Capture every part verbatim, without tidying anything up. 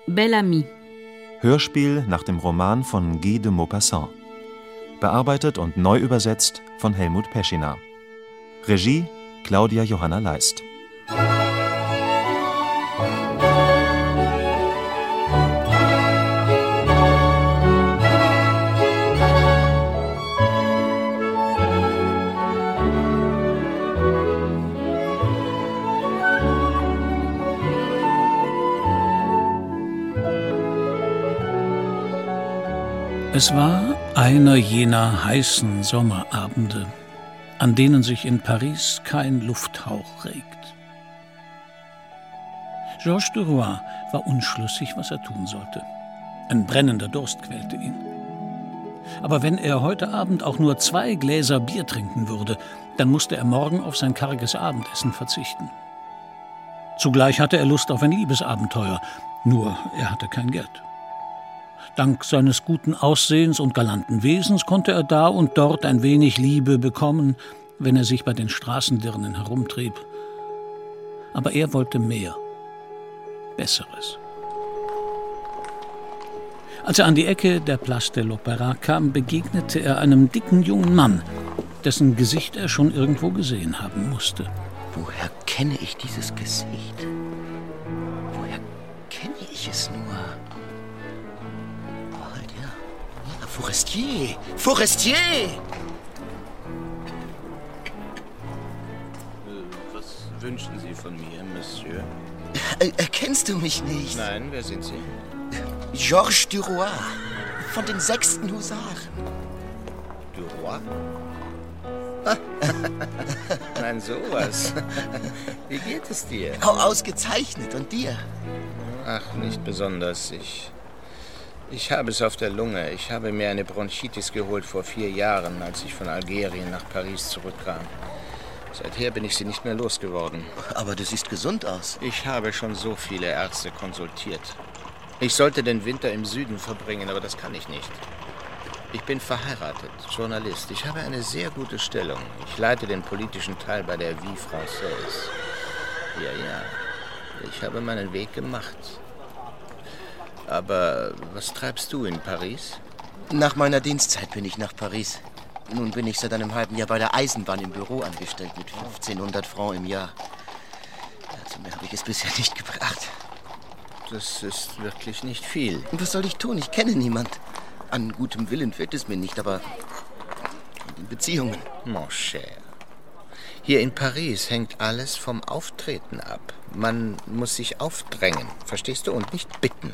Bel Ami. Hörspiel nach dem Roman von Guy de Maupassant. Bearbeitet und neu übersetzt von Helmut Peschina. Regie Claudia Johanna Leist. Es war einer jener heißen Sommerabende, an denen sich in Paris kein Lufthauch regt. Georges Duroy war unschlüssig, was er tun sollte. Ein brennender Durst quälte ihn. Aber wenn er heute Abend auch nur zwei Gläser Bier trinken würde, dann musste er morgen auf sein karges Abendessen verzichten. Zugleich hatte er Lust auf ein Liebesabenteuer, nur er hatte kein Geld. Dank seines guten Aussehens und galanten Wesens konnte er da und dort ein wenig Liebe bekommen, wenn er sich bei den Straßendirnen herumtrieb. Aber er wollte mehr, Besseres. Als er an die Ecke der Place de l'Opéra kam, begegnete er einem dicken jungen Mann, dessen Gesicht er schon irgendwo gesehen haben musste. Woher kenne ich dieses Gesicht? Woher kenne ich es nur? Forestier! Forestier! Was wünschen Sie von mir, Monsieur? Er, erkennst du mich nicht? Nein, wer sind Sie? Georges Duroy, von den sechsten Husaren. Duroy? Nein, sowas. Wie geht es dir? Oh, ausgezeichnet. Und dir? Ach, nicht besonders. Ich... Ich habe es auf der Lunge. Ich habe mir eine Bronchitis geholt vor vier Jahren, als ich von Algerien nach Paris zurückkam. Seither bin ich sie nicht mehr losgeworden. Aber du siehst gesund aus. Ich habe schon so viele Ärzte konsultiert. Ich sollte den Winter im Süden verbringen, aber das kann ich nicht. Ich bin verheiratet, Journalist. Ich habe eine sehr gute Stellung. Ich leite den politischen Teil bei der Vie Française. Ja, ja. Ich habe meinen Weg gemacht. Aber was treibst du in Paris? Nach meiner Dienstzeit bin ich nach Paris. Nun bin ich seit einem halben Jahr bei der Eisenbahn im Büro angestellt mit fünfzehnhundert Francs im Jahr. Also mehr habe ich es bisher nicht gebracht. Das ist wirklich nicht viel. Und was soll ich tun? Ich kenne niemand. An gutem Willen fehlt es mir nicht, aber an den Beziehungen. Mon cher. Hier in Paris hängt alles vom Auftreten ab. Man muss sich aufdrängen, verstehst du, und nicht bitten.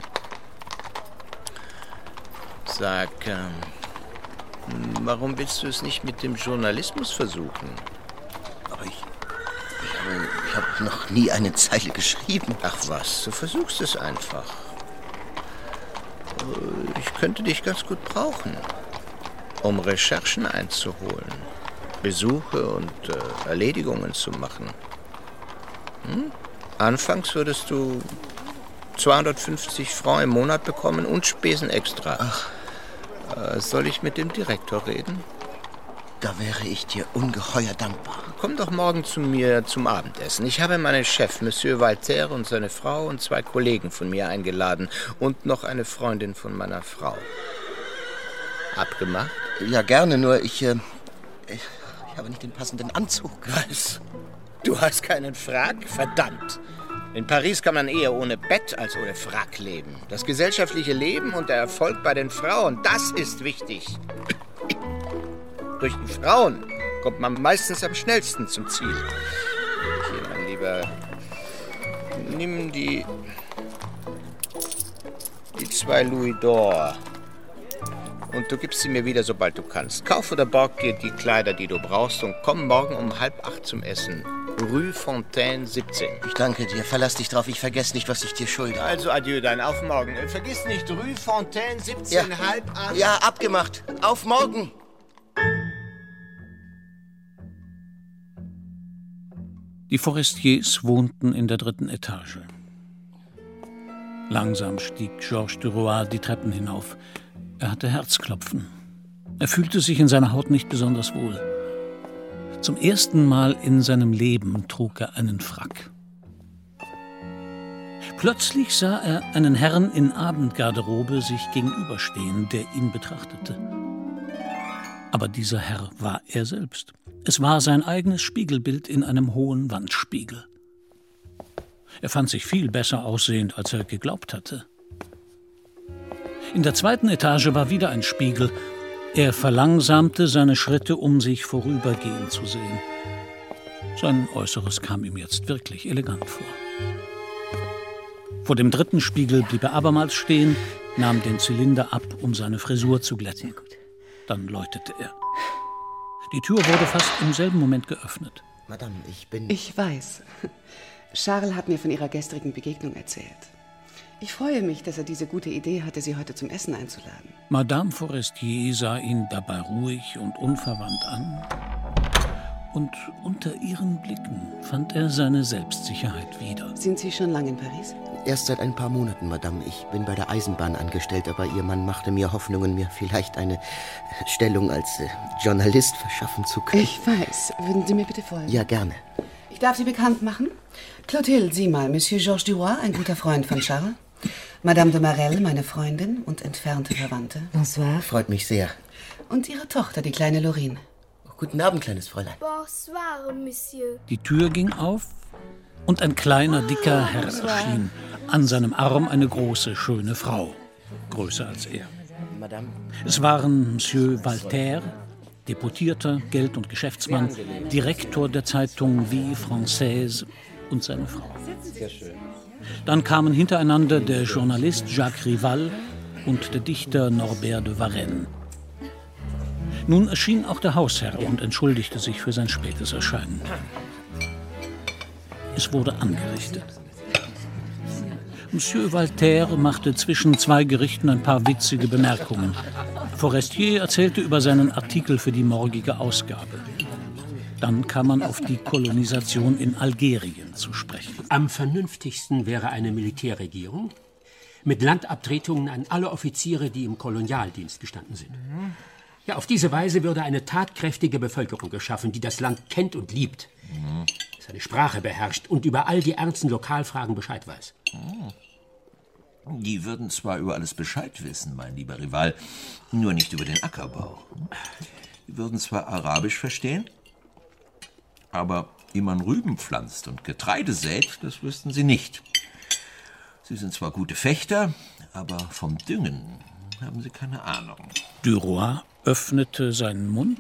Sag, ähm, warum willst du es nicht mit dem Journalismus versuchen? Aber ich, ich habe, ich habe noch nie eine Zeile geschrieben. Ach was, du versuchst es einfach. Ich könnte dich ganz gut brauchen, um Recherchen einzuholen, Besuche und äh, Erledigungen zu machen. Hm? Anfangs würdest du zweihundertfünfzig Francs im Monat bekommen und Spesen extra. Ach. Äh, soll ich mit dem Direktor reden? Da wäre ich dir ungeheuer dankbar. Komm doch morgen zu mir zum Abendessen. Ich habe meinen Chef, Monsieur Walter, und seine Frau und zwei Kollegen von mir eingeladen und noch eine Freundin von meiner Frau. Abgemacht? Ja, gerne, nur ich, äh, ich, ich habe nicht den passenden Anzug. Was? Du hast keinen Frack? Verdammt! In Paris kann man eher ohne Bett als ohne Frack leben. Das gesellschaftliche Leben und der Erfolg bei den Frauen, das ist wichtig. Durch die Frauen kommt man meistens am schnellsten zum Ziel. Hier, mein Lieber, nimm die, die zwei Louis d'Or und du gibst sie mir wieder, sobald du kannst. Kauf oder borg dir die Kleider, die du brauchst, und komm morgen um halb acht zum Essen. Rue Fontaine siebzehn. Ich danke dir. Verlass dich drauf. Ich vergesse nicht, was ich dir schulde. Also adieu, dann auf morgen. Vergiss nicht, Rue Fontaine siebzehn, ja. halb acht. Ja, abgemacht. Auf morgen. Die Forestiers wohnten in der dritten Etage. Langsam stieg Georges Duroy die Treppen hinauf. Er hatte Herzklopfen. Er fühlte sich in seiner Haut nicht besonders wohl. Zum ersten Mal in seinem Leben trug er einen Frack. Plötzlich sah er einen Herrn in Abendgarderobe sich gegenüberstehen, der ihn betrachtete. Aber dieser Herr war er selbst. Es war sein eigenes Spiegelbild in einem hohen Wandspiegel. Er fand sich viel besser aussehend, als er geglaubt hatte. In der zweiten Etage war wieder ein Spiegel. Er verlangsamte seine Schritte, um sich vorübergehen zu sehen. Sein Äußeres kam ihm jetzt wirklich elegant vor. Vor dem dritten Spiegel blieb er abermals stehen, nahm den Zylinder ab, um seine Frisur zu glätten. Dann läutete er. Die Tür wurde fast im selben Moment geöffnet. Madame, ich bin... Ich weiß. Charles hat mir von Ihrer gestrigen Begegnung erzählt. Ich freue mich, dass er diese gute Idee hatte, Sie heute zum Essen einzuladen. Madame Forestier sah ihn dabei ruhig und unverwandt an. Und unter ihren Blicken fand er seine Selbstsicherheit wieder. Sind Sie schon lange in Paris? Erst seit ein paar Monaten, Madame. Ich bin bei der Eisenbahn angestellt, aber Ihr Mann machte mir Hoffnungen, mir vielleicht eine Stellung als äh, Journalist verschaffen zu können. Ich weiß. Würden Sie mir bitte folgen? Ja, gerne. Ich darf Sie bekannt machen. Clotilde, sieh mal, Monsieur Georges Duroy, ein guter Freund von Charles. Madame de Marelle, meine Freundin und entfernte Verwandte. Bonsoir. Freut mich sehr. Und Ihre Tochter, die kleine Lorine. Guten Abend, kleines Fräulein. Bonsoir, Monsieur. Die Tür ging auf und ein kleiner, dicker Herr erschien. An seinem Arm eine große, schöne Frau. Größer als er. Madame. Es waren Monsieur Walter, Deputierter, Geld- und Geschäftsmann, Direktor der Zeitung Vie Française und seine Frau. Dann kamen hintereinander der Journalist Jacques Rival und der Dichter Norbert de Varenne. Nun erschien auch der Hausherr und entschuldigte sich für sein spätes Erscheinen. Es wurde angerichtet. Monsieur Walter machte zwischen zwei Gerichten ein paar witzige Bemerkungen. Forestier erzählte über seinen Artikel für die morgige Ausgabe. Dann kam man auf die Kolonisation in Algerien zu sprechen. Am vernünftigsten wäre eine Militärregierung mit Landabtretungen an alle Offiziere, die im Kolonialdienst gestanden sind. Ja, auf diese Weise würde eine tatkräftige Bevölkerung geschaffen, die das Land kennt und liebt, seine Sprache beherrscht und über all die ernsten Lokalfragen Bescheid weiß. Die würden zwar über alles Bescheid wissen, mein lieber Rival, nur nicht über den Ackerbau. Die würden zwar Arabisch verstehen, aber wie man Rüben pflanzt und Getreide sät, das wüssten sie nicht. Sie sind zwar gute Fechter, aber vom Düngen haben sie keine Ahnung. Duroy öffnete seinen Mund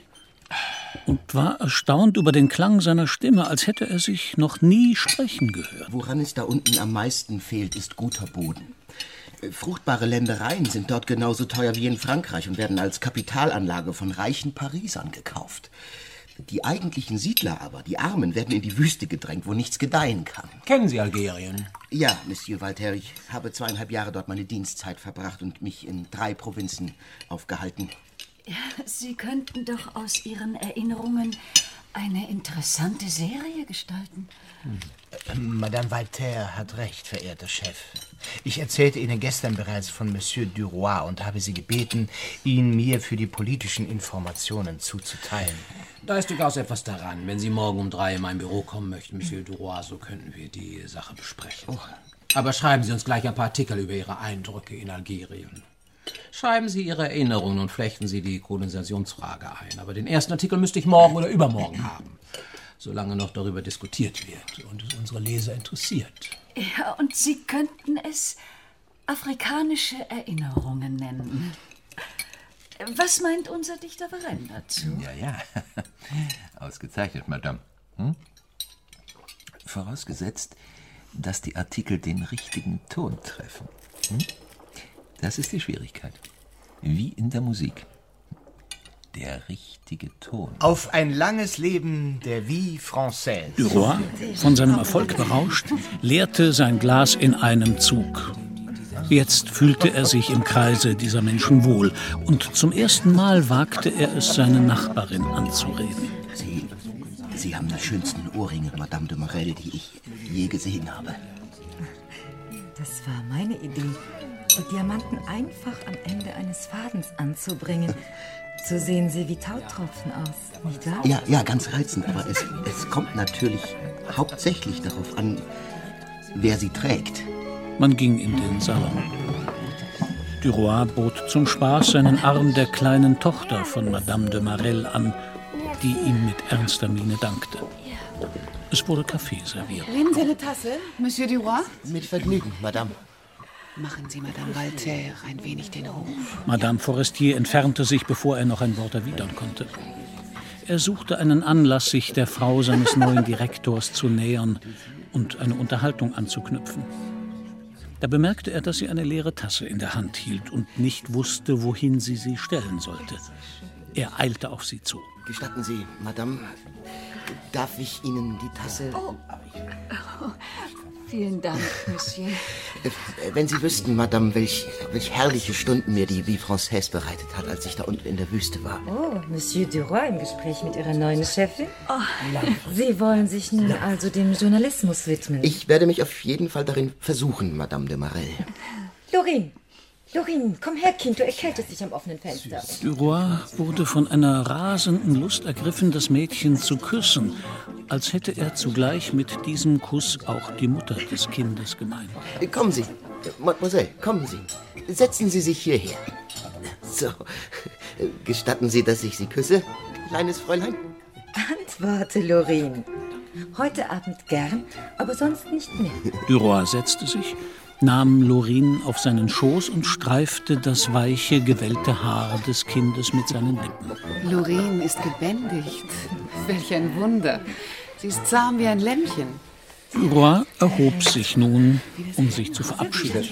und war erstaunt über den Klang seiner Stimme, als hätte er sich noch nie sprechen gehört. Woran es da unten am meisten fehlt, ist guter Boden. Fruchtbare Ländereien sind dort genauso teuer wie in Frankreich und werden als Kapitalanlage von reichen Parisern gekauft. Die eigentlichen Siedler aber, die Armen, werden in die Wüste gedrängt, wo nichts gedeihen kann. Kennen Sie Algerien? Ja, Monsieur Walter, ich habe zweieinhalb Jahre dort meine Dienstzeit verbracht und mich in drei Provinzen aufgehalten. Ja, Sie könnten doch aus Ihren Erinnerungen eine interessante Serie gestalten. Hm. Madame Walter hat recht, verehrter Chef. Ich erzählte Ihnen gestern bereits von Monsieur Duroy und habe Sie gebeten, ihn mir für die politischen Informationen zuzuteilen. Da ist durchaus etwas daran. Wenn Sie morgen um drei in mein Büro kommen möchten, Monsieur Duroy, so könnten wir die Sache besprechen. Oh. Aber schreiben Sie uns gleich ein paar Artikel über Ihre Eindrücke in Algerien. Schreiben Sie Ihre Erinnerungen und flechten Sie die Kolonisationsfrage ein. Aber den ersten Artikel müsste ich morgen oder übermorgen haben, solange noch darüber diskutiert wird und es unsere Leser interessiert. Ja, und Sie könnten es afrikanische Erinnerungen nennen. Was meint unser Dichter Varenne dazu? Ja, ja. Ausgezeichnet, Madame. Hm? Vorausgesetzt, dass die Artikel den richtigen Ton treffen. Hm? Das ist die Schwierigkeit. Wie in der Musik. Der richtige Ton. Auf ein langes Leben der Vie Française. Duroy, von seinem Erfolg berauscht, leerte sein Glas in einem Zug. Jetzt fühlte er sich im Kreise dieser Menschen wohl. Und zum ersten Mal wagte er es, seine Nachbarin anzureden. Sie, Sie haben die schönsten Ohrringe, Madame de Marelle, die ich je gesehen habe. Das war meine Idee. Und Diamanten einfach am Ende eines Fadens anzubringen. So sehen sie wie Tautropfen aus, nicht wahr? Ja, ja, ganz reizend, aber es, es kommt natürlich hauptsächlich darauf an, wer sie trägt. Man ging in den Salon. Duroy bot zum Spaß seinen Arm der kleinen Tochter von Madame de Marelle an, die ihm mit ernster Miene dankte. Es wurde Kaffee serviert. Nehmen Sie eine Tasse, Monsieur Duroy? Mit Vergnügen, Madame. Machen Sie Madame Valterre ein wenig den Hof. Madame Forestier entfernte sich, bevor er noch ein Wort erwidern konnte. Er suchte einen Anlass, sich der Frau seines neuen Direktors zu nähern und eine Unterhaltung anzuknüpfen. Da bemerkte er, dass sie eine leere Tasse in der Hand hielt und nicht wusste, wohin sie sie stellen sollte. Er eilte auf sie zu. Gestatten Sie, Madame, darf ich Ihnen die Tasse... Oh. Oh. Vielen Dank, Monsieur. Wenn Sie wüssten, Madame, welch, welch herrliche Stunden mir die Vie Française bereitet hat, als ich da unten in der Wüste war. Oh, Monsieur Duroy im Gespräch mit Ihrer neuen Chefin? Oh. Sie wollen sich nun also dem Journalismus widmen? Ich werde mich auf jeden Fall darin versuchen, Madame de Marelle. Lorin, Lorin, komm her, Kind, du erkältest dich am offenen Fenster. Duroy wurde von einer rasenden Lust ergriffen, das Mädchen zu küssen, als hätte er zugleich mit diesem Kuss auch die Mutter des Kindes gemeint. Kommen Sie, Mademoiselle, kommen Sie. Setzen Sie sich hierher. So, gestatten Sie, dass ich Sie küsse, kleines Fräulein? Antworte, Lorin. Heute Abend gern, aber sonst nicht mehr. Duroy setzte sich, nahm Lorin auf seinen Schoß und streifte das weiche, gewellte Haar des Kindes mit seinen Lippen. Lorin ist gebändigt. Welch ein Wunder. Sie ist zahm wie ein Lämmchen. Duroy erhob sich nun, um sich zu verabschieden.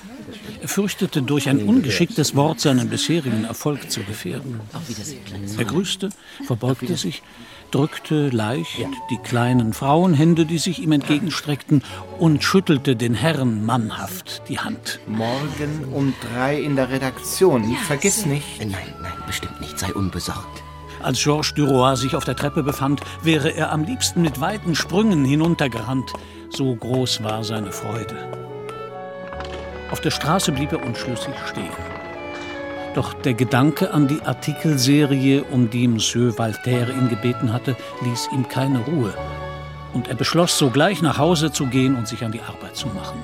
Er fürchtete, durch ein ungeschicktes Wort seinen bisherigen Erfolg zu gefährden. Er grüßte, verbeugte sich, drückte leicht die kleinen Frauenhände, die sich ihm entgegenstreckten, und schüttelte den Herren mannhaft die Hand. Morgen um drei in der Redaktion. Ja, Vergiss nicht. Nein, nein, bestimmt nicht. Sei unbesorgt. Als Georges Duroy sich auf der Treppe befand, wäre er am liebsten mit weiten Sprüngen hinuntergerannt. So groß war seine Freude. Auf der Straße blieb er unschlüssig stehen. Doch der Gedanke an die Artikelserie, um die Monsieur Valterre ihn gebeten hatte, ließ ihm keine Ruhe. Und er beschloss, sogleich nach Hause zu gehen und sich an die Arbeit zu machen.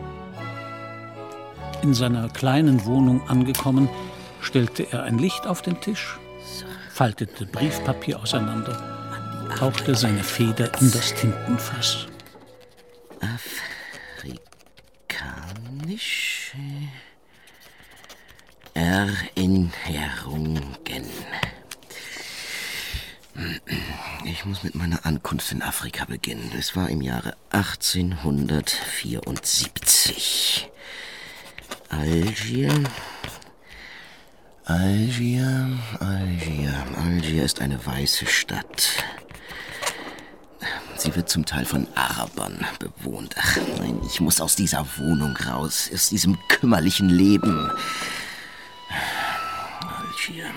In seiner kleinen Wohnung angekommen, stellte er ein Licht auf den Tisch, faltete Briefpapier auseinander, tauchte seine Feder in das Tintenfass. Afrikanische Erinnerungen. Ich muss mit meiner Ankunft in Afrika beginnen. Es war im Jahre achtzehnhundertvierundsiebzig. Algier... Algier, Algier, Algier ist eine weiße Stadt. Sie wird zum Teil von Arabern bewohnt. Ach nein, ich muss aus dieser Wohnung raus, aus diesem kümmerlichen Leben. Algier.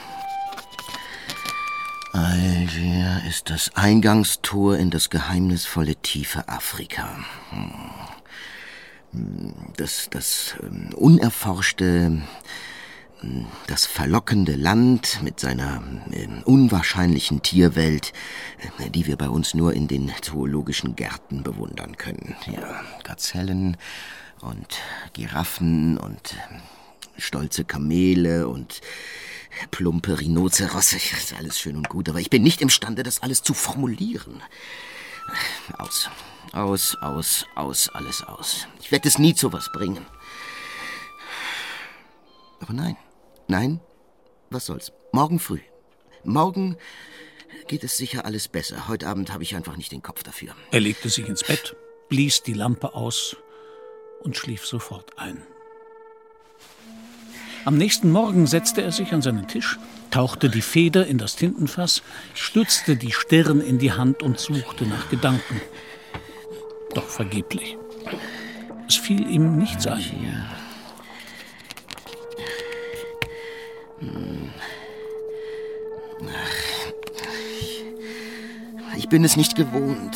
Algier ist das Eingangstor in das geheimnisvolle tiefe Afrika. Das, das ähm, unerforschte... Das verlockende Land mit seiner äh, unwahrscheinlichen Tierwelt, äh, die wir bei uns nur in den zoologischen Gärten bewundern können. Ja, Gazellen und Giraffen und äh, stolze Kamele und plumpe Rhinozerosse. Das ist alles schön und gut, aber ich bin nicht imstande, das alles zu formulieren. Aus, aus, aus, aus, alles aus. Ich werde es nie zu was bringen. Aber nein. Nein, was soll's. Morgen früh. Morgen geht es sicher alles besser. Heute Abend habe ich einfach nicht den Kopf dafür. Er legte sich ins Bett, blies die Lampe aus und schlief sofort ein. Am nächsten Morgen setzte er sich an seinen Tisch, tauchte die Feder in das Tintenfass, stützte die Stirn in die Hand und suchte nach Gedanken. Doch vergeblich. Es fiel ihm nichts ein. Ich bin es nicht gewohnt.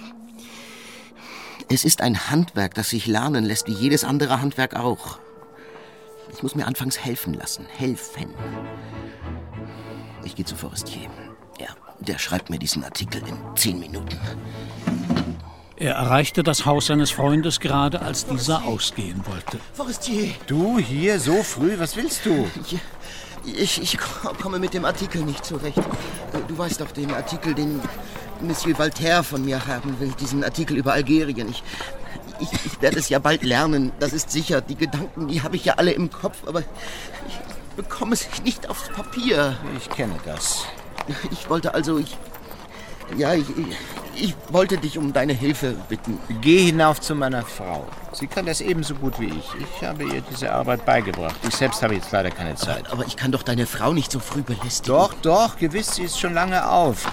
Es ist ein Handwerk, das sich lernen lässt, wie jedes andere Handwerk auch. Ich muss mir anfangs helfen lassen. Helfen. Ich gehe zu Forestier. Ja, der schreibt mir diesen Artikel in zehn Minuten. Er erreichte das Haus seines Freundes gerade, als dieser ausgehen wollte. Forestier! Du hier so früh? Was willst du? Ich, ich, ich komme mit dem Artikel nicht zurecht. Du weißt doch den Artikel, den Monsieur Voltaire von mir haben will. Diesen Artikel über Algerien. Ich, ich, ich werde es ja bald lernen, das ist sicher. Die Gedanken, die habe ich ja alle im Kopf, aber ich bekomme es nicht aufs Papier. Ich kenne das. Ich wollte also... Ich, ja, ich, ich, ich wollte dich um deine Hilfe bitten. Geh hinauf zu meiner Frau. Sie kann das ebenso gut wie ich. Ich habe ihr diese Arbeit beigebracht. Ich selbst habe jetzt leider keine Zeit. Aber, aber ich kann doch deine Frau nicht so früh belästigen. Doch, doch, gewiss, sie ist schon lange auf.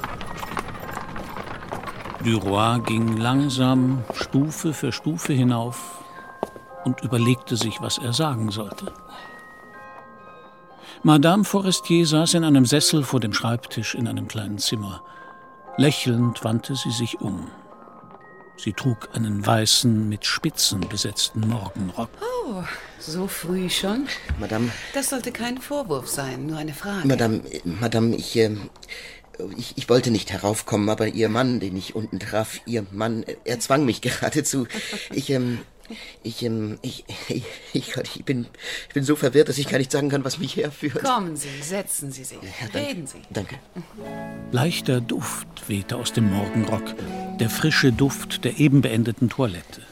Duroy ging langsam Stufe für Stufe hinauf und überlegte sich, was er sagen sollte. Madame Forestier saß in einem Sessel vor dem Schreibtisch in einem kleinen Zimmer. Lächelnd wandte sie sich um. Sie trug einen weißen, mit Spitzen besetzten Morgenrock. Oh, so früh schon? Madame... Das sollte kein Vorwurf sein, nur eine Frage. Madame, Madame, ich, äh, ich, ich wollte nicht heraufkommen, aber Ihr Mann, den ich unten traf, Ihr Mann, er zwang mich geradezu. Ich, ähm... Ich, ähm, ich, ich, ich, ich, bin, ich bin so verwirrt, dass ich gar nicht sagen kann, was mich herführt. Kommen Sie, setzen Sie sich. Ja, danke, Reden Sie. Danke. Leichter Duft wehte aus dem Morgenrock, der frische Duft der eben beendeten Toilette.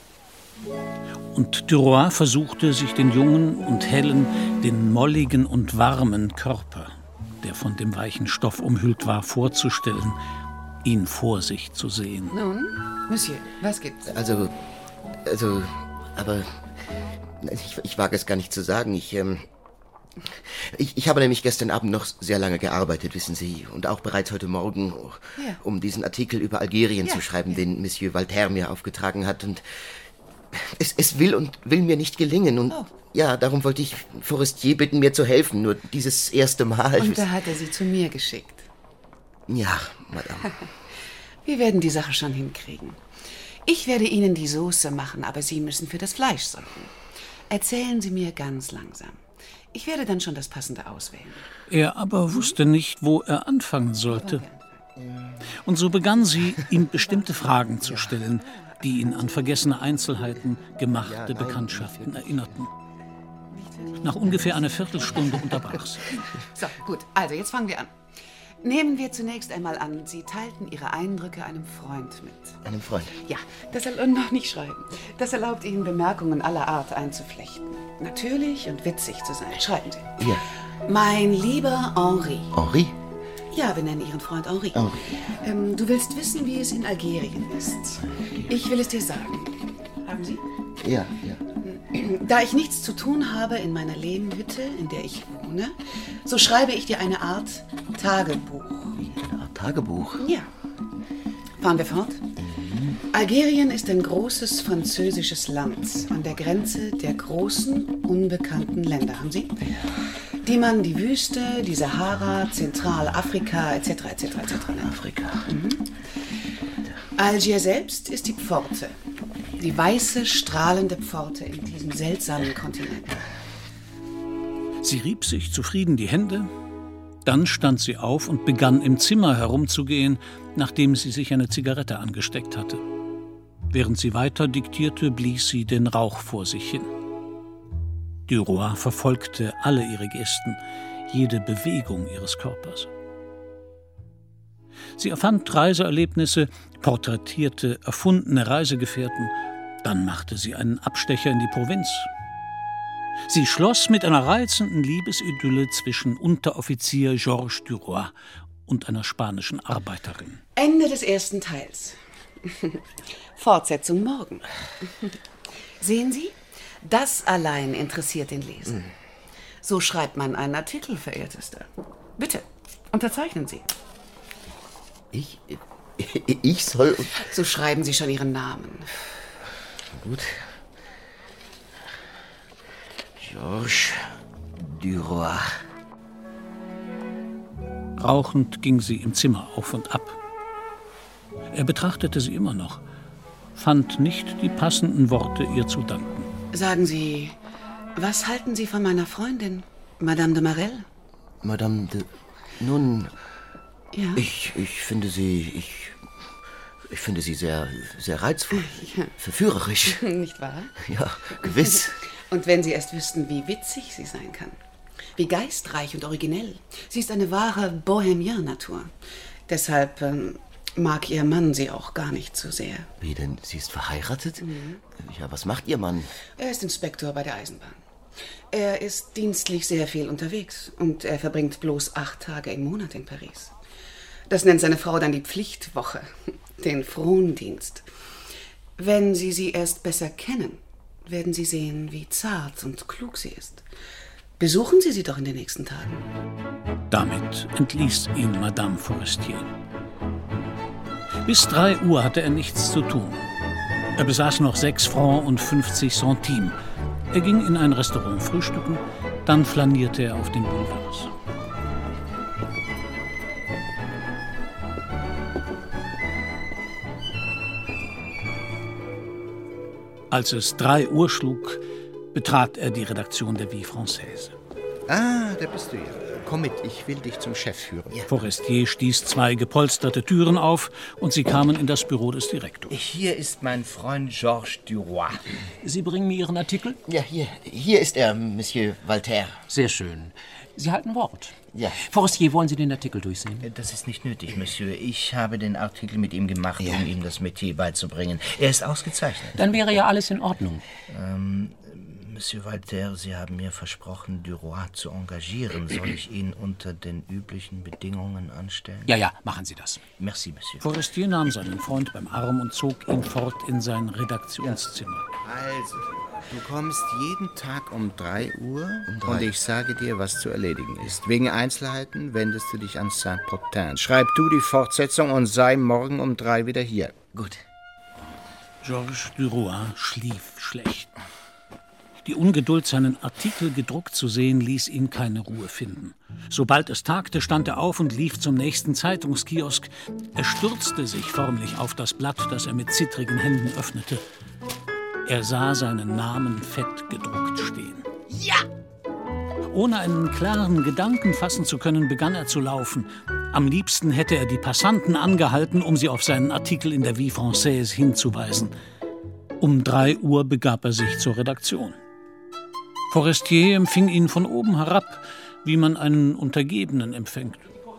Und Duroy versuchte, sich den jungen und hellen, den molligen und warmen Körper, der von dem weichen Stoff umhüllt war, vorzustellen, ihn vor sich zu sehen. Nun, Monsieur, was gibt's? Also, also... Aber ich, ich wage es gar nicht zu sagen. Ich, ähm, ich, ich habe nämlich gestern Abend noch sehr lange gearbeitet, wissen Sie. Und auch bereits heute Morgen, ja. um diesen Artikel über Algerien ja. zu schreiben, ja. den Monsieur Voltaire mir aufgetragen hat. Und es, es will und will mir nicht gelingen. Und oh. ja, darum wollte ich Forestier bitten, mir zu helfen. Nur dieses erste Mal. Und da hat er Sie zu mir geschickt. Ja, Madame. Wir werden die Sache schon hinkriegen. Ich werde Ihnen die Soße machen, aber Sie müssen für das Fleisch sorgen. Erzählen Sie mir ganz langsam. Ich werde dann schon das Passende auswählen. Er aber wusste nicht, wo er anfangen sollte. Und so begann sie, ihm bestimmte Fragen zu stellen, die ihn an vergessene Einzelheiten, gemachte Bekanntschaften erinnerten. Nach ungefähr einer Viertelstunde unterbrach sie. So, gut. Also, jetzt fangen wir an. Nehmen wir zunächst einmal an, Sie teilten Ihre Eindrücke einem Freund mit. Einem Freund? Ja, das erlaubt noch nicht schreiben. Das erlaubt Ihnen, Bemerkungen aller Art einzuflechten. Natürlich und witzig zu sein. Schreiben Sie. Ja. Mein lieber Henri. Henri? Ja, wir nennen Ihren Freund Henri. Henri. Ähm, du willst wissen, wie es in Algerien ist. Ich will es dir sagen. Haben Sie? Ja, ja. Da ich nichts zu tun habe in meiner Lehmhütte, in der ich wohne, so schreibe ich dir eine Art Tagebuch. Eine Art Tagebuch? Ja. Fahren wir fort? Mhm. Algerien ist ein großes französisches Land an der Grenze der großen, unbekannten Länder. Haben Sie? Ja. Die man die Wüste, die Sahara, Zentralafrika et cetera et cetera et cetera nennt. Afrika. Mhm. Algier selbst ist die Pforte. Die weiße, strahlende Pforte in diesem seltsamen Kontinent. Sie rieb sich zufrieden die Hände. Dann stand sie auf und begann im Zimmer herumzugehen, nachdem sie sich eine Zigarette angesteckt hatte. Während sie weiter diktierte, blies sie den Rauch vor sich hin. Duroy verfolgte alle ihre Gesten, jede Bewegung ihres Körpers. Sie erfand Reiseerlebnisse, porträtierte erfundene Reisegefährten. Dann machte sie einen Abstecher in die Provinz. Sie schloss mit einer reizenden Liebesidylle zwischen Unteroffizier Georges Duroy und einer spanischen Arbeiterin. Ende des ersten Teils. Fortsetzung morgen. Sehen Sie, das allein interessiert den Leser. So schreibt man einen Artikel, verehrtester. Bitte, unterzeichnen Sie. Ich? Ich soll... So schreiben Sie schon Ihren Namen. Gut. Georges Duroy. Rauchend ging sie im Zimmer auf und ab. Er betrachtete sie immer noch, fand nicht die passenden Worte, ihr zu danken. Sagen Sie, was halten Sie von meiner Freundin, Madame de Marel? Madame de... Nun... Ja? Ich, ich finde sie... Ich... Ich finde sie sehr, sehr reizvoll, ja. Verführerisch. Nicht wahr? Ja, gewiss. Und wenn Sie erst wüssten, wie witzig sie sein kann. Wie geistreich und originell. Sie ist eine wahre Bohemian-Natur. Deshalb ähm, mag Ihr Mann sie auch gar nicht so sehr. Wie denn? Sie ist verheiratet? Mhm. Ja, was macht Ihr Mann? Er ist Inspektor bei der Eisenbahn. Er ist dienstlich sehr viel unterwegs und er verbringt bloß acht Tage im Monat in Paris. Das nennt seine Frau dann die Pflichtwoche, den Frondienst. Wenn Sie sie erst besser kennen, werden Sie sehen, wie zart und klug sie ist. Besuchen Sie sie doch in den nächsten Tagen. Damit entließ ihn Madame Forestier. Bis drei Uhr hatte er nichts zu tun. Er besaß noch sechs Francs und fünfzig Centimes. Er ging in ein Restaurant frühstücken, dann flanierte er auf den Boulevards. Als es drei Uhr schlug, betrat er die Redaktion der Vie Française. Ah, da bist du ja. Komm mit, ich will dich zum Chef führen. Ja. Forestier stieß zwei gepolsterte Türen auf und sie kamen in das Büro des Direktors. Hier ist mein Freund Georges Duroy. Sie bringen mir Ihren Artikel? Ja, hier. Hier ist er, Monsieur Walter. Sehr schön. Sie halten Wort. Ja. Forestier, wollen Sie den Artikel durchsehen? Das ist nicht nötig, Monsieur. Ich habe den Artikel mit ihm gemacht, ja. um ihm das Metier beizubringen. Er ist ausgezeichnet. Dann wäre ja alles in Ordnung. Ähm, Monsieur Walter, Sie haben mir versprochen, Duroy zu engagieren. Soll ich ihn unter den üblichen Bedingungen anstellen? Ja, ja, machen Sie das. Merci, Monsieur. Forestier nahm seinen Freund beim Arm und zog ihn fort in sein Redaktionszimmer. Also, du kommst jeden Tag um drei Uhr um drei. Und ich sage dir, was zu erledigen ist. Wegen Einzelheiten wendest du dich an Saint-Potin. Schreib du die Fortsetzung und sei morgen um drei wieder hier. Gut. Georges Duroy schlief schlecht. Die Ungeduld, seinen Artikel gedruckt zu sehen, ließ ihn keine Ruhe finden. Sobald es tagte, stand er auf und lief zum nächsten Zeitungskiosk. Er stürzte sich förmlich auf das Blatt, das er mit zittrigen Händen öffnete. Er sah seinen Namen fett gedruckt stehen. Ja! Ohne einen klaren Gedanken fassen zu können, begann er zu laufen. Am liebsten hätte er die Passanten angehalten, um sie auf seinen Artikel in der Vie Française hinzuweisen. Um drei Uhr begab er sich zur Redaktion. Forestier empfing ihn von oben herab, wie man einen Untergebenen empfängt.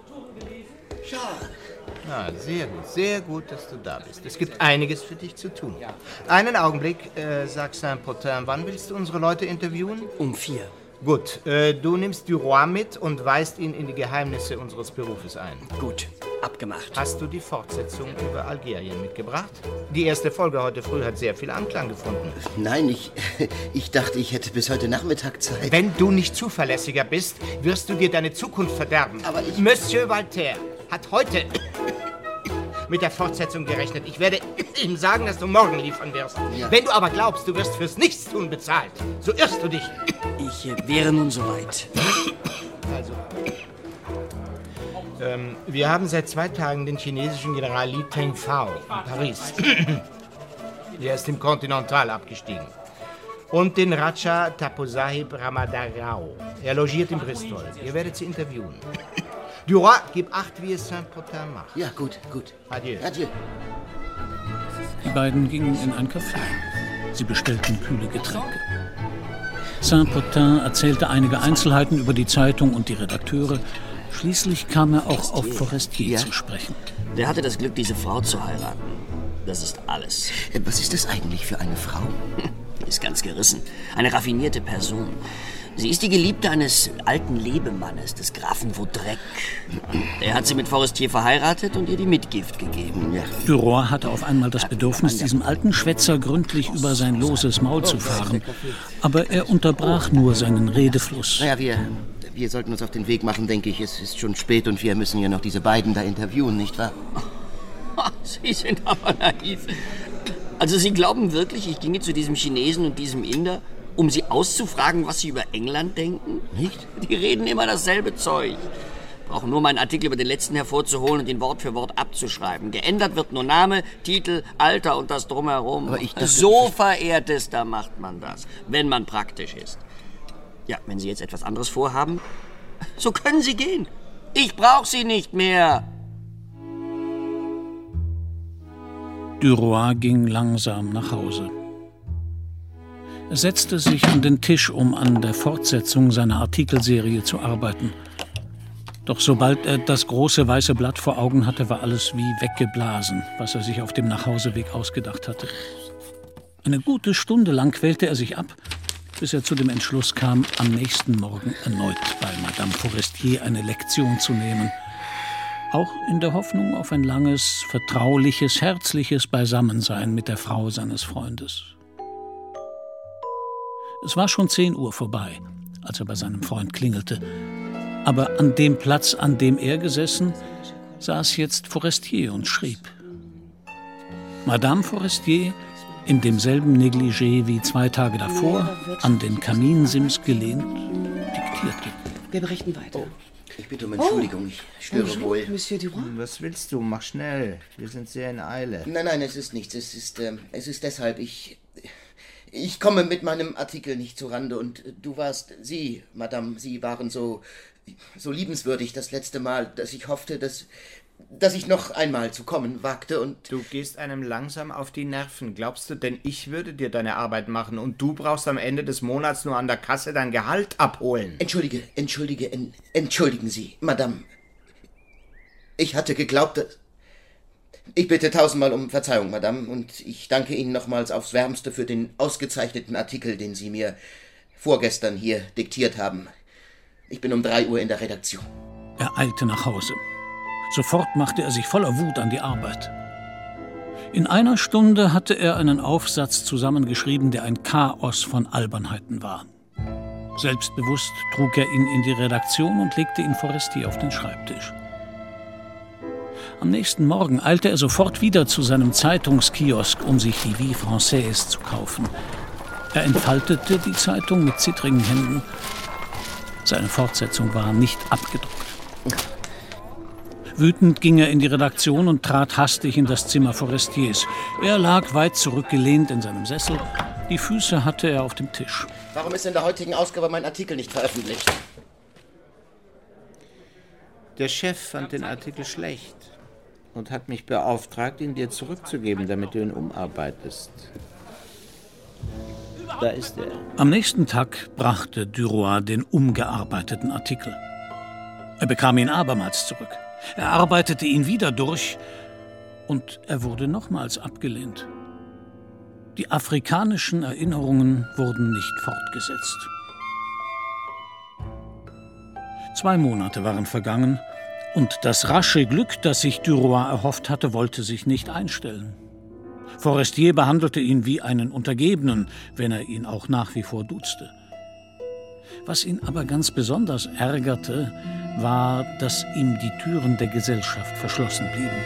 Ah, sehr gut, sehr gut, dass du da bist. Es gibt einiges für dich zu tun. Einen Augenblick, äh, sag Saint-Potin, wann willst du unsere Leute interviewen? Um vier. Gut, äh, du nimmst Duroy mit und weist ihn in die Geheimnisse unseres Berufes ein. Gut, abgemacht. Hast du die Fortsetzung über Algerien mitgebracht? Die erste Folge heute früh hat sehr viel Anklang gefunden. Nein, ich, ich dachte, ich hätte bis heute Nachmittag Zeit. Wenn du nicht zuverlässiger bist, wirst du dir deine Zukunft verderben. Aber ich... Monsieur Walter hat heute mit der Fortsetzung gerechnet. Ich werde ihm sagen, dass du morgen liefern wirst. Ja. Wenn du aber glaubst, du wirst fürs Nichtstun bezahlt, so irrst du dich. Ich äh, wäre nun soweit. Also, ähm, wir haben seit zwei Tagen den chinesischen General Li Tengfao in Paris. Er ist im Continental abgestiegen. Und den Raja Taposahib Ramadarao. Er logiert in Bristol. Ihr werdet sie interviewen. Duroy, gib acht, wie es Saint-Potin macht. Ja, gut, gut. Adieu. Adieu. Die beiden gingen in ein Café. Sie bestellten kühle Getränke. Saint-Potin erzählte einige Einzelheiten über die Zeitung und die Redakteure. Schließlich kam er auch auf Forestier ja. zu sprechen. Der hatte das Glück, diese Frau zu heiraten. Das ist alles. Was ist das eigentlich für eine Frau? Die ist ganz gerissen. Eine raffinierte Person. Sie ist die Geliebte eines alten Lebemannes, des Grafen Vaudrec. Er hat sie mit Forestier verheiratet und ihr die Mitgift gegeben. Ja. Duroy hatte auf einmal das Bedürfnis, diesem alten Schwätzer gründlich über sein loses Maul zu fahren. Aber er unterbrach nur seinen Redefluss. Naja, wir, wir sollten uns auf den Weg machen, denke ich. Es ist schon spät und wir müssen ja noch diese beiden da interviewen, nicht wahr? Sie sind aber naiv. Also Sie glauben wirklich, ich ginge zu diesem Chinesen und diesem Inder, um sie auszufragen, was sie über England denken? Nicht? Die reden immer dasselbe Zeug. Brauchen nur meinen Artikel über den letzten hervorzuholen und ihn Wort für Wort abzuschreiben. Geändert wird nur Name, Titel, Alter und das Drumherum. Aber ich dachte, so, Verehrtester, macht man das, wenn man praktisch ist. Ja, wenn Sie jetzt etwas anderes vorhaben, so können Sie gehen. Ich brauche Sie nicht mehr. Duroy ging langsam nach Hause. Er setzte sich an den Tisch, um an der Fortsetzung seiner Artikelserie zu arbeiten. Doch sobald er das große weiße Blatt vor Augen hatte, war alles wie weggeblasen, was er sich auf dem Nachhauseweg ausgedacht hatte. Eine gute Stunde lang quälte er sich ab, bis er zu dem Entschluss kam, am nächsten Morgen erneut bei Madame Forestier eine Lektion zu nehmen. Auch in der Hoffnung auf ein langes, vertrauliches, herzliches Beisammensein mit der Frau seines Freundes. Es war schon zehn Uhr vorbei, als er bei seinem Freund klingelte. Aber an dem Platz, an dem er gesessen, saß jetzt Forestier und schrieb. Madame Forestier, in demselben Negligé wie zwei Tage davor, an den Kaminsims gelehnt, diktierte. Wir berichten weiter. Oh, ich bitte um Entschuldigung, ich störe Bonjour, wohl. Monsieur Duroy. Was willst du? Mach schnell. Wir sind sehr in Eile. Nein, nein, es ist nichts. Es ist, ähm, es ist deshalb, ich... Ich komme mit meinem Artikel nicht zurande und du warst, Sie, Madame, Sie waren so, so liebenswürdig das letzte Mal, dass ich hoffte, dass, dass ich noch einmal zu kommen wagte und... Du gehst einem langsam auf die Nerven. Glaubst du denn, ich würde dir deine Arbeit machen und du brauchst am Ende des Monats nur an der Kasse dein Gehalt abholen? Entschuldige, entschuldige, en, entschuldigen Sie, Madame. Ich hatte geglaubt, dass... Ich bitte tausendmal um Verzeihung, Madame, und ich danke Ihnen nochmals aufs Wärmste für den ausgezeichneten Artikel, den Sie mir vorgestern hier diktiert haben. Ich bin um drei Uhr in der Redaktion. Er eilte nach Hause. Sofort machte er sich voller Wut an die Arbeit. In einer Stunde hatte er einen Aufsatz zusammengeschrieben, der ein Chaos von Albernheiten war. Selbstbewusst trug er ihn in die Redaktion und legte ihn Forestier auf den Schreibtisch. Am nächsten Morgen eilte er sofort wieder zu seinem Zeitungskiosk, um sich die Vie Française zu kaufen. Er entfaltete die Zeitung mit zittrigen Händen. Seine Fortsetzung war nicht abgedruckt. Wütend ging er in die Redaktion und trat hastig in das Zimmer Forestiers. Er lag weit zurückgelehnt in seinem Sessel. Die Füße hatte er auf dem Tisch. Warum ist in der heutigen Ausgabe mein Artikel nicht veröffentlicht? Der Chef fand den Artikel schlecht und hat mich beauftragt, ihn dir zurückzugeben, damit du ihn umarbeitest. Da ist er. Am nächsten Tag brachte Duroy den umgearbeiteten Artikel. Er bekam ihn abermals zurück. Er arbeitete ihn wieder durch und er wurde nochmals abgelehnt. Die afrikanischen Erinnerungen wurden nicht fortgesetzt. Zwei Monate waren vergangen und das rasche Glück, das sich Duroy erhofft hatte, wollte sich nicht einstellen. Forestier behandelte ihn wie einen Untergebenen, wenn er ihn auch nach wie vor duzte. Was ihn aber ganz besonders ärgerte, war, dass ihm die Türen der Gesellschaft verschlossen blieben.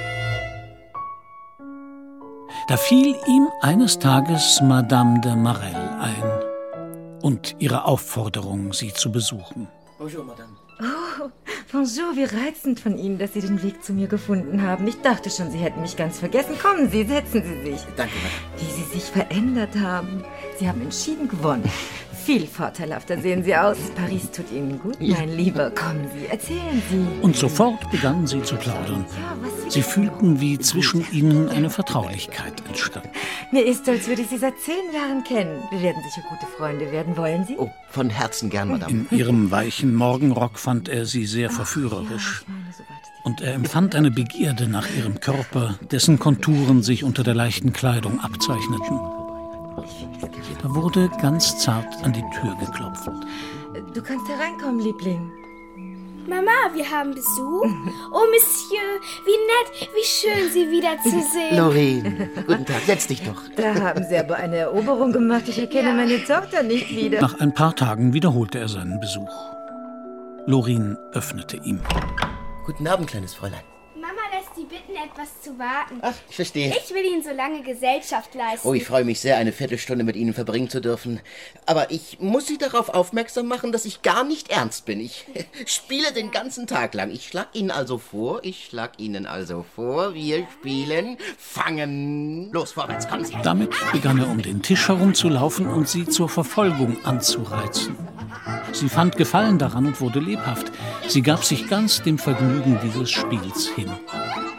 Da fiel ihm eines Tages Madame de Marelle ein und ihre Aufforderung, sie zu besuchen. Bonjour, Madame. Oh, bonjour, wie reizend von Ihnen, dass Sie den Weg zu mir gefunden haben. Ich dachte schon, Sie hätten mich ganz vergessen. Kommen Sie, setzen Sie sich. Danke, Madame. Wie Sie sich verändert haben. Sie haben entschieden gewonnen. Viel vorteilhafter sehen Sie aus. Paris tut Ihnen gut, mein Lieber. Kommen Sie, erzählen Sie. Und sofort begannen sie zu plaudern. Sie fühlten, wie zwischen ihnen eine Vertraulichkeit entstand. Mir ist, als würde ich Sie seit zehn Jahren kennen. Wir werden sicher gute Freunde werden, wollen Sie? Oh, von Herzen gern, Madame. In ihrem weichen Morgenrock fand er sie sehr verführerisch. Und er empfand eine Begierde nach ihrem Körper, dessen Konturen sich unter der leichten Kleidung abzeichneten. Da wurde ganz zart an die Tür geklopft. Du kannst hereinkommen, Liebling. Mama, wir haben Besuch. Oh, Monsieur, wie nett, wie schön, Sie wieder zu sehen. Lorraine, guten Tag, setz dich doch. Da haben Sie aber eine Eroberung gemacht. Ich erkenne ja. meine Tochter nicht wieder. Nach ein paar Tagen wiederholte er seinen Besuch. Lorraine öffnete ihm. Guten Abend, kleines Fräulein. Mama lässt Sie bitten, etwas zu warten. Ach, ich verstehe. Ich will Ihnen so lange Gesellschaft leisten. Oh, ich freue mich sehr, eine Viertelstunde mit Ihnen verbringen zu dürfen. Aber ich muss Sie darauf aufmerksam machen, dass ich gar nicht ernst bin. Ich spiele den ganzen Tag lang. Ich schlag Ihnen also vor, ich schlag Ihnen also vor, wir spielen Fangen. Los, vorwärts, kommen Sie. Damit begann er um den Tisch herumzulaufen und sie zur Verfolgung anzureizen. Sie fand Gefallen daran und wurde lebhaft. Sie gab sich ganz dem Vergnügen dieses Spiels hin.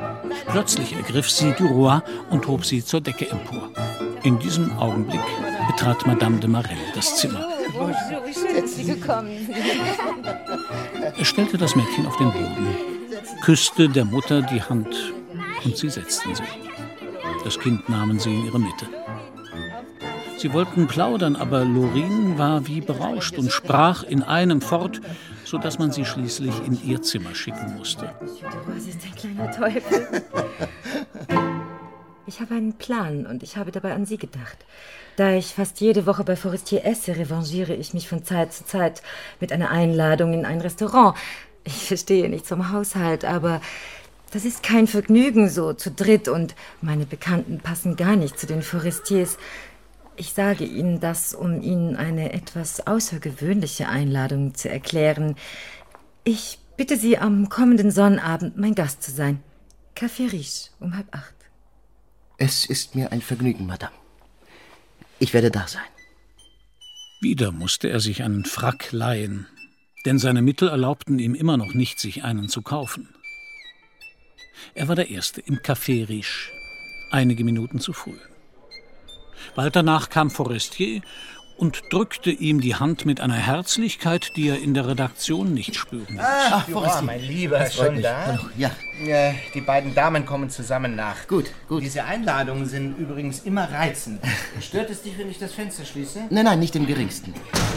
Plötzlich ergriff sie Duroy und hob sie zur Decke empor. In diesem Augenblick betrat Madame de Marelle das Zimmer. Bonjour, wie schön, dass Sie gekommen sind. Er stellte das Mädchen auf den Boden, küsste der Mutter die Hand und sie setzten sich. Das Kind nahmen sie in ihre Mitte. Sie wollten plaudern, aber Laurin war wie berauscht und sprach in einem fort, so dass man sie schließlich in ihr Zimmer schicken musste. Sie ist ein kleiner Teufel. Ich habe einen Plan und ich habe dabei an Sie gedacht. Da ich fast jede Woche bei Forestier esse, revanchiere ich mich von Zeit zu Zeit mit einer Einladung in ein Restaurant. Ich verstehe nichts vom Haushalt, aber das ist kein Vergnügen so zu dritt und meine Bekannten passen gar nicht zu den Forestiers. Ich sage Ihnen das, um Ihnen eine etwas außergewöhnliche Einladung zu erklären. Ich bitte Sie, am kommenden Sonnabend mein Gast zu sein. Café Riche um halb acht. Es ist mir ein Vergnügen, Madame. Ich werde da sein. Wieder musste er sich einen Frack leihen, denn seine Mittel erlaubten ihm immer noch nicht, sich einen zu kaufen. Er war der Erste im Café Riche, einige Minuten zu früh. Bald danach kam Forestier und drückte ihm die Hand mit einer Herzlichkeit, die er in der Redaktion nicht spüren ließ. Ah, Duroy, mein Lieber, schon da? Hallo, ja. ja. Die beiden Damen kommen zusammen nach. Gut, gut. Diese Einladungen sind übrigens immer reizend. Stört es dich, wenn ich das Fenster schließe? Nein, nein, nicht im geringsten.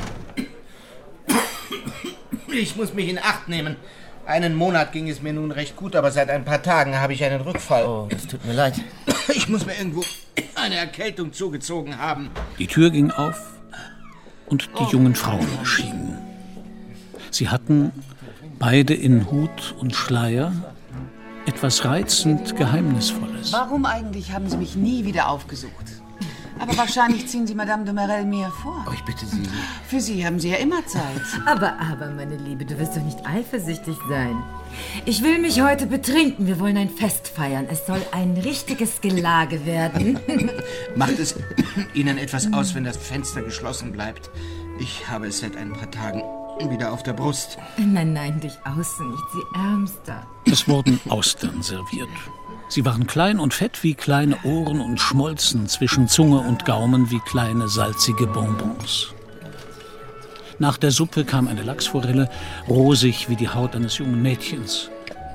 Ich muss mich in Acht nehmen. Einen Monat ging es mir nun recht gut, aber seit ein paar Tagen habe ich einen Rückfall. Oh, das tut mir leid. Ich muss mir irgendwo eine Erkältung zugezogen haben. Die Tür ging auf und die jungen Frauen erschienen. Sie hatten, beide in Hut und Schleier, etwas reizend Geheimnisvolles. Warum eigentlich haben Sie mich nie wieder aufgesucht? Aber wahrscheinlich ziehen Sie Madame de Marelle mir vor. Oh, ich bitte Sie. Für Sie haben Sie ja immer Zeit. Aber, aber, meine Liebe, du wirst doch nicht eifersüchtig sein. Ich will mich heute betrinken. Wir wollen ein Fest feiern. Es soll ein richtiges Gelage werden. Macht es Ihnen etwas aus, wenn das Fenster geschlossen bleibt? Ich habe es seit ein paar Tagen wieder auf der Brust. Nein, nein, durchaus nicht, Sie Ärmster. Es wurden Austern serviert. Sie waren klein und fett wie kleine Ohren und schmolzen zwischen Zunge und Gaumen wie kleine salzige Bonbons. Nach der Suppe kam eine Lachsforelle, rosig wie die Haut eines jungen Mädchens.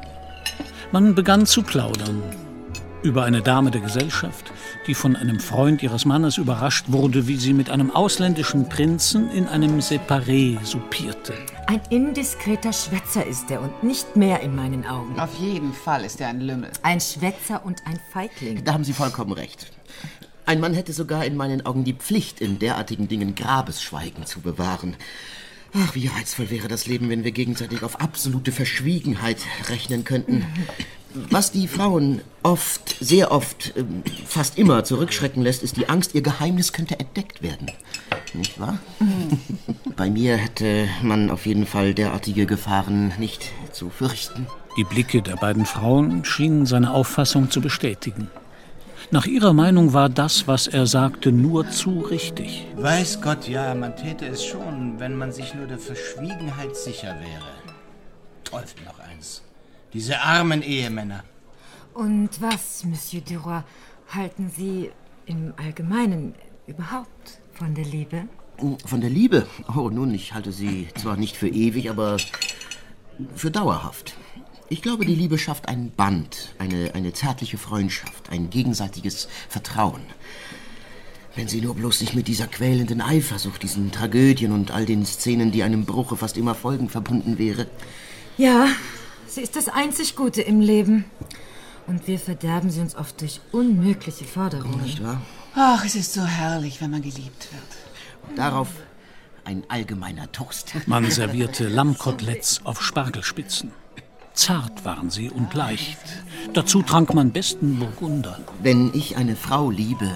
Man begann zu plaudern über eine Dame der Gesellschaft, die von einem Freund ihres Mannes überrascht wurde, wie sie mit einem ausländischen Prinzen in einem Separé soupierte. Ein indiskreter Schwätzer ist er und nicht mehr in meinen Augen. Auf jeden Fall ist er ein Lümmel. Ein Schwätzer und ein Feigling. Da haben Sie vollkommen recht. Ein Mann hätte sogar in meinen Augen die Pflicht, in derartigen Dingen Grabesschweigen zu bewahren. Ach, wie reizvoll wäre das Leben, wenn wir gegenseitig auf absolute Verschwiegenheit rechnen könnten. Was die Frauen oft, sehr oft, fast immer zurückschrecken lässt, ist die Angst, ihr Geheimnis könnte entdeckt werden. Nicht wahr? Bei mir hätte man auf jeden Fall derartige Gefahren nicht zu fürchten. Die Blicke der beiden Frauen schienen seine Auffassung zu bestätigen. Nach ihrer Meinung war das, was er sagte, nur zu richtig. Weiß Gott, ja, man täte es schon, wenn man sich nur der Verschwiegenheit sicher wäre. Teufel noch eins. Diese armen Ehemänner. Und was, Monsieur Duroy, halten Sie im Allgemeinen überhaupt von der Liebe? Von der Liebe? Oh, nun, ich halte sie zwar nicht für ewig, aber für dauerhaft. Ich glaube, die Liebe schafft ein Band, eine, eine zärtliche Freundschaft, ein gegenseitiges Vertrauen. Wenn sie nur bloß nicht mit dieser quälenden Eifersucht, diesen Tragödien und all den Szenen, die einem Bruche fast immer folgen, verbunden wäre. Ja, sie ist das einzig Gute im Leben. Und wir verderben sie uns oft durch unmögliche Forderungen. Nicht wahr? Ach, es ist so herrlich, wenn man geliebt wird. Und darauf ein allgemeiner Toast. Man servierte Lammkoteletts auf Spargelspitzen. Zart waren sie und leicht. Dazu trank man besten Burgunder. Wenn ich eine Frau liebe,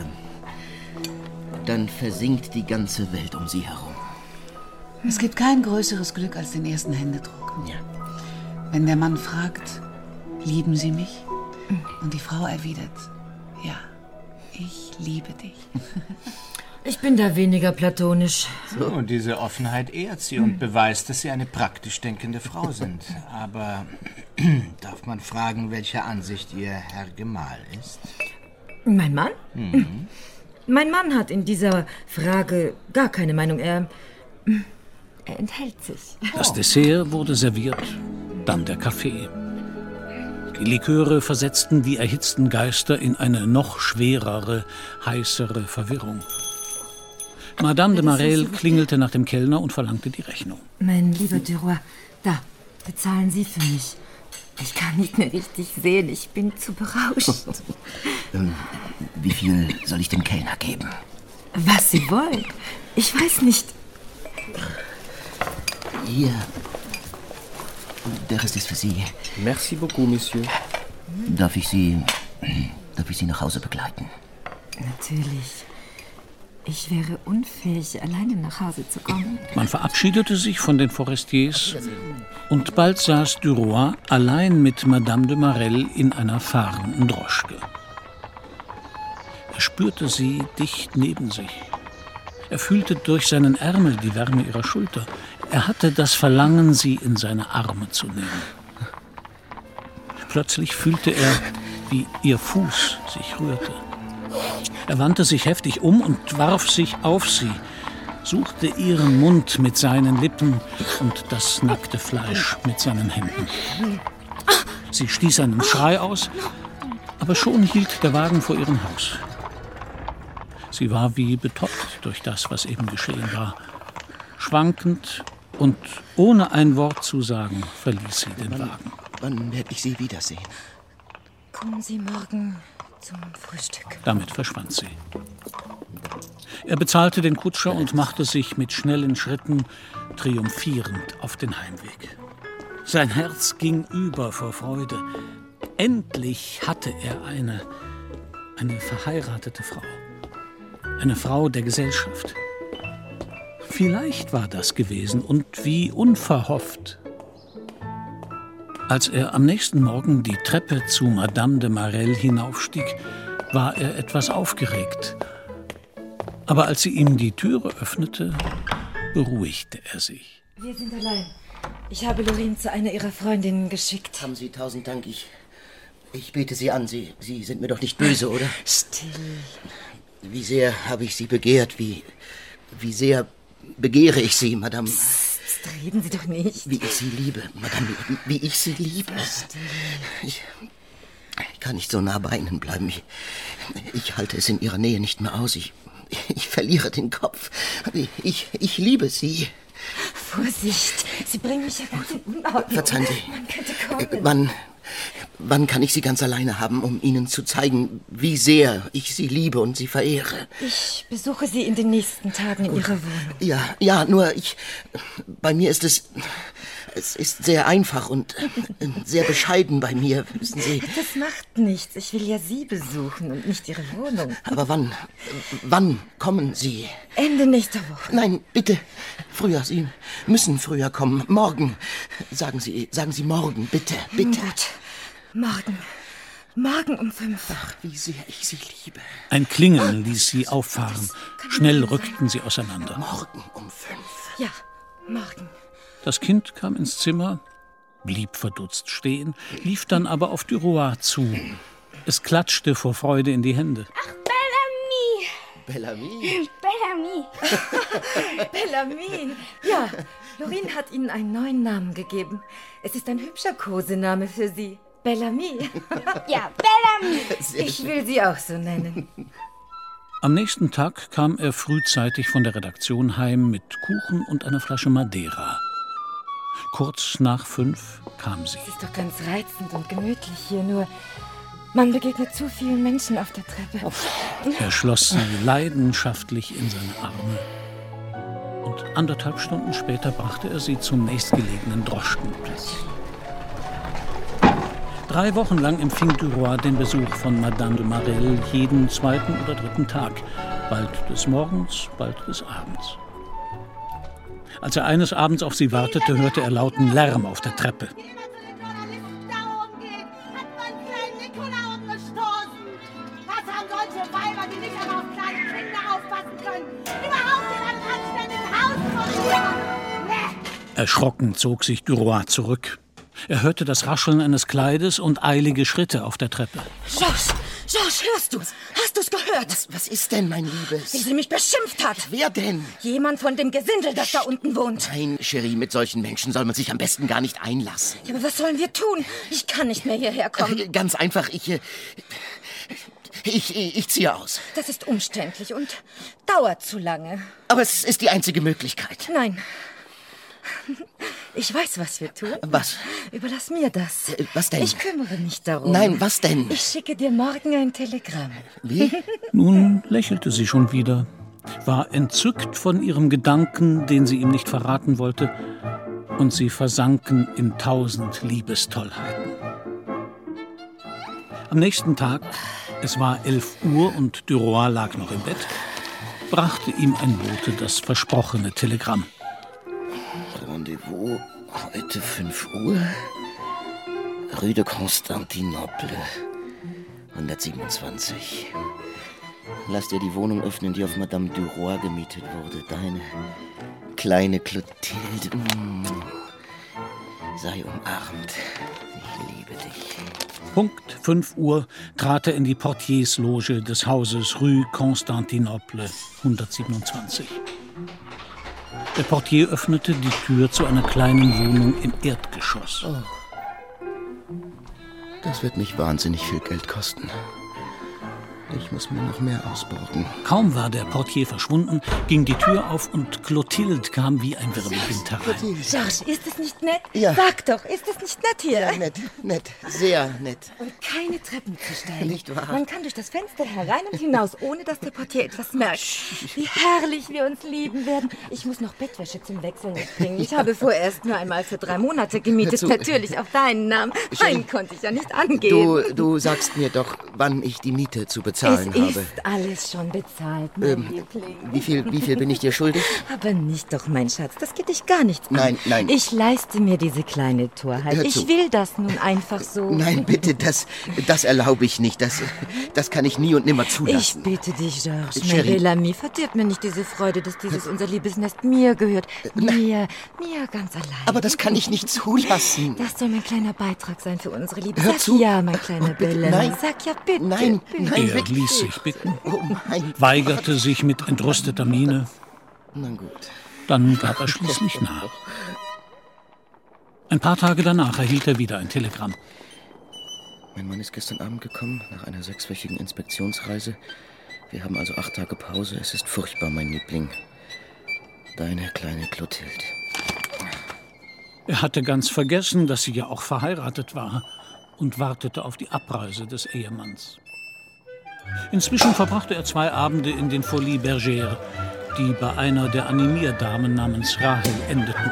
dann versinkt die ganze Welt um sie herum. Es gibt kein größeres Glück als den ersten Händedruck. Ja. Wenn der Mann fragt, lieben Sie mich? Und die Frau erwidert, ja, ich liebe dich. Ich bin da weniger platonisch. So, und diese Offenheit ehrt Sie und beweist, dass Sie eine praktisch denkende Frau sind. Aber darf man fragen, welcher Ansicht Ihr Herr Gemahl ist? Mein Mann? Mhm. Mein Mann hat in dieser Frage gar keine Meinung. Er, er enthält sich. Das Dessert wurde serviert, dann der Kaffee. Die Liköre versetzten die erhitzten Geister in eine noch schwerere, heißere Verwirrung. Madame de Marelle klingelte nach dem Kellner und verlangte die Rechnung. Mein lieber Duroy, da, bezahlen Sie für mich. Ich kann nicht mehr richtig sehen, ich bin zu berauscht. ähm, wie viel soll ich dem Kellner geben? Was Sie wollen. Ich weiß nicht. Hier. Der Rest ist für Sie. Merci beaucoup, Monsieur. Darf ich Sie, darf ich Sie nach Hause begleiten? Natürlich. Ich wäre unfähig, alleine nach Hause zu kommen. Man verabschiedete sich von den Forestiers und bald saß Duroy allein mit Madame de Marelle in einer fahrenden Droschke. Er spürte sie dicht neben sich. Er fühlte durch seinen Ärmel die Wärme ihrer Schulter. Er hatte das Verlangen, sie in seine Arme zu nehmen. Plötzlich fühlte er, wie ihr Fuß sich rührte. Er wandte sich heftig um und warf sich auf sie, suchte ihren Mund mit seinen Lippen und das nackte Fleisch mit seinen Händen. Sie stieß einen Schrei aus, aber schon hielt der Wagen vor ihrem Haus. Sie war wie betäubt durch das, was eben geschehen war. Schwankend und ohne ein Wort zu sagen, verließ sie den Wagen. Wann werde ich Sie wiedersehen? Kommen Sie morgen zum Frühstück. Damit verschwand sie. Er bezahlte den Kutscher und machte sich mit schnellen Schritten triumphierend auf den Heimweg. Sein Herz ging über vor Freude. Endlich hatte er eine, eine verheiratete Frau. Eine Frau der Gesellschaft. Vielleicht war das gewesen und wie unverhofft. Als er am nächsten Morgen die Treppe zu Madame de Marelle hinaufstieg, war er etwas aufgeregt. Aber als sie ihm die Türe öffnete, beruhigte er sich. Wir sind allein. Ich habe Lorraine zu einer ihrer Freundinnen geschickt. Haben Sie tausend Dank. Ich, ich bete Sie an. Sie, Sie sind mir doch nicht böse, oder? Still. Wie sehr habe ich Sie begehrt, wie, wie sehr begehre ich Sie, Madame. Psst, reden Sie doch nicht. Wie ich Sie liebe, Madame, wie ich Sie liebe. Ich, ich kann nicht so nah bei Ihnen bleiben. Ich, ich halte es in Ihrer Nähe nicht mehr aus. Ich, ich verliere den Kopf. Ich, ich, ich liebe Sie. Vorsicht, Sie bringen mich ja ganz in Unordnung. Verzeihen Sie. Man könnte kommen. Wann, wann kann ich Sie ganz alleine haben, um Ihnen zu zeigen, wie sehr ich Sie liebe und Sie verehre? Ich besuche Sie in den nächsten Tagen in Ihrer Wohnung. Ja, ja, nur ich... Bei mir ist es... Es ist sehr einfach und sehr bescheiden bei mir, wissen Sie. Das macht nichts. Ich will ja Sie besuchen und nicht Ihre Wohnung. Aber wann? Wann kommen Sie? Ende nächster Woche. Nein, bitte. Früher. Sie müssen früher kommen. Morgen. Sagen Sie, sagen Sie morgen, bitte, bitte. Gut. Morgen. Morgen um fünf. Ach, wie sehr ich Sie liebe. Ein Klingeln ließ sie auffahren. Schnell rückten sie auseinander. Morgen um fünf. Ja, morgen. Das Kind kam ins Zimmer, blieb verdutzt stehen, lief dann aber auf Duroy zu. Es klatschte vor Freude in die Hände. Ach, Bellamy! Bellamy? Bellamy. Bellamy. Ja, Lorraine hat Ihnen einen neuen Namen gegeben. Es ist ein hübscher Kosename für Sie. Bellamy. Ja, Bellamy. Ich will Sie auch so nennen. Am nächsten Tag kam er frühzeitig von der Redaktion heim mit Kuchen und einer Flasche Madeira. Kurz nach fünf kam sie. Es ist doch ganz reizend und gemütlich hier, nur man begegnet zu vielen Menschen auf der Treppe. Er schloss sie leidenschaftlich in seine Arme. Und anderthalb Stunden später brachte er sie zum nächstgelegenen Droschkenplatz. Drei Wochen lang empfing Duroy den Besuch von Madame de Marelle jeden zweiten oder dritten Tag. Bald des Morgens, bald des Abends. Als er eines Abends auf sie wartete, hörte er lauten Lärm auf der Treppe. Was haben solche Weiber, die nicht einmal auf kleine Kinder aufpassen können. Überhaupt in einem anständigen Haus von ihr. Nee. Erschrocken zog sich Duroy zurück. Er hörte das Rascheln eines Kleides und eilige Schritte auf der Treppe. Georges, Georges, hörst du's? Hast du's gehört? Was, was ist denn, mein Liebes? Wie sie mich beschimpft hat. Wer denn? Jemand von dem Gesindel, das da unten wohnt. Nein, Cherie, mit solchen Menschen soll man sich am besten gar nicht einlassen. Ja, aber was sollen wir tun? Ich kann nicht mehr hierher kommen. Ganz einfach, ich... äh, Ich, ich, ich ziehe aus. Das ist umständlich und dauert zu lange. Aber es ist die einzige Möglichkeit. Nein. Ich weiß, was wir tun. Was? Überlass mir das. Äh, was denn? Ich kümmere mich darum. Nein, was denn? Ich schicke dir morgen ein Telegramm. Wie? Nun lächelte sie schon wieder, war entzückt von ihrem Gedanken, den sie ihm nicht verraten wollte, und sie versanken in tausend Liebestollheiten. Am nächsten Tag, es war elf Uhr und Duroy lag noch im Bett, brachte ihm ein Bote das versprochene Telegramm. Rendezvous heute fünf Uhr. Rue de Constantinople, hundertsiebenundzwanzig. Lass dir die Wohnung öffnen, die auf Madame Duroy gemietet wurde. Deine kleine Clotilde. Mm. Sei umarmt. Ich liebe dich. Punkt fünf Uhr trat er in die Portiersloge des Hauses Rue Constantinople, hundertsiebenundzwanzig. Der Portier öffnete die Tür zu einer kleinen Wohnung im Erdgeschoss. Oh. Das wird mich wahnsinnig viel Geld kosten. Ich muss mir noch mehr ausborgen. Kaum war der Portier verschwunden, ging die Tür auf und Clotilde kam wie ein Wirbelwind herein. Georges, ist es nicht nett? Ja. Sag doch, ist es nicht nett hier? Ja, nett, nett, sehr nett. Und keine Treppen zu steigen. Nicht wahr? Man kann durch das Fenster herein und hinaus, ohne dass der Portier etwas merkt. Wie herrlich wir uns lieben werden. Ich muss noch Bettwäsche zum Wechseln mitbringen. Ich habe vorerst nur einmal für drei Monate gemietet. Natürlich auf deinen Namen. Meinen konnte ich ja nicht angeben. Du, du sagst mir doch, wann ich die Miete zu bezahlen es habe. Es ist alles schon bezahlt, mein ähm, Liebling. Wie viel, wie viel bin ich dir schuldig? Aber nicht doch, mein Schatz. Das geht dich gar nichts an. Nein, nein. Ich leiste mir diese kleine Torheit. Hör Ich zu. will das nun einfach so. Nein, bitte, das, das erlaube ich nicht. Das, das kann ich nie und nimmer zulassen. Ich bitte dich, Georges, mein Cherie. Bel-Ami, verdirb mir nicht diese Freude, dass dieses unser Liebesnest mir gehört. Mir, mir ganz allein. Aber das kann ich nicht zulassen. Das soll mein kleiner Beitrag sein für unsere Liebe. Hör Sag zu. ja, mein kleiner Bel-Ami. Nein. Sag ja bitte. Nein, bitte. nein, Er ließ sich bitten, Oh mein weigerte sich mit entrüsteter Miene. Na gut. Dann gab er schließlich nach. Ein paar Tage danach erhielt er wieder ein Telegramm. Mein Mann ist gestern Abend gekommen, nach einer sechswöchigen Inspektionsreise. Wir haben also acht Tage Pause. Es ist furchtbar, mein Liebling. Deine kleine Clotilde. Er hatte ganz vergessen, dass sie ja auch verheiratet war und wartete auf die Abreise des Ehemanns. Inzwischen verbrachte er zwei Abende in den Folies Bergères, die bei einer der Animierdamen namens Rahel endeten.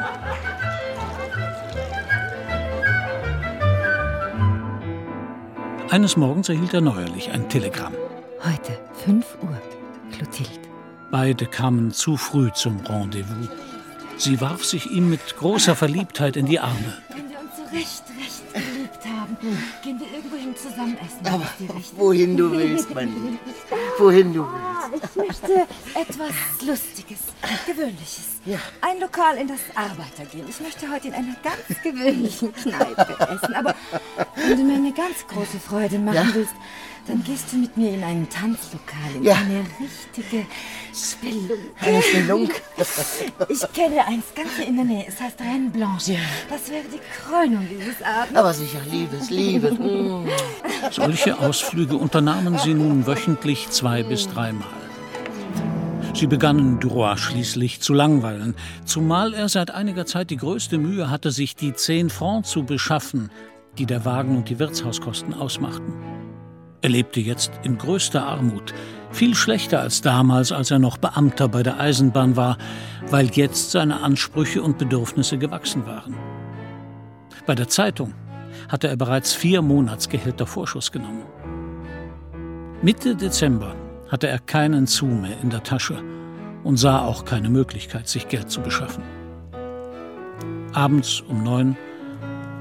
Eines Morgens erhielt er neuerlich ein Telegramm. Heute, fünf Uhr, Clotilde. Beide kamen zu früh zum Rendezvous. Sie warf sich ihm mit großer Verliebtheit in die Arme. Wenn wir uns so recht, recht geliebt haben, gehen wir irgendwohin zusammen essen. Aber wohin du willst, mein Lieb. Wohin du willst. Ich möchte etwas Lustiges, Gewöhnliches. Ja. Ein Lokal, in das Arbeiter gehen. Ich möchte heute in einer ganz gewöhnlichen Kneipe essen. Aber wenn du mir eine ganz große Freude machen Ja. willst, dann gehst du mit mir in ein Tanzlokal, in Ja. eine richtige Spelunke. Eine Spelunke? Ich kenne eins ganz hier in der Nähe. Es heißt Reine Blanche. Ja. Das wäre die Krönung dieses Abends. Aber sicher, Liebes, Liebes. Mm. Solche Ausflüge unternahmen sie nun wöchentlich zwei bis dreimal. Sie begannen Duroy schließlich zu langweilen, zumal er seit einiger Zeit die größte Mühe hatte, sich die zehn Francs zu beschaffen, die der Wagen und die Wirtshauskosten ausmachten. Er lebte jetzt in größter Armut, viel schlechter als damals, als er noch Beamter bei der Eisenbahn war, weil jetzt seine Ansprüche und Bedürfnisse gewachsen waren. Bei der Zeitung hatte er bereits vier Monatsgehälter Vorschuss genommen. Mitte Dezember hatte er keinen Sou mehr in der Tasche und sah auch keine Möglichkeit, sich Geld zu beschaffen. Abends um neun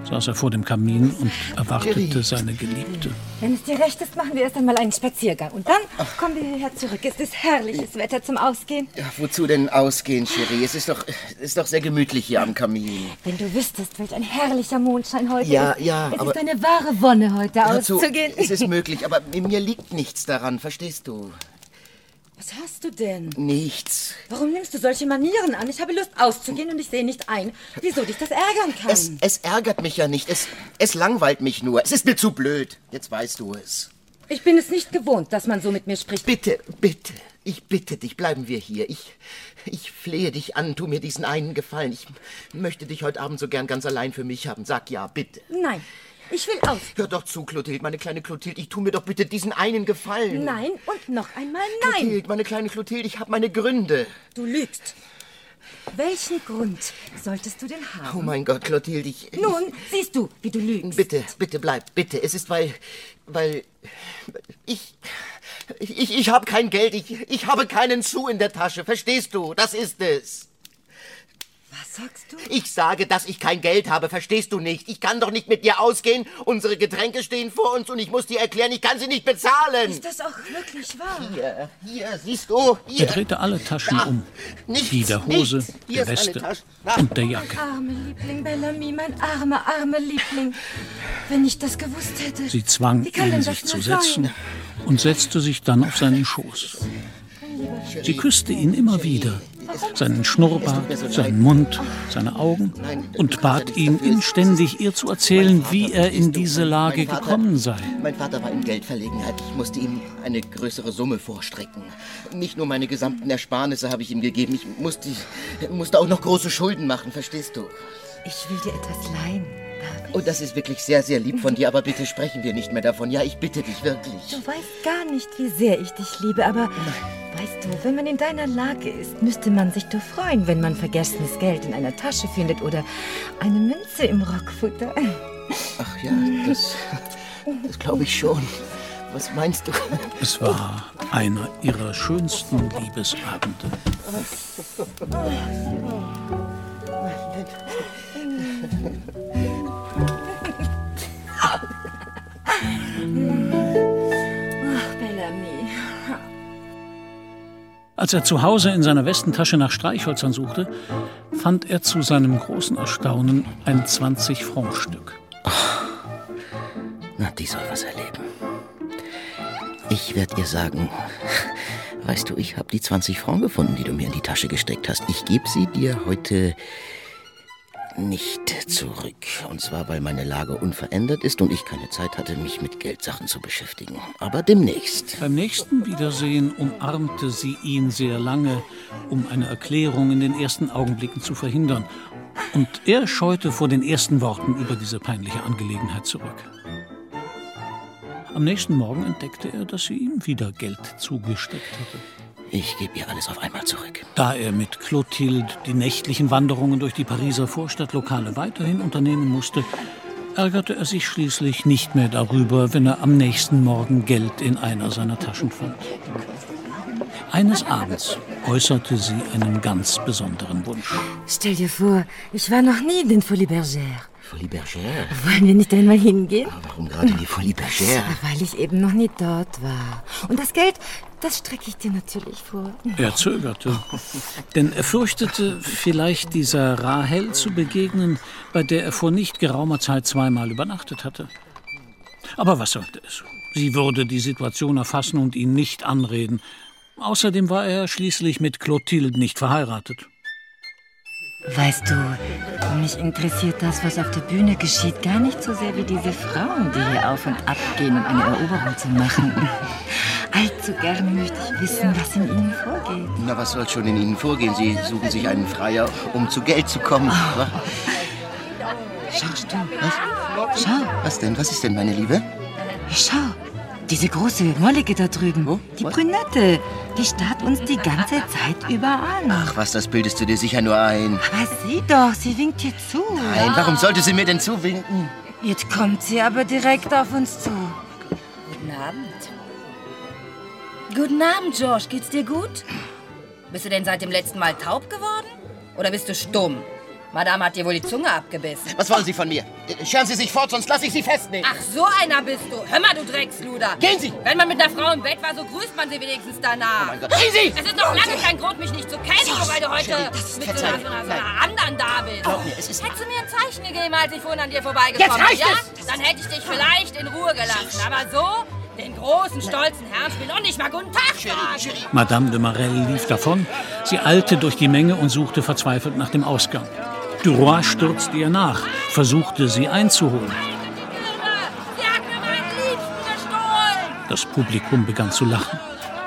saß er vor dem Kamin und erwartete seine Geliebte. Wenn es dir recht ist, machen wir erst einmal einen Spaziergang. Und dann kommen wir hierher zurück. Es ist herrliches Wetter zum Ausgehen. Ja, wozu denn ausgehen, Cherie? Es ist doch, es ist doch sehr gemütlich hier am Kamin. Wenn du wüsstest, welch ein herrlicher Mondschein heute Ja, ist. ja, Es aber- ist eine wahre Wonne, heute Hör zu, auszugehen. es ist möglich, aber mir liegt nichts daran, verstehst du? Was hast du denn? Nichts. Warum nimmst du solche Manieren an? Ich habe Lust auszugehen und ich sehe nicht ein, wieso dich das ärgern kann. Es, es ärgert mich ja nicht. Es, es langweilt mich nur. Es ist mir zu blöd. Jetzt weißt du es. Ich bin es nicht gewohnt, dass man so mit mir spricht. Bitte, bitte. Ich bitte dich, bleiben wir hier. Ich, ich flehe dich an, tu mir diesen einen Gefallen. Ich möchte dich heute Abend so gern ganz allein für mich haben. Sag ja, bitte. Nein, ich will aus. Hör doch zu, Clotilde, meine kleine Clotilde. Ich tu mir doch bitte diesen einen Gefallen. Nein und noch einmal nein. Clotilde, meine kleine Clotilde, ich habe meine Gründe. Du lügst. Welchen Grund solltest du denn haben? Oh mein Gott, Clotilde, ich... Nun, siehst du, wie du lügst. Bitte, bitte bleib, bitte. Es ist, weil... weil... ich... ich, ich habe kein Geld. Ich, ich habe keinen Sou in der Tasche. Verstehst du? Das ist es. Was sagst du? Ich sage, dass ich kein Geld habe. Verstehst du nicht? Ich kann doch nicht mit dir ausgehen. Unsere Getränke stehen vor uns und ich muss dir erklären, ich kann sie nicht bezahlen. Ist das auch wirklich wahr? Hier, hier, siehst du? Hier. Er drehte alle Taschen Da. um. Nichts, Die der Hose, nichts. Hier der ist eine Weste Tasche. Da. und der Jacke. Arme Liebling, Bellamy, mein armer, armer Liebling. Wenn ich das gewusst hätte. Sie zwang Wie kann ihn, denn sich das zu nur setzen sein? und setzte sich dann auf seinen Schoß. Sie küsste ihn immer wieder, seinen Schnurrbart, seinen Mund, seine Augen und bat ihn inständig, ihr zu erzählen, wie er in diese Lage Mein Vater- gekommen sei. Mein Vater war in Geldverlegenheit. Ich musste ihm eine größere Summe vorstrecken. Nicht nur meine gesamten Ersparnisse habe ich ihm gegeben. Ich musste, musste auch noch große Schulden machen, verstehst du? Ich will dir etwas leihen. Oh, das ist wirklich sehr, sehr lieb von dir, aber bitte sprechen wir nicht mehr davon. Ja, ich bitte dich wirklich. Du weißt gar nicht, wie sehr ich dich liebe, aber weißt du, wenn man in deiner Lage ist, müsste man sich doch freuen, wenn man vergessenes Geld in einer Tasche findet oder eine Münze im Rockfutter. Ach ja, das, das glaube ich schon. Was meinst du? Es war einer ihrer schönsten Liebesabende. Ach, Bellamy. Als er zu Hause in seiner Westentasche nach Streichhölzern suchte, fand er zu seinem großen Erstaunen ein zwanzig-Franc-Stück. Na, die soll was erleben. Ich werde ihr sagen, weißt du, ich habe die zwanzig Franc gefunden, die du mir in die Tasche gesteckt hast. Ich gebe sie dir heute nicht zurück. Und zwar, weil meine Lage unverändert ist und ich keine Zeit hatte, mich mit Geldsachen zu beschäftigen. Aber demnächst. Beim nächsten Wiedersehen umarmte sie ihn sehr lange, um eine Erklärung in den ersten Augenblicken zu verhindern. Und er scheute vor den ersten Worten über diese peinliche Angelegenheit zurück. Am nächsten Morgen entdeckte er, dass sie ihm wieder Geld zugesteckt hatte. Ich gebe ihr alles auf einmal zurück. Da er mit Clotilde die nächtlichen Wanderungen durch die Pariser Vorstadtlokale weiterhin unternehmen musste, ärgerte er sich schließlich nicht mehr darüber, wenn er am nächsten Morgen Geld in einer seiner Taschen fand. Eines Abends äußerte sie einen ganz besonderen Wunsch. Stell dir vor, ich war noch nie in den Folies Bergère. Folies Bergère? Wollen wir nicht einmal hingehen? Warum gerade die Folies Bergère? Weil ich eben noch nie dort war. Und das Geld, das strecke ich dir natürlich vor. Er zögerte, denn er fürchtete, vielleicht dieser Rahel zu begegnen, bei der er vor nicht geraumer Zeit zweimal übernachtet hatte. Aber was sollte es? Sie würde die Situation erfassen und ihn nicht anreden. Außerdem war er schließlich mit Clotilde nicht verheiratet. Weißt du, mich interessiert das, was auf der Bühne geschieht, gar nicht so sehr wie diese Frauen, die hier auf und ab gehen, um eine Eroberung zu machen. Allzu gerne möchte ich wissen, was in ihnen vorgeht. Na, was soll schon in ihnen vorgehen? Sie suchen sich einen Freier, um zu Geld zu kommen. Oh. Schaust du? Was? Schau. Was denn? Was ist denn, meine Liebe? Schau, diese große Mollige da drüben, oh, die was? Brünette, die starrt uns die ganze Zeit über an. Ach was, das bildest du dir sicher nur ein. Aber sieh doch, sie winkt dir zu. Nein, warum sollte sie mir denn zuwinken? Jetzt kommt sie aber direkt auf uns zu. Guten Abend. Guten Abend, George. Geht's dir gut? Bist du denn seit dem letzten Mal taub geworden? Oder bist du stumm? Madame hat dir wohl die Zunge abgebissen. Was wollen Sie von mir? Scheren Sie sich fort, sonst lasse ich Sie festnehmen. Ach, so einer bist du. Hör mal, du Drecksluder. Gehen Sie! Wenn man mit einer Frau im Bett war, so grüßt man sie wenigstens danach. Oh mein Gott. Gehen Sie! Es ist noch lange kein Grund, mich nicht zu kennen, nur weil du heute Sherry, das ist mit so einer, so einer, so einer anderen da bist. Glaub mir, es ist... Hättest du mir ein Zeichen gegeben, als ich vorhin an dir vorbeigekommen Jetzt reicht bin, ja? es! Dann hätte ich dich vielleicht in Ruhe gelassen. Aber so, den großen, stolzen Herrn spielen und nicht mal guten Tag sagen. Madame de Marelle lief davon. Sie eilte durch die Menge und suchte verzweifelt nach dem Ausgang. Duroy stürzte ihr nach, versuchte, sie einzuholen. Sie hat mir meinen Liebsten gestohlen. Das Publikum begann zu lachen.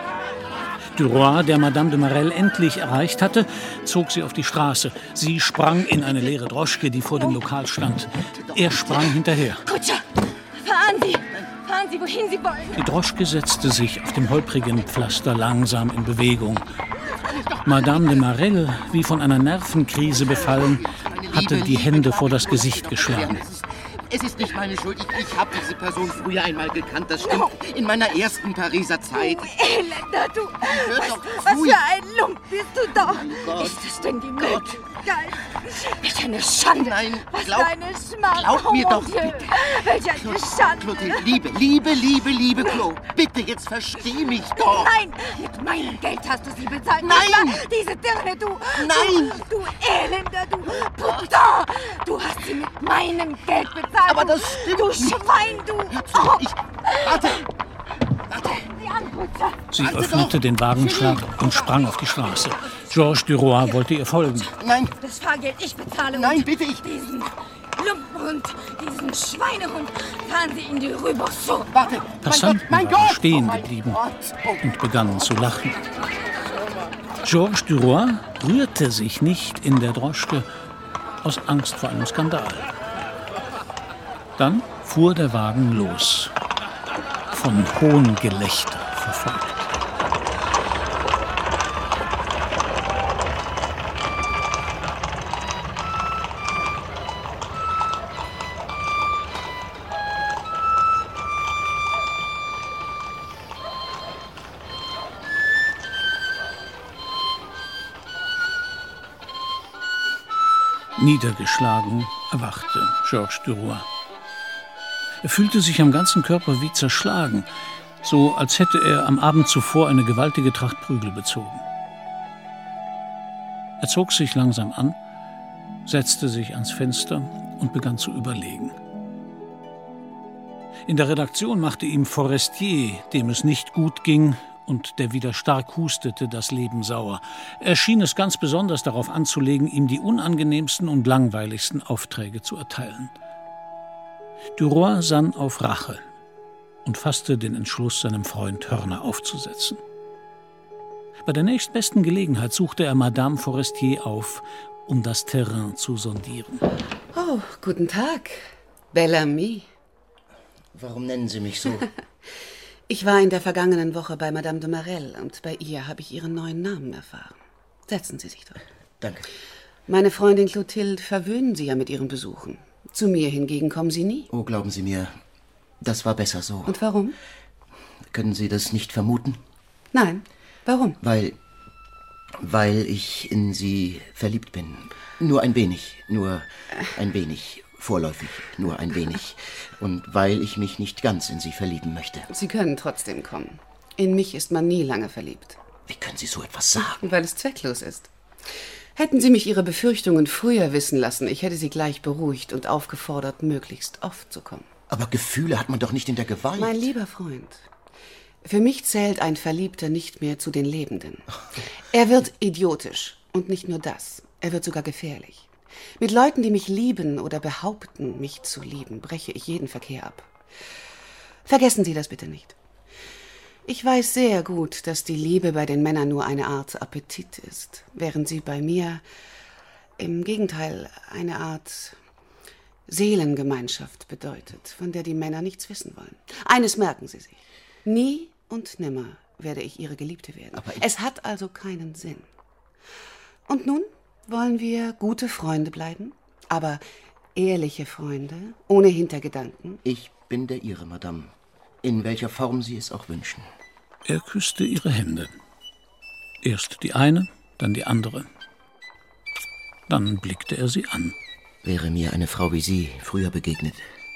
Duroy, der Madame de Marelle endlich erreicht hatte, zog sie auf die Straße. Sie sprang in eine leere Droschke, die vor dem Lokal stand. Er sprang hinterher. Kutscher, fahren Sie! Fahren Sie, wohin Sie wollen! Die Droschke setzte sich auf dem holprigen Pflaster langsam in Bewegung. Madame de Marelle, wie von einer Nervenkrise befallen, hatte die Hände vor das Gesicht geschlagen. Es ist nicht meine Schuld. Ich, ich habe diese Person früher einmal gekannt, das stimmt. In meiner ersten Pariser Zeit. Du Elender, du! Hör Was, doch was zu. für ein Lump bist du doch! Gott. Ist das denn die Gott. Möglichkeit? Welch eine Schande! Nein, was glaub- für eine Schmach! glaub mir Oh, doch, mon Dieu. bitte. Welch eine Schande! Clotilde, Liebe, Liebe, Liebe, Liebe, Klo. Bitte, jetzt versteh mich doch. Nein, mit meinem Geld hast du sie bezahlt. Nein. nicht wahr? Diese Dirne, du! Nein. Du, du Elender, du! Putain! Du hast sie mit meinem Geld bezahlt! Aber das du, du Schwein, du! Oh. Ich, warte! Die Anputzer! Sie öffnete den Wagenschlag und sprang auf die Straße. Georges Duroy wollte ihr folgen. Nein! Das Fahrgeld, ich bezahle. Nein, und bitte, ich... Diesen Lumpenhund, diesen Schweinehund, fahren Sie in die Rübersau. Warte! Passanten mein Gott, waren mein stehen Gott. geblieben Oh mein Gott. und begannen zu lachen. Georges Duroy rührte sich nicht in der Droschke aus Angst vor einem Skandal. Dann fuhr der Wagen los, von Hohngelächter verfolgt. Niedergeschlagen erwachte Georges Duroy. Er fühlte sich am ganzen Körper wie zerschlagen, so als hätte er am Abend zuvor eine gewaltige Tracht Prügel bezogen. Er zog sich langsam an, setzte sich ans Fenster und begann zu überlegen. In der Redaktion machte ihm Forestier, dem es nicht gut ging und der wieder stark hustete, das Leben sauer. Er schien es ganz besonders darauf anzulegen, ihm die unangenehmsten und langweiligsten Aufträge zu erteilen. Duroy sann auf Rache und fasste den Entschluss, seinem Freund Hörner aufzusetzen. Bei der nächstbesten Gelegenheit suchte er Madame Forestier auf, um das Terrain zu sondieren. Oh, guten Tag, Belle Amie. Warum nennen Sie mich so? Ich war in der vergangenen Woche bei Madame de Marelle und bei ihr habe ich ihren neuen Namen erfahren. Setzen Sie sich doch. Danke. Meine Freundin Clotilde verwöhnen Sie ja mit ihren Besuchen. Zu mir hingegen kommen Sie nie. Oh, glauben Sie mir, das war besser so. Und warum? Können Sie das nicht vermuten? Nein. Warum? Weil, weil ich in Sie verliebt bin. Nur ein wenig, nur ein wenig. Vorläufig, nur ein wenig. Und weil ich mich nicht ganz in Sie verlieben möchte. Sie können trotzdem kommen. In mich ist man nie lange verliebt. Wie können Sie so etwas sagen? Weil es zwecklos ist. Hätten Sie mich Ihre Befürchtungen früher wissen lassen, ich hätte Sie gleich beruhigt und aufgefordert, möglichst oft zu kommen. Aber Gefühle hat man doch nicht in der Gewalt. Mein lieber Freund, für mich zählt ein Verliebter nicht mehr zu den Lebenden. Er wird idiotisch. Und nicht nur das, er wird sogar gefährlich. Mit Leuten, die mich lieben oder behaupten, mich zu lieben, breche ich jeden Verkehr ab. Vergessen Sie das bitte nicht. Ich weiß sehr gut, dass die Liebe bei den Männern nur eine Art Appetit ist, während sie bei mir im Gegenteil eine Art Seelengemeinschaft bedeutet, von der die Männer nichts wissen wollen. Eines merken Sie sich. Nie und nimmer werde ich Ihre Geliebte werden. Aber ich- Es hat also keinen Sinn. Und nun wollen wir gute Freunde bleiben, aber ehrliche Freunde, ohne Hintergedanken. Ich bin der Ihre, Madame. In welcher Form Sie es auch wünschen. Er küsste ihre Hände. Erst die eine, dann die andere. Dann blickte er sie an. Wäre mir eine Frau wie Sie früher begegnet,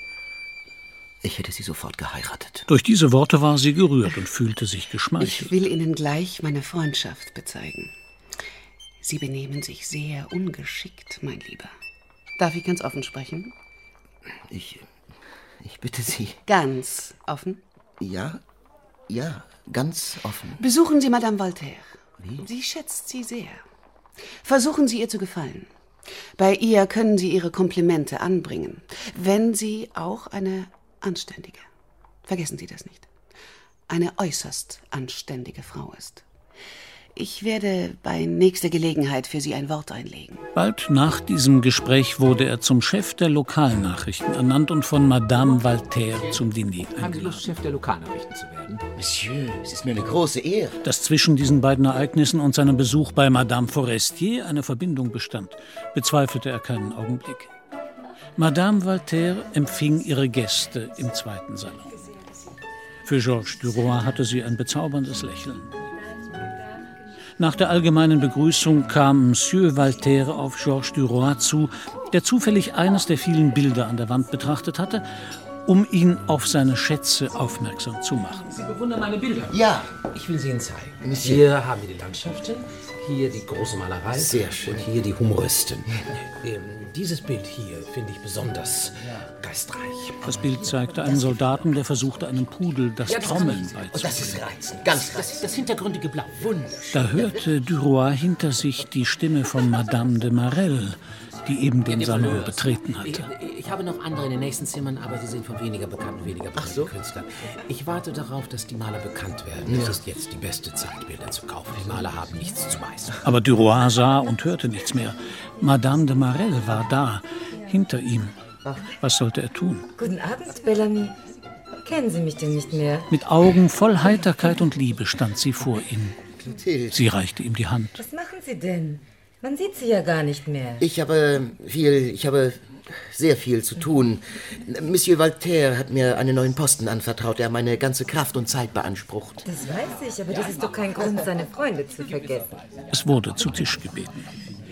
ich hätte sie sofort geheiratet. Durch diese Worte war sie gerührt und fühlte sich geschmeichelt. Ich will Ihnen gleich meine Freundschaft bezeigen. Sie benehmen sich sehr ungeschickt, mein Lieber. Darf ich ganz offen sprechen? Ich, ich bitte Sie. Ganz offen? Ja, ja, ganz offen. Besuchen Sie Madame Voltaire. Wie? Sie schätzt Sie sehr. Versuchen Sie ihr zu gefallen. Bei ihr können Sie Ihre Komplimente anbringen, wenn sie auch eine anständige, vergessen Sie das nicht, eine äußerst anständige Frau ist. Ich werde bei nächster Gelegenheit für Sie ein Wort einlegen. Bald nach diesem Gespräch wurde er zum Chef der Lokalnachrichten ernannt und von Madame Voltaire zum Diner eingeladen. Haben Sie Lust, Chef der Lokalnachrichten zu werden? Monsieur, es ist mir eine große Ehre. Dass zwischen diesen beiden Ereignissen und seinem Besuch bei Madame Forestier eine Verbindung bestand, bezweifelte er keinen Augenblick. Madame Voltaire empfing ihre Gäste im zweiten Salon. Für Georges Duroy hatte sie ein bezauberndes Lächeln. Nach der allgemeinen Begrüßung kam Monsieur Voltaire auf Georges Duroy zu, der zufällig eines der vielen Bilder an der Wand betrachtet hatte, um ihn auf seine Schätze aufmerksam zu machen. Sie bewundern meine Bilder? Ja. Ich will sie Ihnen zeigen. Monsieur. Hier haben wir die Landschaften, hier die große Malerei. Sehr schön. Und hier die Humoristen. Ähm, dieses Bild hier finde ich besonders geistreich. Das Bild zeigte einen Soldaten, der versuchte, einem Pudel das Ja, das Trommeln kann ich- beizubringen. Das ist reizend, ganz reizend. Das, das hintergründige Blau. Wunderschön. Da hörte Duroy hinter sich die Stimme von Madame de Marelle, die eben den Salon betreten Ich, hatte. ich habe noch andere in den nächsten Zimmern, aber sie sind von weniger bekannten, weniger bekannten so? Künstlern. Ich warte darauf, dass die Maler bekannt werden. Es ist jetzt die beste Zeit, Bilder zu kaufen. Die Maler haben nichts zu meistern. Aber Duroy sah und hörte nichts mehr. Madame de Marelle war da, hinter ihm. Was sollte er tun? Guten Abend, Bellamy. Kennen Sie mich denn nicht mehr? Mit Augen voll Heiterkeit und Liebe stand sie vor ihm. Clotilde. Sie reichte ihm die Hand. Was machen Sie denn? Man sieht Sie ja gar nicht mehr. Ich habe viel, ich habe sehr viel zu tun. Monsieur Voltaire hat mir einen neuen Posten anvertraut, der meine ganze Kraft und Zeit beansprucht. Das weiß ich, aber das ist doch kein Grund, seine Freunde zu vergessen. Es wurde zu Tisch gebeten.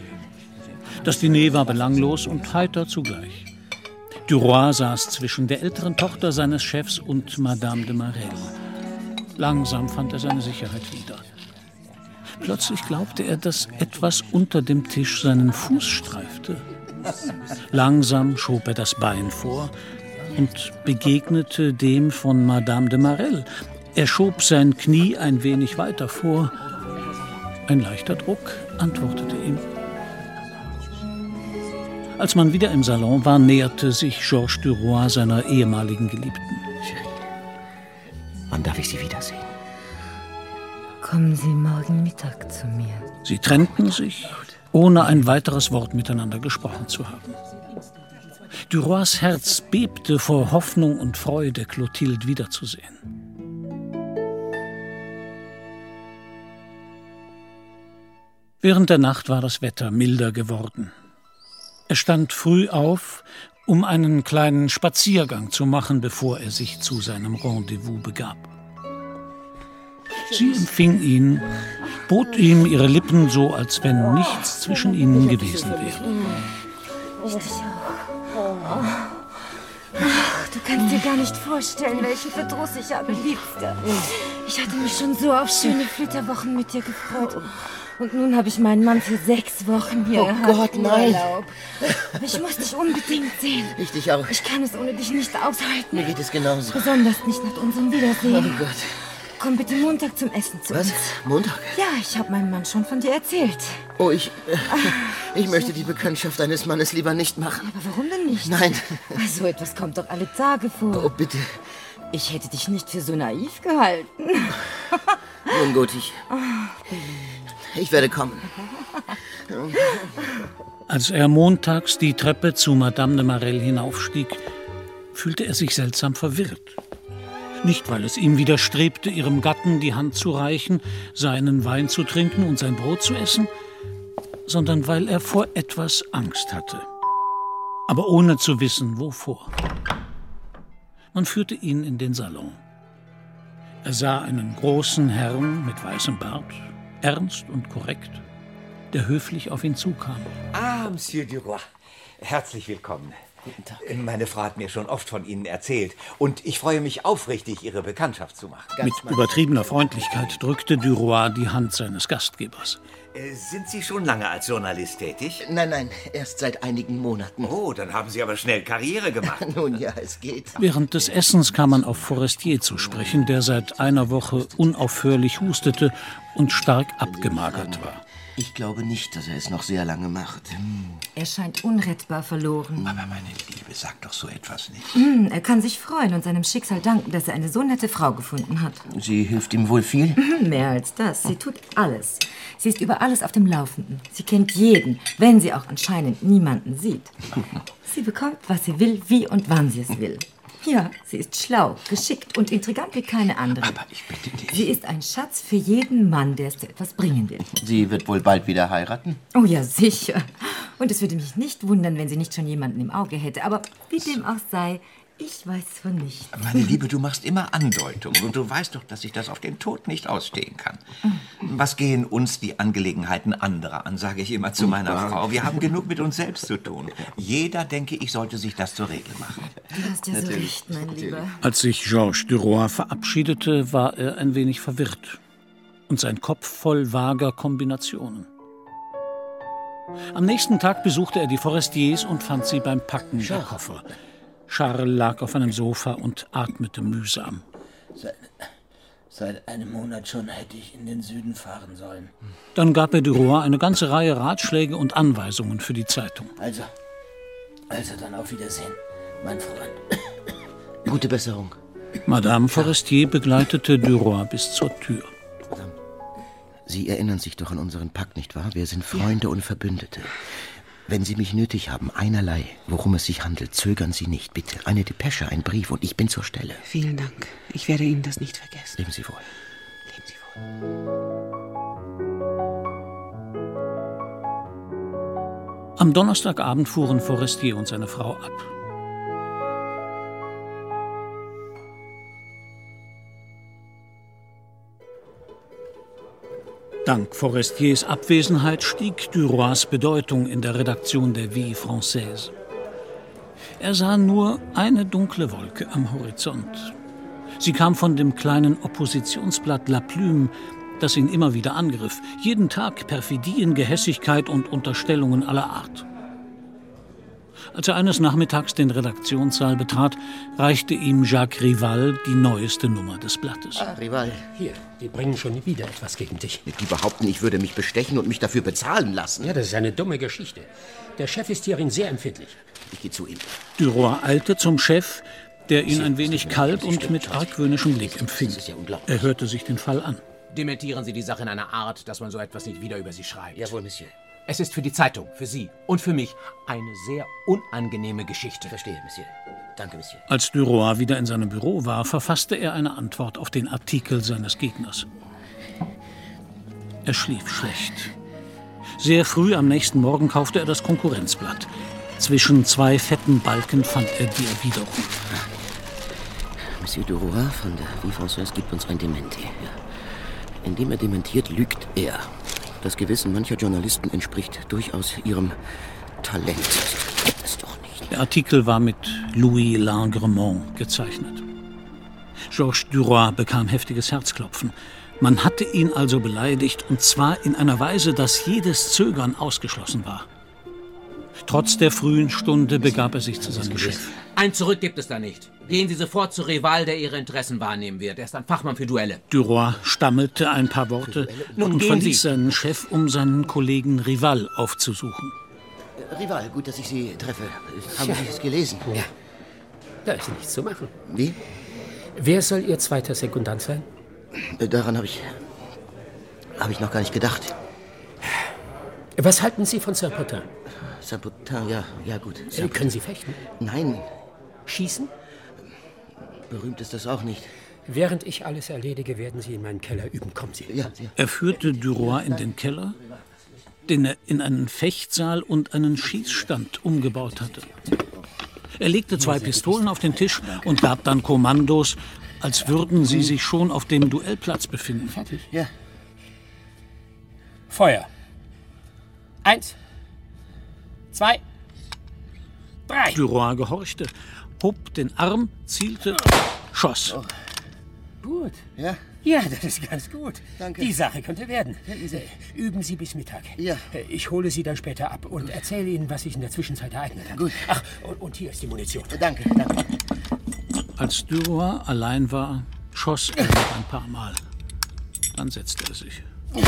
Das Diner war belanglos und heiter zugleich. Duroy saß zwischen der älteren Tochter seines Chefs und Madame de Marelle. Langsam fand er seine Sicherheit wieder. Plötzlich glaubte er, dass etwas unter dem Tisch seinen Fuß streifte. Langsam schob er das Bein vor und begegnete dem von Madame de Marelle. Er schob sein Knie ein wenig weiter vor. Ein leichter Druck antwortete ihm. Als man wieder im Salon war, näherte sich Georges Duroy seiner ehemaligen Geliebten. Wann darf ich Sie wiedersehen? Kommen Sie morgen Mittag zu mir. Sie trennten sich, ohne ein weiteres Wort miteinander gesprochen zu haben. Duroys Herz bebte vor Hoffnung und Freude, Clotilde wiederzusehen. Während der Nacht war das Wetter milder geworden. Er stand früh auf, um einen kleinen Spaziergang zu machen, bevor er sich zu seinem Rendezvous begab. Sie empfing ihn, bot ihm ihre Lippen so, als wenn nichts zwischen ihnen gewesen wäre. Ich dich auch. Ach, du kannst dir gar nicht vorstellen, welchen Verdruss ich habe, Liebster. Ich hatte mich schon so auf schöne Flitterwochen mit dir gefreut. Und nun habe ich meinen Mann für sechs Wochen hier Oh gehabt. Gott, nein. Urlaub. Aber ich muss dich unbedingt sehen. Ich dich auch. Ich kann es ohne dich nicht aushalten. Mir geht es genauso. Besonders nicht nach unserem Wiedersehen. Oh Gott. Komm bitte Montag zum Essen zu Was? uns. Montag? Ja, ich habe meinem Mann schon von dir erzählt. Oh, ich... Äh, ich möchte die Bekanntschaft eines Mannes lieber nicht machen. Aber warum denn nicht? Nein. So etwas kommt doch alle Tage vor. Oh, bitte. Ich hätte dich nicht für so naiv gehalten. Nun gut, ich... Ich werde kommen. Als er montags die Treppe zu Madame de Marelle hinaufstieg, fühlte er sich seltsam verwirrt. Nicht, weil es ihm widerstrebte, ihrem Gatten die Hand zu reichen, seinen Wein zu trinken und sein Brot zu essen, sondern weil er vor etwas Angst hatte, aber ohne zu wissen, wovor. Man führte ihn in den Salon. Er sah einen großen Herrn mit weißem Bart, ernst und korrekt. der höflich auf ihn zukam. Ah, Monsieur Duroy. Herzlich willkommen. Guten Tag. Meine Frau hat mir schon oft von Ihnen erzählt. Und ich freue mich aufrichtig, Ihre Bekanntschaft zu machen. Mit übertriebener Freundlichkeit drückte Duroy die Hand seines Gastgebers. Äh, sind Sie schon lange als Journalist tätig? Nein, nein, erst seit einigen Monaten. Oh, dann haben Sie aber schnell Karriere gemacht. Nun ja, es geht. Während des Essens kam man auf Forestier zu sprechen, der seit einer Woche unaufhörlich hustete und stark abgemagert war. Ich glaube nicht, dass er es noch sehr lange macht. Er scheint unrettbar verloren. Aber meine Liebe, sag doch so etwas nicht. Hm, er kann sich freuen und seinem Schicksal danken, dass er eine so nette Frau gefunden hat. Sie hilft ihm wohl viel? Mehr als das. Sie tut alles. Sie ist über alles auf dem Laufenden. Sie kennt jeden, wenn sie auch anscheinend niemanden sieht. Sie bekommt, was sie will, wie und wann sie es will. Ja, sie ist schlau, geschickt und intrigant wie keine andere. Aber ich bitte dich. Sie ist ein Schatz für jeden Mann, der es zu etwas bringen will. Sie wird wohl bald wieder heiraten? Oh ja, sicher. Und es würde mich nicht wundern, wenn sie nicht schon jemanden im Auge hätte. Aber wie dem auch sei, ich weiß von nichts. Meine Liebe, du machst immer Andeutungen und du weißt doch, dass ich das auf den Tod nicht ausstehen kann. Was gehen uns die Angelegenheiten anderer an, sage ich immer zu meiner Frau. Wir haben genug mit uns selbst zu tun. Jeder, denke ich, sollte sich das zur Regel machen. Du hast ja so recht, mein Lieber. Als sich Georges Duroy verabschiedete, war er ein wenig verwirrt und sein Kopf voll vager Kombinationen. Am nächsten Tag besuchte er die Forestiers und fand sie beim Packen der Koffer. Charles lag auf einem Sofa und atmete mühsam. Seit, seit einem Monat schon hätte ich in den Süden fahren sollen. Dann gab er Duroy eine ganze Reihe Ratschläge und Anweisungen für die Zeitung. Also, also dann auf Wiedersehen, mein Freund. Gute Besserung. Madame Forestier begleitete Duroy bis zur Tür. Madame, Sie erinnern sich doch an unseren Pakt, nicht wahr? Wir sind Freunde und Verbündete. Wenn Sie mich nötig haben, einerlei, worum es sich handelt, zögern Sie nicht, bitte. Eine Depesche, ein Brief und ich bin zur Stelle. Vielen Dank. Ich werde Ihnen das nicht vergessen. Leben Sie wohl. Leben Sie wohl. Am Donnerstagabend fuhren Forestier und seine Frau ab. Dank Forestiers Abwesenheit stieg Duroys Bedeutung in der Redaktion der Vie Française. Er sah nur eine dunkle Wolke am Horizont. Sie kam von dem kleinen Oppositionsblatt La Plume, das ihn immer wieder angriff. Jeden Tag Perfidien, Gehässigkeit und Unterstellungen aller Art. Als er eines Nachmittags den Redaktionssaal betrat, reichte ihm Jacques Rival die neueste Nummer des Blattes. Ah, Rival. Hier, die bringen schon wieder etwas gegen dich. Die behaupten, ich würde mich bestechen und mich dafür bezahlen lassen. Ja, das ist eine dumme Geschichte. Der Chef ist hierin sehr empfindlich. Ich gehe zu ihm. Duroy eilte zum Chef, der ihn ein wenig kalt und mit argwöhnischem Blick empfing. Er hörte sich den Fall an. Dementieren Sie die Sache in einer Art, dass man so etwas nicht wieder über Sie schreibt. Jawohl, Monsieur. Es ist für die Zeitung, für Sie und für mich eine sehr unangenehme Geschichte. Verstehe, Monsieur. Danke, Monsieur. Als Duroy wieder in seinem Büro war, verfasste er eine Antwort auf den Artikel seines Gegners. Er schlief schlecht. Sehr früh am nächsten Morgen kaufte er das Konkurrenzblatt. Zwischen zwei fetten Balken fand er die Erwiderung. Monsieur Duroy von der Vie Française gibt uns ein Dementi. Ja. Indem er dementiert, lügt er. Das Gewissen mancher Journalisten entspricht durchaus ihrem Talent. Das gibt es doch nicht. Der Artikel war mit Louis Langremont gezeichnet. Georges Duroy bekam heftiges Herzklopfen. Man hatte ihn also beleidigt, und zwar in einer Weise, dass jedes Zögern ausgeschlossen war. Trotz der frühen Stunde begab er sich zu seinem Chef. Ein Zurück gibt es da nicht. Gehen Sie sofort zu Rival, der Ihre Interessen wahrnehmen wird. Er ist ein Fachmann für Duelle. Duroy stammelte ein paar Worte Nun und verließ Sie. seinen Chef, um seinen Kollegen Rival aufzusuchen. Rival, gut, dass ich Sie treffe. Haben Sie es gelesen? Ja. Da ist nichts zu machen. Wie? Wer soll Ihr zweiter Sekundant sein? Daran habe ich... habe ich noch gar nicht gedacht. Was halten Sie von Saint-Potin? Saint-Potin, ja, ja gut. Äh, können Sie fechten? Nein. Schießen? Berühmt ist das auch nicht. Während ich alles erledige, werden Sie in meinen Keller üben. Kommen Sie. Ja, ja. Er führte Duroy in den Keller, den er in einen Fechtsaal und einen Schießstand umgebaut hatte. Er legte zwei Pistolen auf den Tisch und gab dann Kommandos, als würden sie sich schon auf dem Duellplatz befinden. Ja. Feuer. Eins, zwei, drei. Duroy gehorchte, hob den Arm, zielte, schoss. Oh. Gut. Ja? Ja, das ist ganz gut. Danke. Die Sache könnte werden. Finden Sie? Üben Sie bis Mittag. Ja. Ich hole Sie dann später ab und erzähle Ihnen, was sich in der Zwischenzeit ereignet hat. Gut. Ach, und, und hier ist die Munition. Danke, danke. Als Duroy allein war, schoss er noch ein paar Mal. Dann setzte er sich.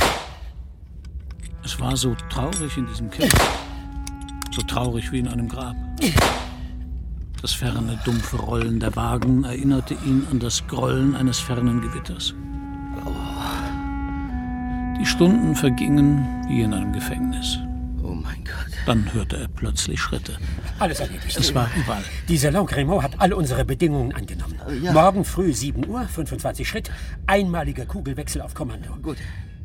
Es war so traurig in diesem Keller. So traurig wie in einem Grab. Das ferne, dumpfe Rollen der Wagen erinnerte ihn an das Grollen eines fernen Gewitters. Die Stunden vergingen wie in einem Gefängnis. Oh mein Gott. Dann hörte er plötzlich Schritte. Alles erledigt. Es war überall. Dieser Lancremont hat alle unsere Bedingungen angenommen. Ja. Morgen früh sieben Uhr, fünfundzwanzig Schritt, einmaliger Kugelwechsel auf Kommando. Gut.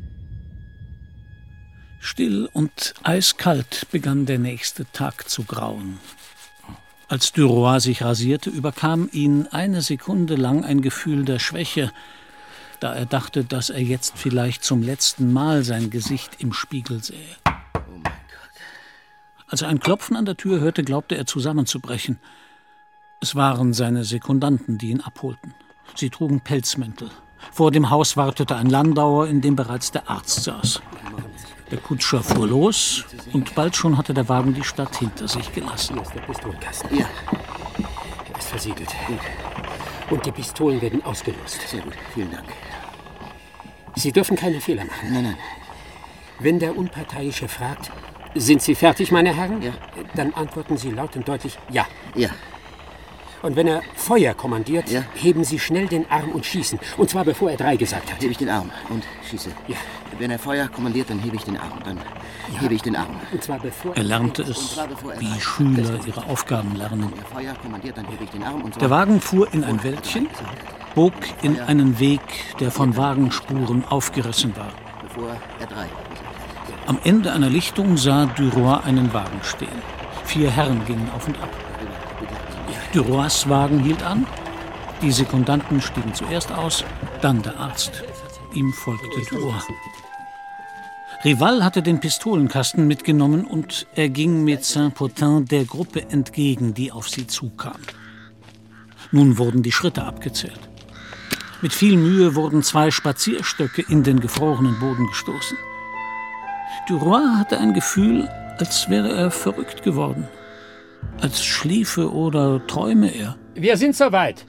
Still und eiskalt begann der nächste Tag zu grauen. Als Duroy sich rasierte, überkam ihn eine Sekunde lang ein Gefühl der Schwäche, da er dachte, dass er jetzt vielleicht zum letzten Mal sein Gesicht im Spiegel sähe. Oh mein Gott. Als er ein Klopfen an der Tür hörte, glaubte er zusammenzubrechen. Es waren seine Sekundanten, die ihn abholten. Sie trugen Pelzmäntel. Vor dem Haus wartete ein Landauer, in dem bereits der Arzt saß. Der Kutscher fuhr los und bald schon hatte der Wagen die Stadt hinter sich gelassen. Hier ist der Pistolenkasten. Ja. Er ist versiegelt. Gut. Und die Pistolen werden ausgelost. Sehr gut, vielen Dank. Sie dürfen keine Fehler machen. Nein, nein. Wenn der Unparteiische fragt, sind Sie fertig, meine Herren? Ja. Dann antworten Sie laut und deutlich Ja. Ja. Und wenn er Feuer kommandiert, Ja. heben Sie schnell den Arm und schießen. Und zwar bevor er drei gesagt hat. Hebe ich den Arm und schieße. Ja. Wenn er Feuer kommandiert, dann hebe ich den Arm. Dann Ja. hebe ich den Arm. Und zwar bevor Er lernte es, wie Schüler ihre Aufgaben lernen. Wenn er Feuer kommandiert, dann hebe ich den Arm. Und zwar Der Wagen fuhr in ein Wäldchen, bog in einen Weg, der von Wagenspuren aufgerissen war. Bevor er drei. Am Ende einer Lichtung sah Duroy einen Wagen stehen. Vier Herren gingen auf und ab. Duroys Wagen hielt an. Die Sekundanten stiegen zuerst aus, dann der Arzt. Ihm folgte Duroy. Rival hatte den Pistolenkasten mitgenommen und er ging mit Saint-Potin der Gruppe entgegen, die auf sie zukam. Nun wurden die Schritte abgezählt. Mit viel Mühe wurden zwei Spazierstöcke in den gefrorenen Boden gestoßen. Duroy hatte ein Gefühl, als wäre er verrückt geworden. Als schliefe oder träume er. Wir sind soweit.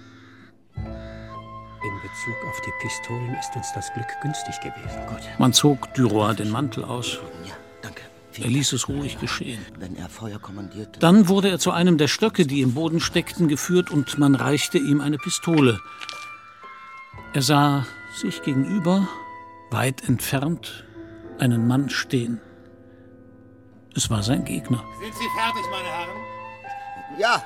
In Bezug auf die Pistolen ist uns das Glück günstig gewesen. Gut. Man zog Duroy den Mantel aus. Ja, danke. Er ließ es ruhig geschehen. Wenn er Feuer kommandiert. Dann wurde er zu einem der Stöcke, die im Boden steckten, geführt und man reichte ihm eine Pistole. Er sah sich gegenüber, weit entfernt, einen Mann stehen. Es war sein Gegner. Sind Sie fertig, meine Herren? Ja.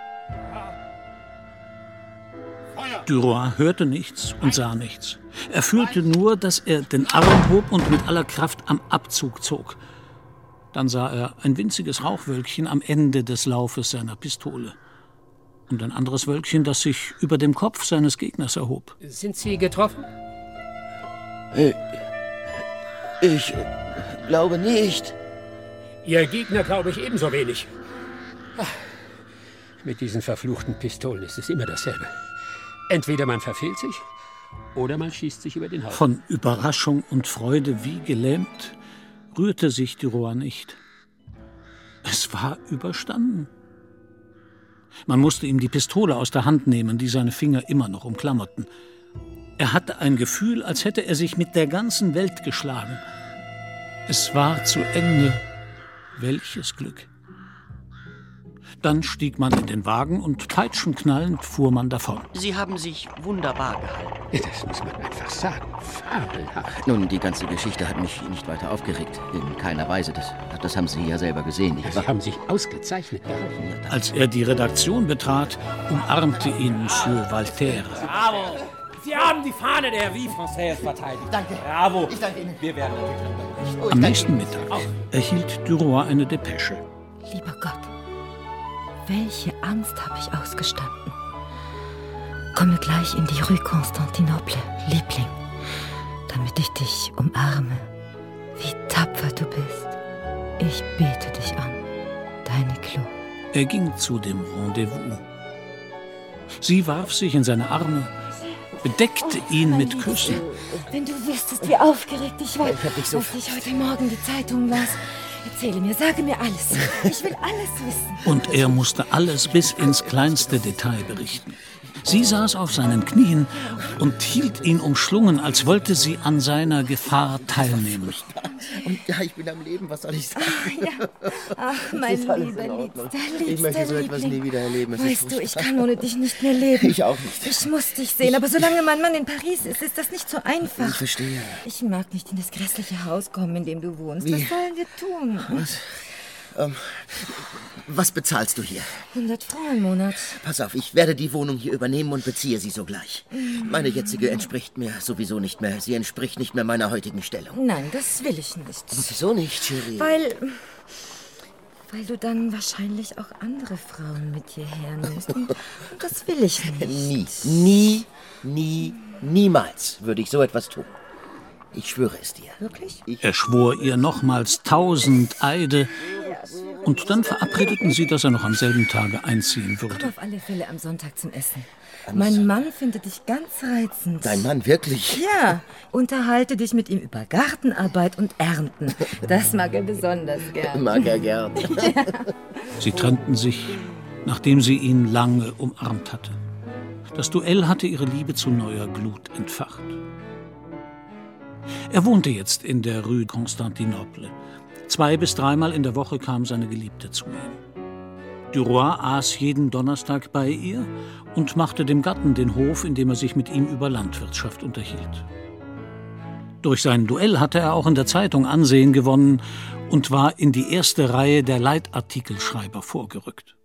Duroy hörte nichts und sah nichts. Er fühlte nur, dass er den Arm hob und mit aller Kraft am Abzug zog. Dann sah er ein winziges Rauchwölkchen am Ende des Laufes seiner Pistole. Und ein anderes Wölkchen, das sich über dem Kopf seines Gegners erhob. Sind Sie getroffen? Ich glaube nicht. Ihr Gegner glaube ich ebenso wenig. Ach, mit diesen verfluchten Pistolen ist es immer dasselbe. Entweder man verfehlt sich oder man schießt sich über den Haufen. Von Überraschung und Freude wie gelähmt rührte sich Duroy nicht. Es war überstanden. Man musste ihm die Pistole aus der Hand nehmen, die seine Finger immer noch umklammerten. Er hatte ein Gefühl, als hätte er sich mit der ganzen Welt geschlagen. Es war zu Ende. Welches Glück! Dann stieg man in den Wagen und peitschenknallend fuhr man davon. Sie haben sich wunderbar gehalten. Das muss man einfach sagen. Fabelhaft. Nun, die ganze Geschichte hat mich nicht weiter aufgeregt. In keiner Weise. Das, das haben Sie ja selber gesehen. Nicht Sie wahr? haben sich ausgezeichnet gehalten. Als er die Redaktion betrat, umarmte ihn Monsieur Valterre. Bravo! Sie haben die Fahne der Vie Française verteidigt. Danke. Bravo. Ich danke Ihnen. Wir werden natürlich Oh, Am nächsten Mittag erhielt Duroy eine Depesche. Lieber Gott, welche Angst habe ich ausgestanden. Komme gleich in die Rue Constantinople, Liebling, damit ich dich umarme. Wie tapfer du bist. Ich bete dich an, deine Claude. Er ging zu dem Rendezvous. Sie warf sich in seine Arme, bedeckte ihn mit Küssen. Wenn du wüsstest, wie aufgeregt ich war, Ich hab dich so als ich heute Morgen die Zeitung las. Erzähle mir, sage mir alles. Ich will alles wissen. Und er musste alles bis ins kleinste Detail berichten. Sie saß auf seinen Knien und hielt ihn umschlungen, als wollte sie an seiner Gefahr teilnehmen. Und ja, ich bin am Leben, was soll ich sagen? Ja. Ach, mein lieber Liebster, liebster Ich möchte so etwas Liebling. nie wieder erleben. Es ist Weißt du, ich furchtbar. kann ohne dich nicht mehr leben. Ich auch nicht. Ich muss dich sehen, aber solange mein Mann in Paris ist, ist das nicht so einfach. Ich verstehe. Ich mag nicht in das grässliche Haus kommen, in dem du wohnst. Wie? Was sollen wir tun? Was? Ähm, was bezahlst du hier? hundert Francs im Monat. Pass auf, ich werde die Wohnung hier übernehmen und beziehe sie sogleich. Mhm. Meine jetzige entspricht mir sowieso nicht mehr. Sie entspricht nicht mehr meiner heutigen Stellung. Nein, das will ich nicht. Aber wieso nicht, Cherie? Weil... Weil du dann wahrscheinlich auch andere Frauen mit hierher nimmst. Und das will ich nicht. Nie, nie, nie, niemals würde ich so etwas tun. Ich schwöre es dir. Wirklich? Er schwor ihr nochmals tausend Eide. Und dann verabredeten sie, dass er noch am selben Tage einziehen Komm würde. auf alle Fälle am Sonntag zum Essen. Mein Mann findet dich ganz reizend. Dein Mann, wirklich? Ja, unterhalte dich mit ihm über Gartenarbeit und Ernten. Das mag er besonders gern. Mag er gern. Ja. Sie trennten sich, nachdem sie ihn lange umarmt hatte. Das Duell hatte ihre Liebe zu neuer Glut entfacht. Er wohnte jetzt in der Rue Constantinople. Zwei bis dreimal in der Woche kam seine Geliebte zu ihm. Duroy aß jeden Donnerstag bei ihr und machte dem Gatten den Hof, indem er sich mit ihm über Landwirtschaft unterhielt. Durch sein Duell hatte er auch in der Zeitung Ansehen gewonnen und war in die erste Reihe der Leitartikelschreiber vorgerückt.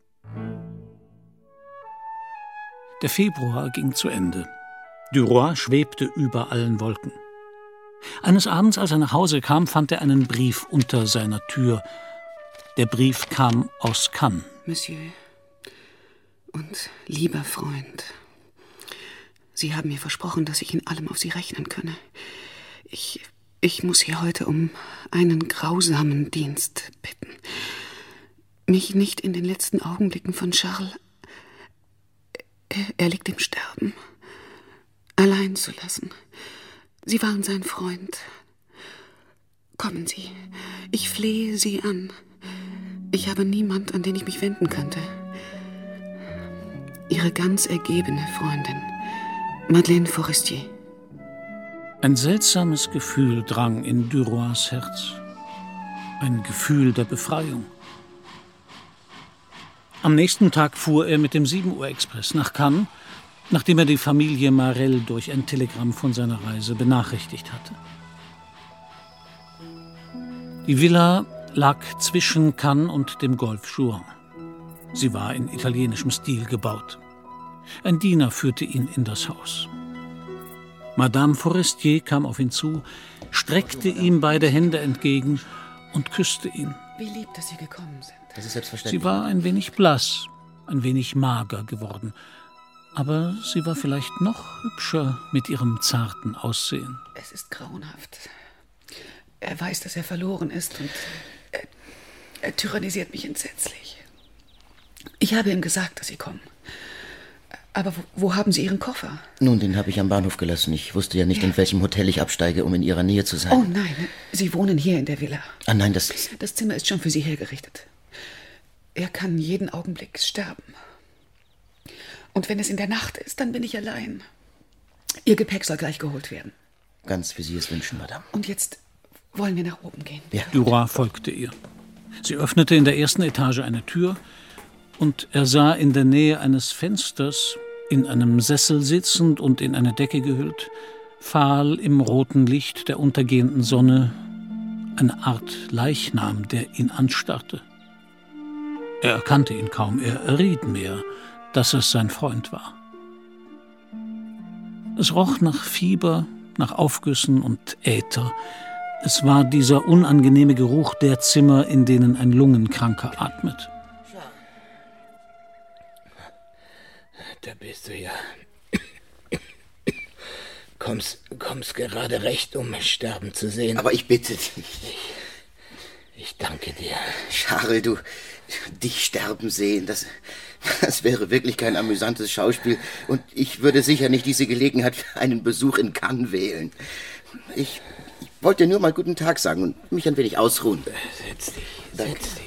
Der Februar ging zu Ende. Duroy schwebte über allen Wolken. Eines Abends, als er nach Hause kam, fand er einen Brief unter seiner Tür. Der Brief kam aus Cannes. Monsieur und lieber Freund, Sie haben mir versprochen, dass ich in allem auf Sie rechnen könne. Ich, ich muss Sie heute um einen grausamen Dienst bitten. Mich nicht in den letzten Augenblicken von Charles, er, er liegt im Sterben, allein zu lassen. Sie waren sein Freund. Kommen Sie, ich flehe Sie an. Ich habe niemand, an den ich mich wenden könnte. Ihre ganz ergebene Freundin, Madeleine Forestier. Ein seltsames Gefühl drang in Duroys Herz. Ein Gefühl der Befreiung. Am nächsten Tag fuhr er mit dem sieben Uhr Express nach Cannes, nachdem er die Familie Marel durch ein Telegramm von seiner Reise benachrichtigt hatte. Die Villa lag zwischen Cannes und dem Golf Juan. Sie war in italienischem Stil gebaut. Ein Diener führte ihn in das Haus. Madame Forestier kam auf ihn zu, streckte ihm beide Hände entgegen und küsste ihn. Wie lieb, dass Sie gekommen sind. Das ist selbstverständlich. Sie war ein wenig blass, ein wenig mager geworden. Aber sie war vielleicht noch hübscher mit ihrem zarten Aussehen. Es ist grauenhaft. Er weiß, dass er verloren ist und er, er tyrannisiert mich entsetzlich. Ich habe ihm gesagt, dass Sie kommen. Aber wo, wo haben Sie Ihren Koffer? Nun, den habe ich am Bahnhof gelassen. Ich wusste ja nicht, in welchem Hotel ich absteige, um in Ihrer Nähe zu sein. Oh nein, Sie wohnen hier in der Villa. Ah nein, das... Das Zimmer ist schon für Sie hergerichtet. Er kann jeden Augenblick sterben. Und wenn es in der Nacht ist, dann bin ich allein. Ihr Gepäck soll gleich geholt werden. Ganz wie Sie es wünschen, Madame. Und jetzt wollen wir nach oben gehen. Ja. Duroy folgte ihr. Sie öffnete in der ersten Etage eine Tür und er sah in der Nähe eines Fensters, in einem Sessel sitzend und in eine Decke gehüllt, fahl im roten Licht der untergehenden Sonne, eine Art Leichnam, der ihn anstarrte. Er erkannte ihn kaum, er erriet mehr, dass es sein Freund war. Es roch nach Fieber, nach Aufgüssen und Äther. Es war dieser unangenehme Geruch der Zimmer, in denen ein Lungenkranker atmet. Da bist du ja. Kommst, kommst gerade recht, um mich sterben zu sehen. Aber ich bitte dich. Ich, Ich danke dir. Charles, du, dich sterben sehen, das, das wäre wirklich kein amüsantes Schauspiel. Und ich würde sicher nicht diese Gelegenheit für einen Besuch in Cannes wählen. Ich, ich wollte dir nur mal guten Tag sagen und mich ein wenig ausruhen. Setz dich, Danke. setz dich.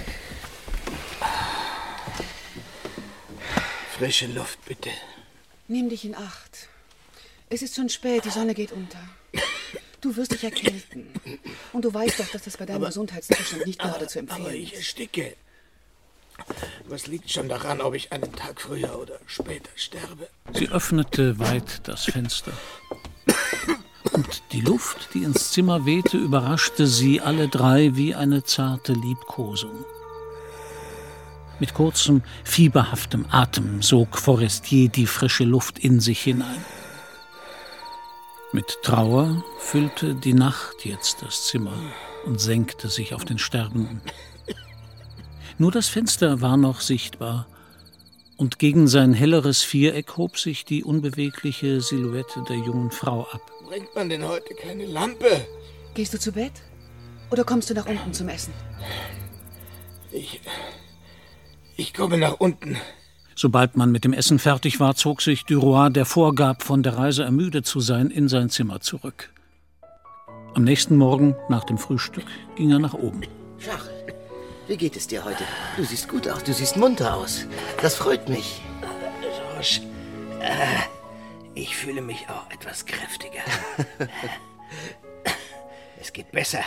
Frische Luft, bitte. Nimm dich in Acht. Es ist schon spät, die Sonne geht unter. Du wirst dich erkälten. Und du weißt doch, dass das bei deinem Aber- Gesundheitszustand nicht gerade aber, zu empfehlen aber ich ist. ersticke. Was liegt schon daran, ob ich einen Tag früher oder später sterbe? Sie öffnete weit das Fenster. Und die Luft, die ins Zimmer wehte, überraschte sie alle drei wie eine zarte Liebkosung. Mit kurzem, fieberhaftem Atem sog Forestier die frische Luft in sich hinein. Mit Trauer füllte die Nacht jetzt das Zimmer und senkte sich auf den Sterbenden. Nur das Fenster war noch sichtbar, und gegen sein helleres Viereck hob sich die unbewegliche Silhouette der jungen Frau ab. Bringt man denn heute keine Lampe? Gehst du zu Bett? Oder kommst du nach unten zum Essen? Ich. Ich komme nach unten. Sobald man mit dem Essen fertig war, zog sich Duroy, der vorgab, von der Reise ermüdet zu sein, in sein Zimmer zurück. Am nächsten Morgen, nach dem Frühstück, ging er nach oben. Charles, wie geht es dir heute? Du siehst gut aus, du siehst munter aus. Das freut mich. Georges, äh, ich fühle mich auch etwas kräftiger. Es geht besser.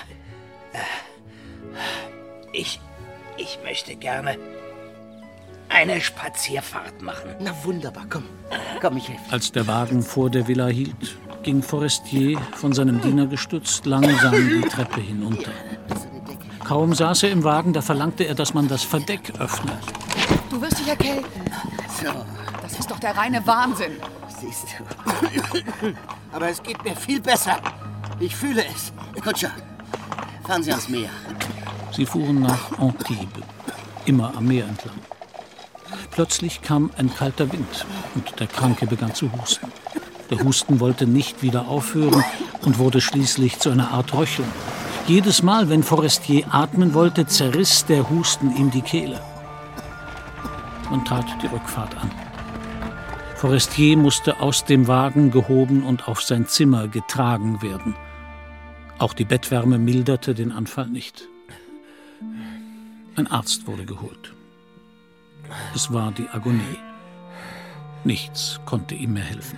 Ich, ich möchte gerne eine Spazierfahrt machen. Na wunderbar, komm. Komm, ich helfe. Als der Wagen vor der Villa hielt, ging Forestier, von seinem Diener gestützt, langsam die Treppe hinunter. Kaum saß er im Wagen, da verlangte er, dass man das Verdeck öffne. Du wirst dich erkälten. So, Das ist doch der reine Wahnsinn. siehst du. Aber es geht mir viel besser. Ich fühle es. Kutscher, fahren Sie ans Meer. Sie fuhren nach Antibes, immer am Meer entlang. Plötzlich kam ein kalter Wind und der Kranke begann zu husten. Der Husten wollte nicht wieder aufhören und wurde schließlich zu einer Art Röcheln. Jedes Mal, wenn Forestier atmen wollte, zerriss der Husten ihm die Kehle. Man trat die Rückfahrt an. Forestier musste aus dem Wagen gehoben und auf sein Zimmer getragen werden. Auch die Bettwärme milderte den Anfall nicht. Ein Arzt wurde geholt. Es war die Agonie. Nichts konnte ihm mehr helfen.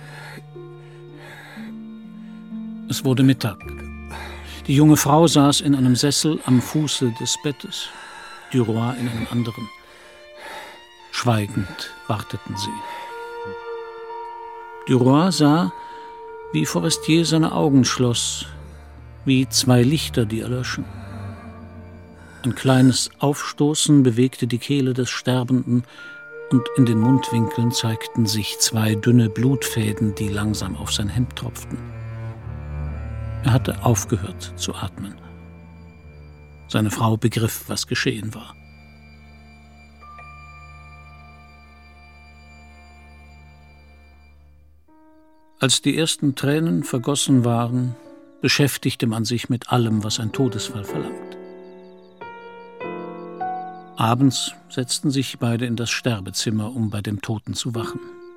Es wurde Mittag. Die junge Frau saß in einem Sessel am Fuße des Bettes, Duroy in einem anderen. Schweigend warteten sie. Duroy sah, wie Forestier seine Augen schloss, wie zwei Lichter, die erlöschen. Ein kleines Aufstoßen bewegte die Kehle des Sterbenden und in den Mundwinkeln zeigten sich zwei dünne Blutfäden, die langsam auf sein Hemd tropften. Er hatte aufgehört zu atmen. Seine Frau begriff, was geschehen war. Als die ersten Tränen vergossen waren, beschäftigte man sich mit allem, was ein Todesfall verlangt. Abends setzten sich beide in das Sterbezimmer, um bei dem Toten zu wachen.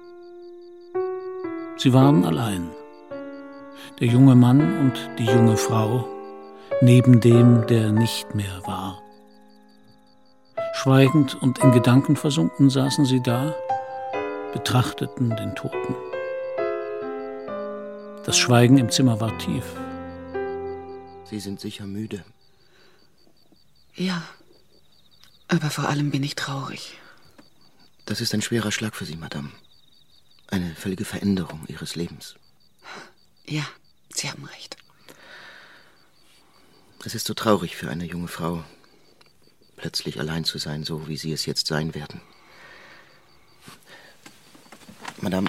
Sie waren allein. Der junge Mann und die junge Frau, neben dem, der nicht mehr war. Schweigend und in Gedanken versunken saßen sie da, betrachteten den Toten. Das Schweigen im Zimmer war tief. Sie sind sicher müde. Ja, aber vor allem bin ich traurig. Das ist ein schwerer Schlag für Sie, Madame. Eine völlige Veränderung Ihres Lebens. Ja, Sie haben recht. Es ist so traurig für eine junge Frau, plötzlich allein zu sein, so wie Sie es jetzt sein werden. Madame,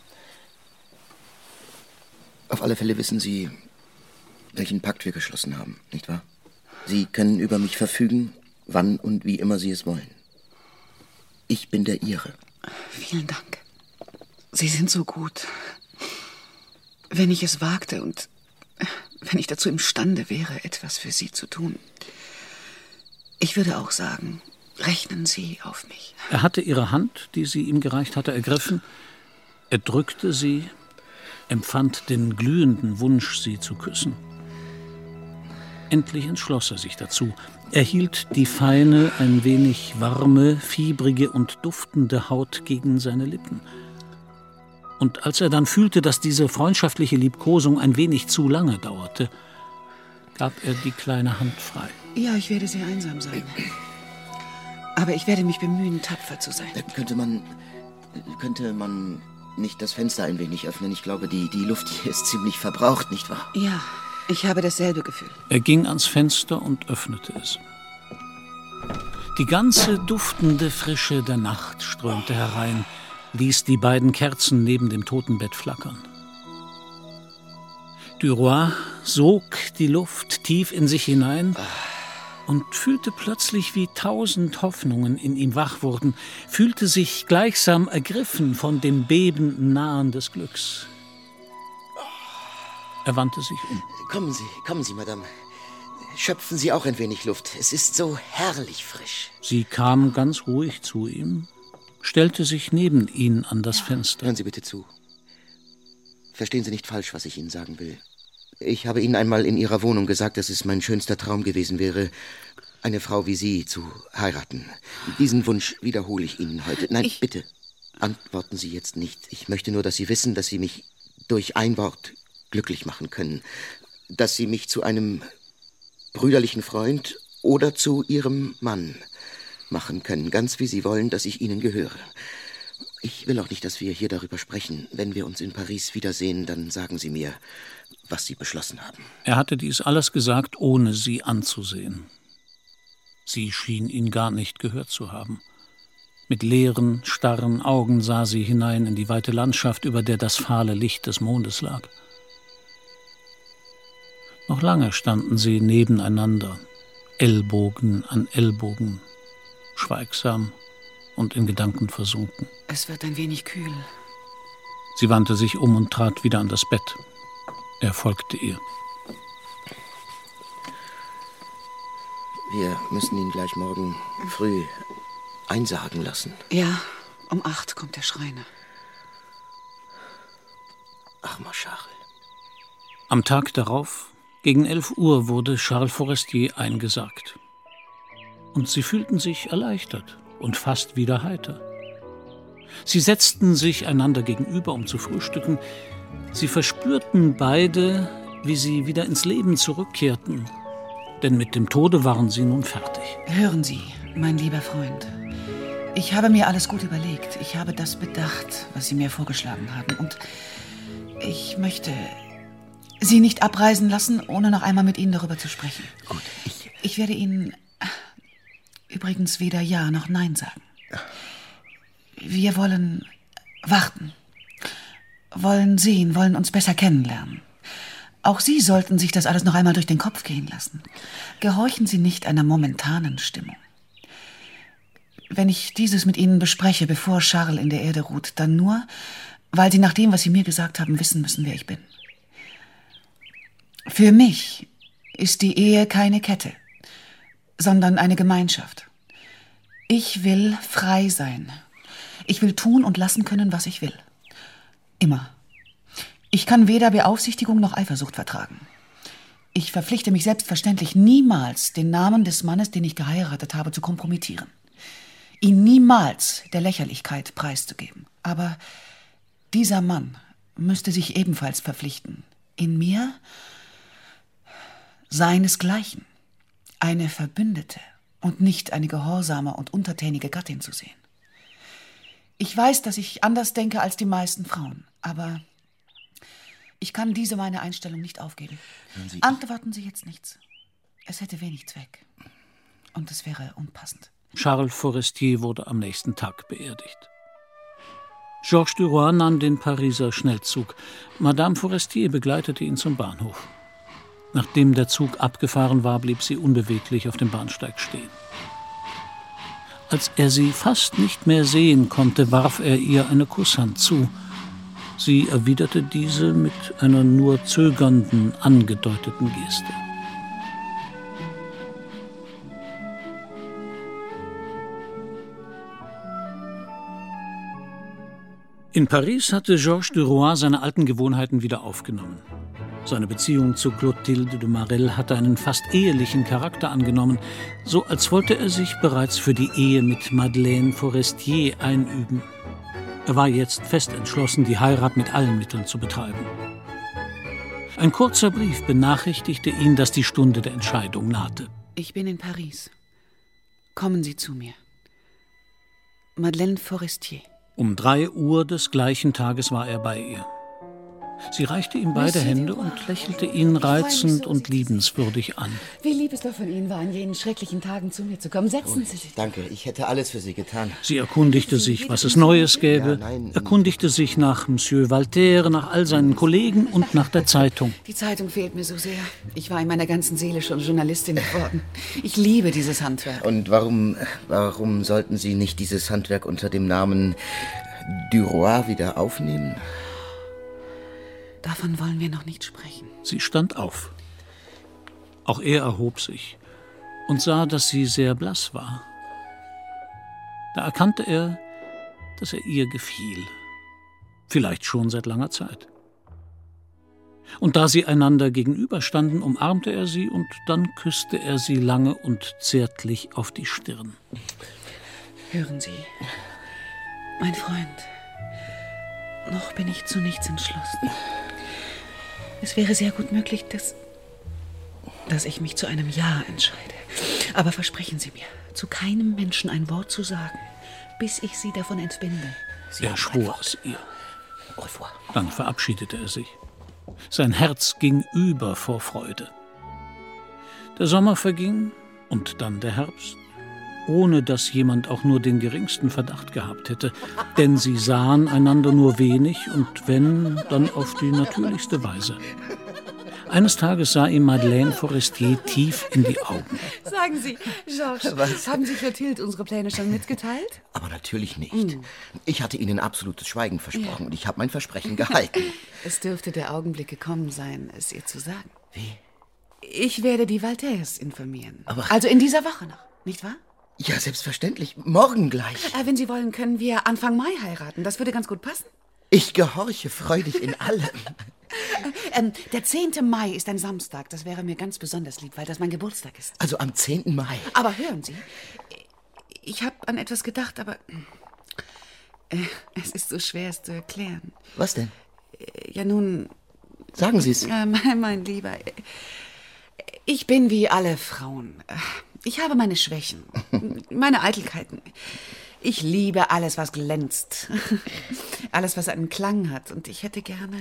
auf alle Fälle wissen Sie, welchen Pakt wir geschlossen haben, nicht wahr? Sie können über mich verfügen, wann und wie immer Sie es wollen. Ich bin der Ihre. Vielen Dank. Sie sind so gut. Wenn ich es wagte und wenn ich dazu imstande wäre, etwas für Sie zu tun. Ich würde auch sagen, rechnen Sie auf mich. Er hatte ihre Hand, die sie ihm gereicht hatte, ergriffen. Er drückte sie, empfand den glühenden Wunsch, sie zu küssen. Endlich entschloss er sich dazu. Er hielt die feine, ein wenig warme, fiebrige und duftende Haut gegen seine Lippen. Und als er dann fühlte, dass diese freundschaftliche Liebkosung ein wenig zu lange dauerte, gab er die kleine Hand frei. Ja, ich werde sehr einsam sein. Aber ich werde mich bemühen, tapfer zu sein. Könnte man... könnte man nicht das Fenster ein wenig öffnen? Ich glaube, die, die Luft hier ist ziemlich verbraucht, nicht wahr? Ja, ich habe dasselbe Gefühl. Er ging ans Fenster und öffnete es. Die ganze duftende Frische der Nacht strömte herein, ließ die beiden Kerzen neben dem Totenbett flackern. Duroy sog die Luft tief in sich hinein und fühlte plötzlich, wie tausend Hoffnungen in ihm wach wurden, fühlte sich gleichsam ergriffen von dem bebenden Nahen des Glücks. Er wandte sich um. Kommen Sie, kommen Sie, Madame. Schöpfen Sie auch ein wenig Luft. Es ist so herrlich frisch. Sie kam ganz ruhig zu ihm, stellte sich neben ihn an das Fenster. Hören Sie bitte zu. Verstehen Sie nicht falsch, was ich Ihnen sagen will. Ich habe Ihnen einmal in Ihrer Wohnung gesagt, dass es mein schönster Traum gewesen wäre, eine Frau wie Sie zu heiraten. Diesen Wunsch wiederhole ich Ihnen heute. Nein, ich... bitte, antworten Sie jetzt nicht. Ich möchte nur, dass Sie wissen, dass Sie mich durch ein Wort glücklich machen können. Dass Sie mich zu einem brüderlichen Freund oder zu Ihrem Mann machen können, ganz wie Sie wollen, dass ich Ihnen gehöre. Ich will auch nicht, dass wir hier darüber sprechen. Wenn wir uns in Paris wiedersehen, dann sagen Sie mir, was Sie beschlossen haben. Er hatte dies alles gesagt, ohne sie anzusehen. Sie schien ihn gar nicht gehört zu haben. Mit leeren, starren Augen sah sie hinein in die weite Landschaft, über der das fahle Licht des Mondes lag. Noch lange standen sie nebeneinander, Ellbogen an Ellbogen, schweigsam und in Gedanken versunken. Es wird ein wenig kühl. Sie wandte sich um und trat wieder an das Bett. Er folgte ihr. Wir müssen ihn gleich morgen früh einsargen lassen. Ja, um acht kommt der Schreiner. Armer Charles. Am Tag darauf, gegen elf Uhr, wurde Charles Forestier eingesargt. Und sie fühlten sich erleichtert und fast wieder heiter. Sie setzten sich einander gegenüber, um zu frühstücken. Sie verspürten beide, wie sie wieder ins Leben zurückkehrten. Denn mit dem Tode waren sie nun fertig. Hören Sie, mein lieber Freund. Ich habe mir alles gut überlegt. Ich habe das bedacht, was Sie mir vorgeschlagen haben. Und ich möchte Sie nicht abreisen lassen, ohne noch einmal mit Ihnen darüber zu sprechen. Gut, ich... Ich werde Ihnen übrigens weder Ja noch Nein sagen. Wir wollen warten, wollen sehen, wollen uns besser kennenlernen. Auch Sie sollten sich das alles noch einmal durch den Kopf gehen lassen. Gehorchen Sie nicht einer momentanen Stimmung. Wenn ich dieses mit Ihnen bespreche, bevor Charles in der Erde ruht, dann nur, weil Sie nach dem, was Sie mir gesagt haben, wissen müssen, wer ich bin. Für mich ist die Ehe keine Kette, sondern eine Gemeinschaft. Ich will frei sein. Ich will tun und lassen können, was ich will. Immer. Ich kann weder Beaufsichtigung noch Eifersucht vertragen. Ich verpflichte mich selbstverständlich niemals, den Namen des Mannes, den ich geheiratet habe, zu kompromittieren. Ihn niemals der Lächerlichkeit preiszugeben. Aber dieser Mann müsste sich ebenfalls verpflichten, in mir seinesgleichen eine Verbündete und nicht eine gehorsame und untertänige Gattin zu sehen. Ich weiß, dass ich anders denke als die meisten Frauen, aber ich kann diese meine Einstellung nicht aufgeben. Sie, Antworten Sie jetzt nichts. Es hätte wenig Zweck. Und es wäre unpassend. Charles Forestier wurde am nächsten Tag beerdigt. Georges Duroy nahm den Pariser Schnellzug. Madame Forestier begleitete ihn zum Bahnhof. Nachdem der Zug abgefahren war, blieb sie unbeweglich auf dem Bahnsteig stehen. Als er sie fast nicht mehr sehen konnte, warf er ihr eine Kusshand zu. Sie erwiderte diese mit einer nur zögernden, angedeuteten Geste. In Paris hatte Georges Duroy seine alten Gewohnheiten wieder aufgenommen. Seine Beziehung zu Clotilde de Marelle hatte einen fast ehelichen Charakter angenommen, so als wollte er sich bereits für die Ehe mit Madeleine Forestier einüben. Er war jetzt fest entschlossen, die Heirat mit allen Mitteln zu betreiben. Ein kurzer Brief benachrichtigte ihn, dass die Stunde der Entscheidung nahte. Ich bin in Paris. Kommen Sie zu mir. Madeleine Forestier. Um drei Uhr des gleichen Tages war er bei ihr. Sie reichte ihm beide Hände und lächelte ihn reizend und liebenswürdig an. Wie lieb es doch von Ihnen war, an jenen schrecklichen Tagen zu mir zu kommen. Setzen Sie sich. Danke, ich hätte alles für Sie getan. Sie erkundigte sich, was es Neues gäbe, Ja, nein, erkundigte sich nach Monsieur Voltaire, nach all seinen Kollegen und nach der Zeitung. Die Zeitung fehlt mir so sehr. Ich war in meiner ganzen Seele schon Journalistin geworden. Ich liebe dieses Handwerk. Und warum, warum sollten Sie nicht dieses Handwerk unter dem Namen Duroy wieder aufnehmen? Davon wollen wir noch nicht sprechen. Sie stand auf. Auch er erhob sich und sah, dass sie sehr blass war. Da erkannte er, dass er ihr gefiel. Vielleicht schon seit langer Zeit. Und da sie einander gegenüberstanden, umarmte er sie und dann küsste er sie lange und zärtlich auf die Stirn. Hören Sie, mein Freund, noch bin ich zu nichts entschlossen. Es wäre sehr gut möglich, dass, dass ich mich zu einem Ja entscheide. Aber versprechen Sie mir, zu keinem Menschen ein Wort zu sagen, bis ich Sie davon entbinde. Er schwor es ihr. Dann verabschiedete er sich. Sein Herz ging über vor Freude. Der Sommer verging und dann der Herbst, ohne dass jemand auch nur den geringsten Verdacht gehabt hätte, denn sie sahen einander nur wenig und wenn, dann auf die natürlichste Weise. Eines Tages sah ihm Madeleine Forestier tief in die Augen. Sagen Sie, Georges, Was? haben Sie Clotilde unsere Pläne schon mitgeteilt? Aber natürlich nicht. Hm. Ich hatte Ihnen absolutes Schweigen versprochen und ich habe mein Versprechen gehalten. Es dürfte der Augenblick gekommen sein, es ihr zu sagen. Wie? Ich werde die Voltaires informieren. Aber- also in dieser Woche noch, nicht wahr? Ja, selbstverständlich. Morgen gleich. Äh, wenn Sie wollen, können wir Anfang Mai heiraten. Das würde ganz gut passen. Ich gehorche freudig in allem. Äh, ähm, der zehnte Mai ist ein Samstag. Das wäre mir ganz besonders lieb, weil das mein Geburtstag ist. Also am zehnten Mai. Aber hören Sie, ich habe an etwas gedacht, aber äh, es ist so schwer, es zu erklären. Was denn? Äh, ja, nun... Sagen Sie es. Äh, mein, mein Lieber, äh, ich bin wie alle Frauen. Ich habe meine Schwächen, meine Eitelkeiten. Ich liebe alles, was glänzt. Alles, was einen Klang hat. Und ich hätte gerne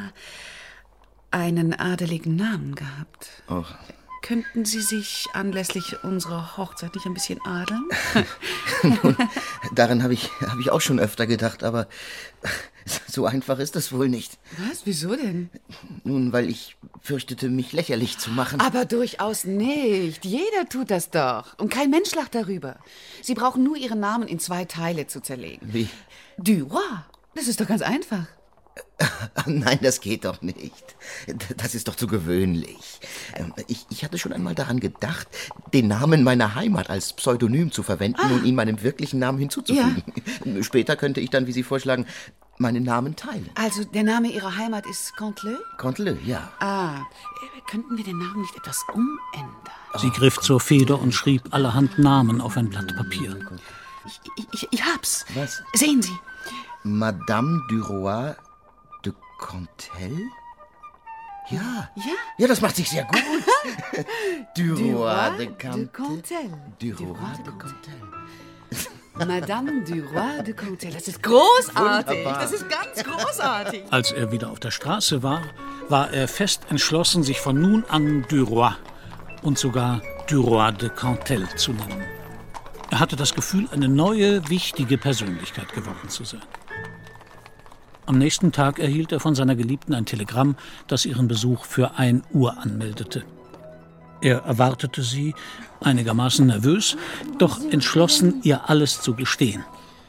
äh, einen adeligen Namen gehabt. Oh. Könnten Sie sich anlässlich unserer Hochzeit nicht ein bisschen adeln? Nun, daran habe ich, hab ich auch schon öfter gedacht, aber so einfach ist das wohl nicht. Was? Wieso denn? Nun, weil ich fürchtete, mich lächerlich zu machen. Aber durchaus nicht. Jeder tut das doch. Und kein Mensch lacht darüber. Sie brauchen nur Ihren Namen in zwei Teile zu zerlegen. Wie? Duroy. Das ist doch ganz einfach. Nein, das geht doch nicht. Das ist doch zu gewöhnlich. Ich, ich hatte schon einmal daran gedacht, den Namen meiner Heimat als Pseudonym zu verwenden Ah. und ihn meinem wirklichen Namen hinzuzufügen. Ja. Später könnte ich dann, wie Sie vorschlagen, meinen Namen teilen. Also, der Name Ihrer Heimat ist Canteleu? Canteleu, ja. Ah, äh, könnten wir den Namen nicht etwas umändern? Sie griff zur Feder und schrieb allerhand Namen auf ein Blatt Papier. Ich, ich, ich hab's. Was? Sehen Sie. Madame Duroy de Cantel? Ja. Ja? Ja, das macht sich sehr gut. Duroy de de Cantel. Cantel. Duroy de Cantel. Madame Duroy de Cantel. Das ist großartig. Wunderbar. Das ist ganz großartig. Als er wieder auf der Straße war, war er fest entschlossen, sich von nun an Duroy und sogar Duroy de Cantel zu nennen. Er hatte das Gefühl, eine neue, wichtige Persönlichkeit geworden zu sein. Am nächsten Tag erhielt er von seiner Geliebten ein Telegramm, das ihren Besuch für ein Uhr anmeldete. Er erwartete sie, einigermaßen nervös, doch entschlossen, ihr alles zu gestehen.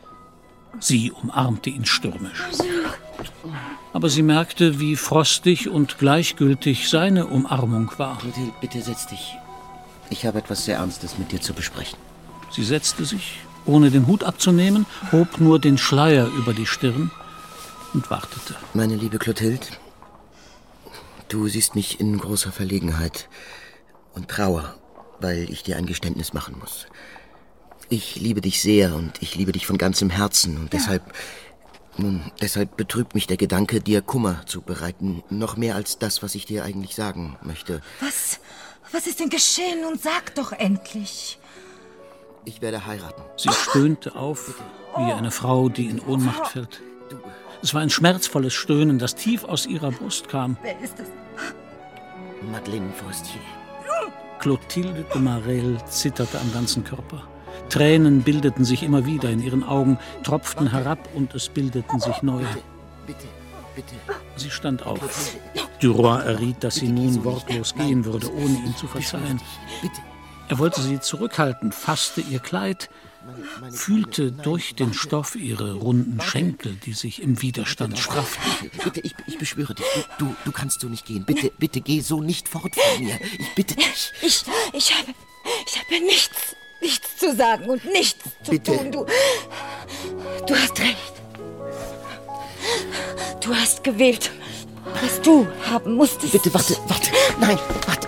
Sie umarmte ihn stürmisch. Aber sie merkte, wie frostig und gleichgültig seine Umarmung war. Clotilde, bitte setz dich. Ich habe etwas sehr Ernstes mit dir zu besprechen. Sie setzte sich, ohne den Hut abzunehmen, hob nur den Schleier über die Stirn und wartete. Meine liebe Clotilde, du siehst mich in großer Verlegenheit und Trauer, weil ich dir ein Geständnis machen muss. Ich liebe dich sehr und ich liebe dich von ganzem Herzen und ja. deshalb, nun, deshalb betrübt mich der Gedanke, dir Kummer zu bereiten, noch mehr als das, was ich dir eigentlich sagen möchte. Was, was ist denn geschehen? Nun sag doch endlich. Ich werde heiraten. Sie stöhnte auf, wie eine Frau, die in Ohnmacht fällt. Es war ein schmerzvolles Stöhnen, das tief aus ihrer Brust kam. Wer ist es? Madeleine Forestier. Clotilde de Marelle zitterte am ganzen Körper. Tränen bildeten sich immer wieder in ihren Augen, tropften herab und es bildeten sich neue. Bitte, bitte. Sie stand auf. Duroy erriet, dass sie nun wortlos gehen würde, ohne ihm zu verzeihen. Er wollte sie zurückhalten, fasste ihr Kleid, fühlte durch den Stoff ihre runden Schenkel, die sich im Widerstand strafften. Bitte, ich, ich beschwöre dich, du, du, du kannst so nicht gehen. Bitte, bitte geh so nicht fort von mir. Ich bitte dich. Ich, ich habe, ich habe nichts, nichts zu sagen und nichts zu bitte. tun. Du, du hast recht. Du hast gewählt, was du haben musstest. Bitte, warte, warte. Nein, warte.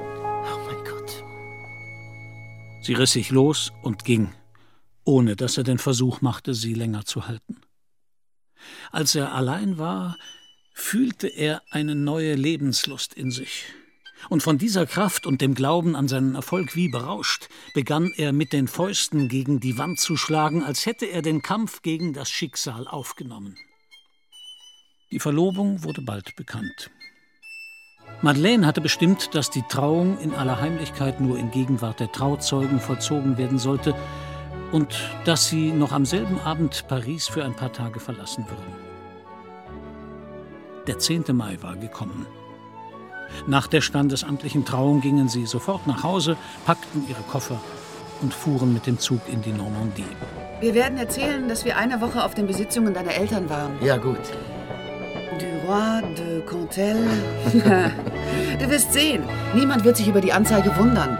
Sie riss sich los und ging, ohne dass er den Versuch machte, sie länger zu halten. Als er allein war, fühlte er eine neue Lebenslust in sich. Und von dieser Kraft und dem Glauben an seinen Erfolg wie berauscht, begann er mit den Fäusten gegen die Wand zu schlagen, als hätte er den Kampf gegen das Schicksal aufgenommen. Die Verlobung wurde bald bekannt. Madeleine hatte bestimmt, dass die Trauung in aller Heimlichkeit nur in Gegenwart der Trauzeugen vollzogen werden sollte und dass sie noch am selben Abend Paris für ein paar Tage verlassen würden. Der zehnte Mai war gekommen. Nach der standesamtlichen Trauung gingen sie sofort nach Hause, packten ihre Koffer und fuhren mit dem Zug in die Normandie. Wir werden erzählen, dass wir eine Woche auf den Besitzungen deiner Eltern waren. Ja, gut. Du Roi de Cantel. Du wirst sehen, niemand wird sich über die Anzeige wundern.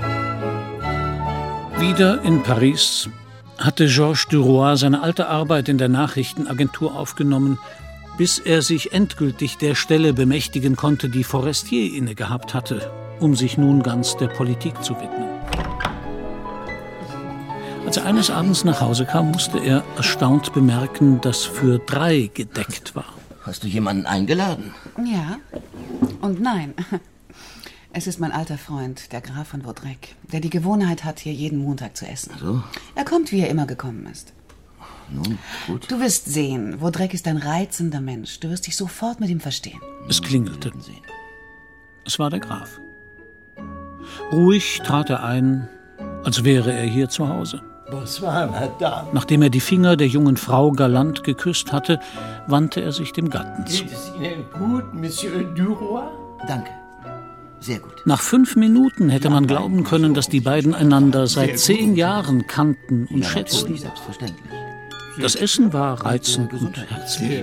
Wieder in Paris hatte Georges Duroy seine alte Arbeit in der Nachrichtenagentur aufgenommen, bis er sich endgültig der Stelle bemächtigen konnte, die Forestier innegehabt hatte, um sich nun ganz der Politik zu widmen. Als er eines Abends nach Hause kam, musste er erstaunt bemerken, dass für drei gedeckt war. Hast du jemanden eingeladen? Ja und nein. Es ist mein alter Freund, der Graf von Vaudrec, der die Gewohnheit hat, hier jeden Montag zu essen. So. Er kommt, wie er immer gekommen ist. Nun, gut. Du wirst sehen, Vaudrec ist ein reizender Mensch. Du wirst dich sofort mit ihm verstehen. Es klingelte. Es war der Graf. Ruhig trat er ein, als wäre er hier zu Hause. Bonsoir, Madame. Nachdem er die Finger der jungen Frau galant geküsst hatte, wandte er sich dem Gatten zu. Geht es Ihnen gut, Monsieur Duroy? Danke. Sehr gut. Nach fünf Minuten hätte man glauben können, dass die beiden einander seit zehn Jahren kannten und ja, schätzten. Selbstverständlich. Das Essen war reizend und herzlich.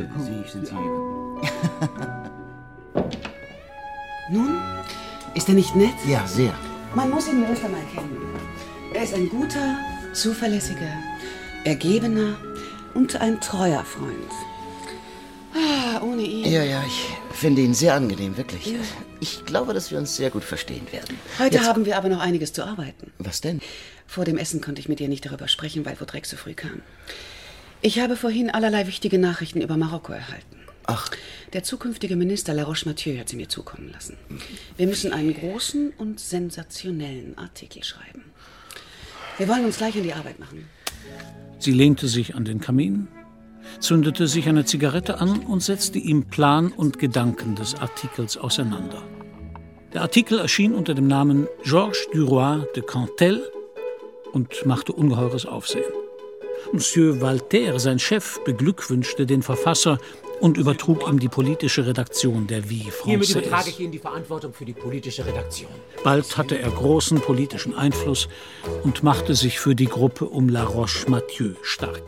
Nun, ist er nicht nett? Ja, sehr. Man muss ihn nur erst einmal kennen. Er ist ein guter, zuverlässiger, ergebener und ein treuer Freund. Ah, ohne ihn... Ja, ja, ich finde ihn sehr angenehm, wirklich. Ja. Ich glaube, dass wir uns sehr gut verstehen werden. Heute Jetzt... haben wir aber noch einiges zu arbeiten. Was denn? Vor dem Essen konnte ich mit dir nicht darüber sprechen, weil Vaudrec so früh kam. Ich habe vorhin allerlei wichtige Nachrichten über Marokko erhalten. Ach. Der zukünftige Minister La Roche-Mathieu hat sie mir zukommen lassen. Wir müssen einen großen und sensationellen Artikel schreiben. Wir wollen uns gleich an die Arbeit machen. Sie lehnte sich an den Kamin, zündete sich eine Zigarette an und setzte ihm Plan und Gedanken des Artikels auseinander. Der Artikel erschien unter dem Namen Georges Duroy de Cantel und machte ungeheures Aufsehen. Monsieur Walter, sein Chef, beglückwünschte den Verfasser und übertrug ihm die politische Redaktion der Vie Française. Hiermit übertrage ich Ihnen die Verantwortung für die politische Redaktion. Bald hatte er großen politischen Einfluss und machte sich für die Gruppe um La Roche-Mathieu stark.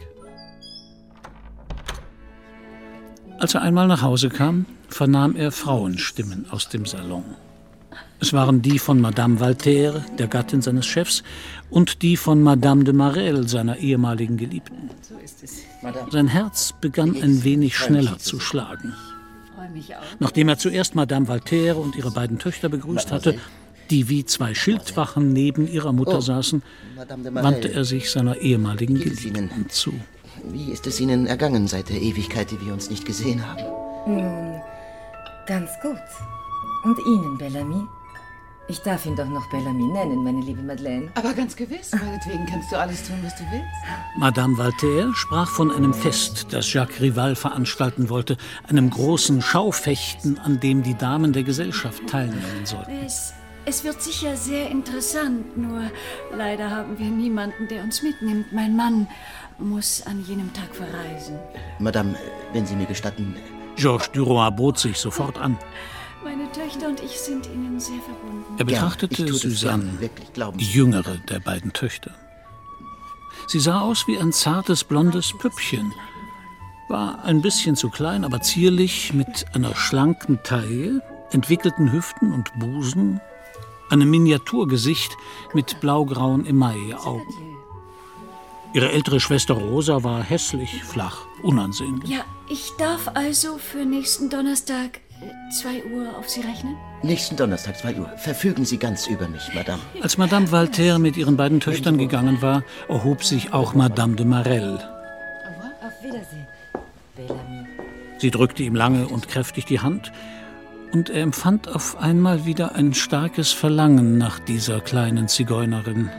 Als er einmal nach Hause kam, vernahm er Frauenstimmen aus dem Salon. Es waren die von Madame Valterre, der Gattin seines Chefs, und die von Madame de Marelle, seiner ehemaligen Geliebten. Sein Herz begann ein wenig schneller zu schlagen. Nachdem er zuerst Madame Valterre und ihre beiden Töchter begrüßt hatte, die wie zwei Schildwachen neben ihrer Mutter saßen, wandte er sich seiner ehemaligen Geliebten zu. Wie ist es Ihnen ergangen seit der Ewigkeit, die wir uns nicht gesehen haben? Nun, ganz gut. Und Ihnen, Bellamy? Ich darf ihn doch noch Bellamy nennen, meine liebe Madeleine. Aber ganz gewiss, meinetwegen kannst du alles tun, was du willst. Madame Valterre sprach von einem Fest, das Jacques Rival veranstalten wollte, einem großen Schaufechten, an dem die Damen der Gesellschaft teilnehmen sollten. Es, es wird sicher sehr interessant, nur leider haben wir niemanden, der uns mitnimmt. Mein Mann muss an jenem Tag verreisen. Madame, wenn Sie mir gestatten... Georges Duroy bot sich sofort an. Meine Töchter und ich sind Ihnen sehr verbunden. Er betrachtete ja, Suzanne, die jüngere der beiden Töchter. Sie sah aus wie ein zartes, blondes Püppchen. War ein bisschen zu klein, aber zierlich, mit einer schlanken Taille, entwickelten Hüften und Busen, einem Miniaturgesicht mit blaugrauen Emailleaugen. Ihre ältere Schwester Rosa war hässlich, flach, unansehnlich. Ja, ich darf also für nächsten Donnerstag zwei Uhr auf Sie rechnen? Nächsten Donnerstag, zwei Uhr. Verfügen Sie ganz über mich, Madame. Als Madame Valterre mit ihren beiden Töchtern gegangen war, erhob sich auch Madame de Marelle. Auf Wiedersehen, Bellamy. Sie drückte ihm lange und kräftig die Hand, und er empfand auf einmal wieder ein starkes Verlangen nach dieser kleinen Zigeunerin.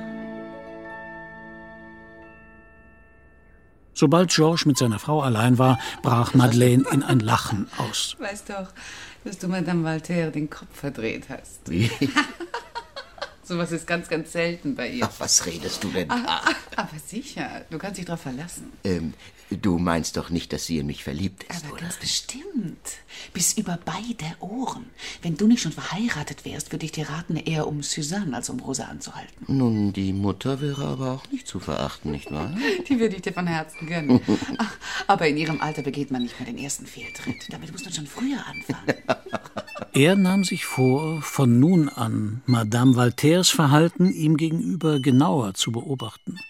Sobald Georges mit seiner Frau allein war, brach Madeleine in ein Lachen aus. Weißt doch, dass du Madame Valterre den Kopf verdreht hast. Wie? Sowas ist ganz, ganz selten bei ihr. Ach, was redest du denn? Ah, aber sicher, du kannst dich drauf verlassen. Ähm, du meinst doch nicht, dass sie in mich verliebt ist, aber oder? ganz bestimmt. Bis über beide Ohren. Wenn du nicht schon verheiratet wärst, würde ich dir raten, eher um Suzanne als um Rosa anzuhalten. Nun, die Mutter wäre aber auch nicht zu verachten, nicht wahr? Die würde ich dir von Herzen gönnen. Ach, aber in ihrem Alter begeht man nicht mehr den ersten Fehltritt. Damit muss man schon früher anfangen. Er nahm sich vor, von nun an Madame Valterres Verhalten ihm gegenüber genauer zu beobachten.